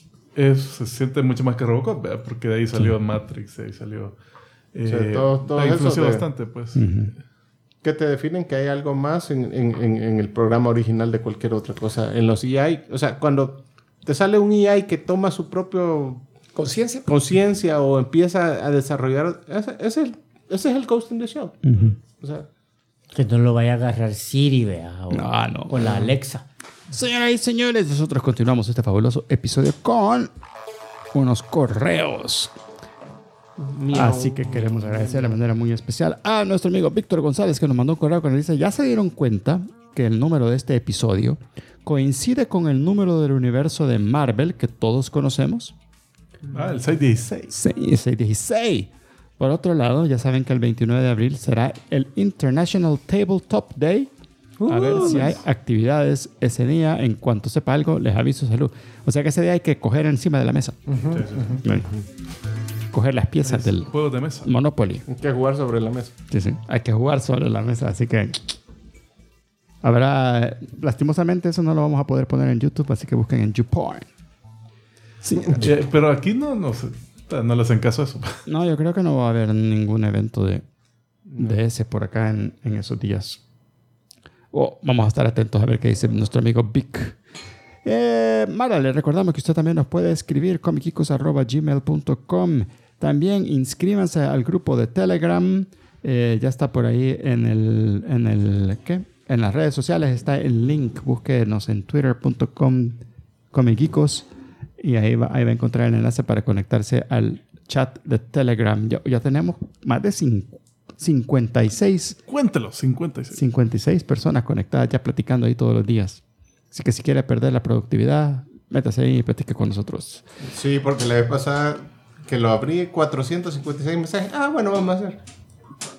se siente mucho más que Robocop, ¿verdad? Porque de ahí salió Matrix, de ahí salió... sea, todo la eso influenció de- bastante, pues. Que te definen que hay algo más en el programa original de cualquier otra cosa. En los EI, o sea, cuando te sale un EI que toma su propio Conciencia. conciencia o empieza a desarrollar, ese es el Ghost in the Shell. O sea, Que no lo vaya a agarrar Siri, vea. O, No. o la Alexa. Señoras y señores, nosotros continuamos este fabuloso episodio con unos correos. Así que queremos agradecer de manera muy especial a nuestro amigo Víctor González, que nos mandó un correo que nos dice: ya se dieron cuenta que el número de este episodio coincide con el número del universo de Marvel que todos conocemos. Ah, el 616. 616. Por otro lado, ya saben que el 29 de abril será el International Tabletop Day. A ver si hay actividades ese día. En cuanto sepa algo, les aviso. Salud. O sea que ese día hay que coger encima de la mesa. Sí, sí. Bueno, coger las piezas del Juegos de mesa. Monopoly. hay que jugar sobre la mesa. Sí, sí. Hay que jugar sobre la mesa. Así que habrá... Lastimosamente eso no lo vamos a poder poner en YouTube. Así que busquen en YouPorn. Sí. Pero aquí no le hacen caso a eso. No, yo creo que no va a haber ningún evento de ese por acá en esos días. Vamos a estar atentos a ver qué dice nuestro amigo Vic. Mara, le recordamos que usted también nos puede escribir comicicos@gmail.com. También inscríbanse al grupo de Telegram. Ya está por ahí en las redes sociales está el link. Búsquenos en twitter.com comicicos y ahí va a encontrar el enlace para conectarse al chat de Telegram. Ya tenemos más de 56 Cuéntelo, 56. 56 personas conectadas ya platicando ahí todos los días. Así que si quiere perder la productividad, métase ahí y platique con nosotros. Sí, porque la vez pasada que lo abrí, 456 mensajes. Ah, bueno, vamos a hacer.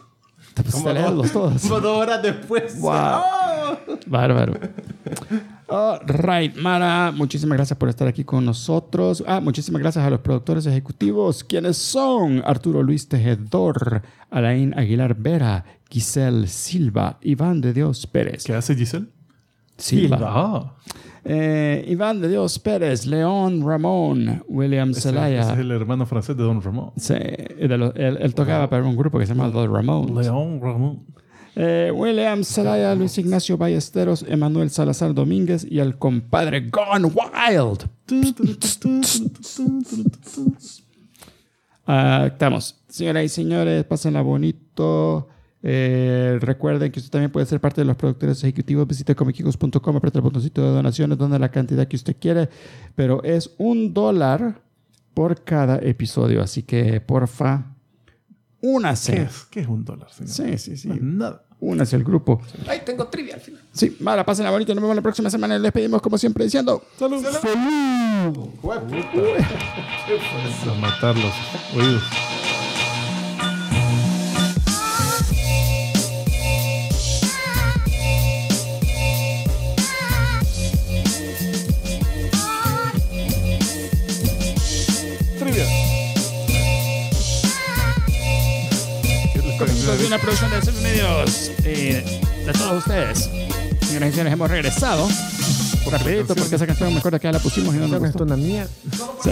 Pues a leerlos todos. Como 2 horas después. Wow. ¡Oh! Bárbaro. Right, Mara, muchísimas gracias por estar aquí con nosotros. Muchísimas gracias a los productores ejecutivos, quienes son Arturo Luis Tejedor, Alain Aguilar Vera, Giselle Silva, Iván de Dios Pérez. ¿Qué hace Giselle? Silva. Ah, Iván de Dios Pérez, León Ramón, William ese Zelaya. es el hermano francés de Don Ramón. Sí, él tocaba para un grupo que se llama The Ramones. León Ramón. William Zelaya, Luis Ignacio Ballesteros, Emanuel Salazar Domínguez y el compadre Gone Wild. Estamos. Señoras y señores, pásenla bonito. Recuerden que usted también puede ser parte de los productores ejecutivos. Visite comicicos.com, aprieta el botoncito de donaciones, donde la cantidad que usted quiere, pero es $1 por cada episodio. Así que, porfa, únase. ¿Qué es $1, señor? Sí. Nada. Únase al grupo. Ahí tengo trivia al final. Sí, Mara, pásenla bonito. Nos vemos la próxima semana. Les despedimos como siempre diciendo ¡Salud! A matar los oídos. Trivia. De una producción de Cero Medios de todos ustedes. Señoras y señores, hemos regresado rapidito porque esa canción me acuerdo que ya la pusimos y no nos Esto es gustó. una mía. Sí.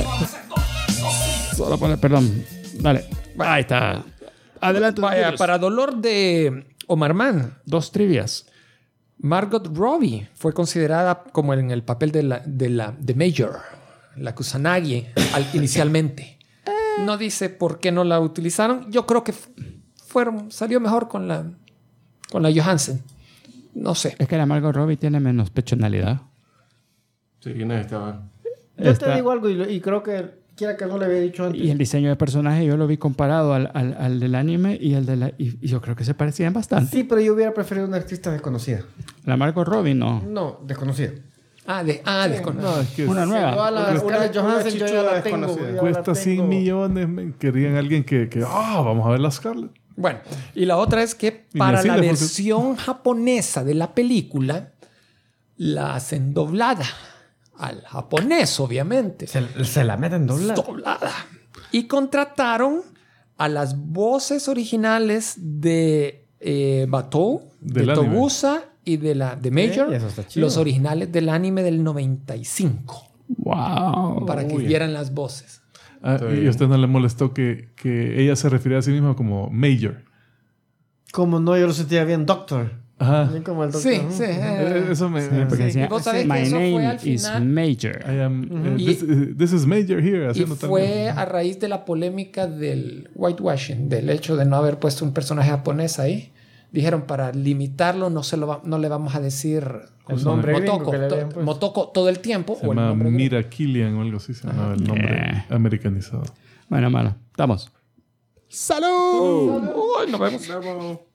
Solo poner, perdón. Dale. Ahí está. Adelante. Vaya, Dios. para dolor de Omar Mann, 2 trivias. Margot Robbie fue considerada como en el papel de Major, la Kusanagi, inicialmente. No dice por qué no la utilizaron. Yo creo que salió mejor con la Johansen. No sé. Es que la Margot Robbie tiene menos personalidad. Sí, no estaba. Yo Está- te digo algo y creo que quiera que no le había dicho antes. Y el diseño de personaje yo lo vi comparado al del anime y el de la... Y yo creo que se parecían bastante. Sí, pero yo hubiera preferido una artista desconocida. La Margot Robbie no. No, desconocida. Desconocido. No, es que Una nueva. Yo a la Scarlett Johansson yo ya la tengo. desconocida. yo ya cuesta la 100 tengo. millones. Querían alguien que vamos a ver la Scarlett. Bueno, y la otra es que Y para así la le versión japonesa de la película, la hacen doblada. Al japonés, obviamente. Se la meten doblada. Doblada. Y contrataron a las voces originales de Batou, de Del anime. Togusa y de Major, eso está chido. los originales del anime del 95, Wow. para que vieran las voces. Y a usted no le molestó que ella se refiere a sí misma como Major. Como no, yo lo sentía bien, Doctor. Ajá. Bien como el Doctor. Sí, sí. Eso me... Porque Sí, decía, y vos sabés que My eso fue name al is final. Major. I am, Y- this is Major here. Y haciendo fue también. a raíz de la polémica del whitewashing, del hecho de no haber puesto un personaje japonés ahí. Dijeron, para limitarlo, no le vamos a decir El nombre gringo Motoko, que le habían puesto. Motoko todo el tiempo. Se o el llama nombre gringo. Mira Killian o algo así. Se llama el nombre americanizado. Bueno, mano. Estamos. ¡Salud! Uy, nos vemos.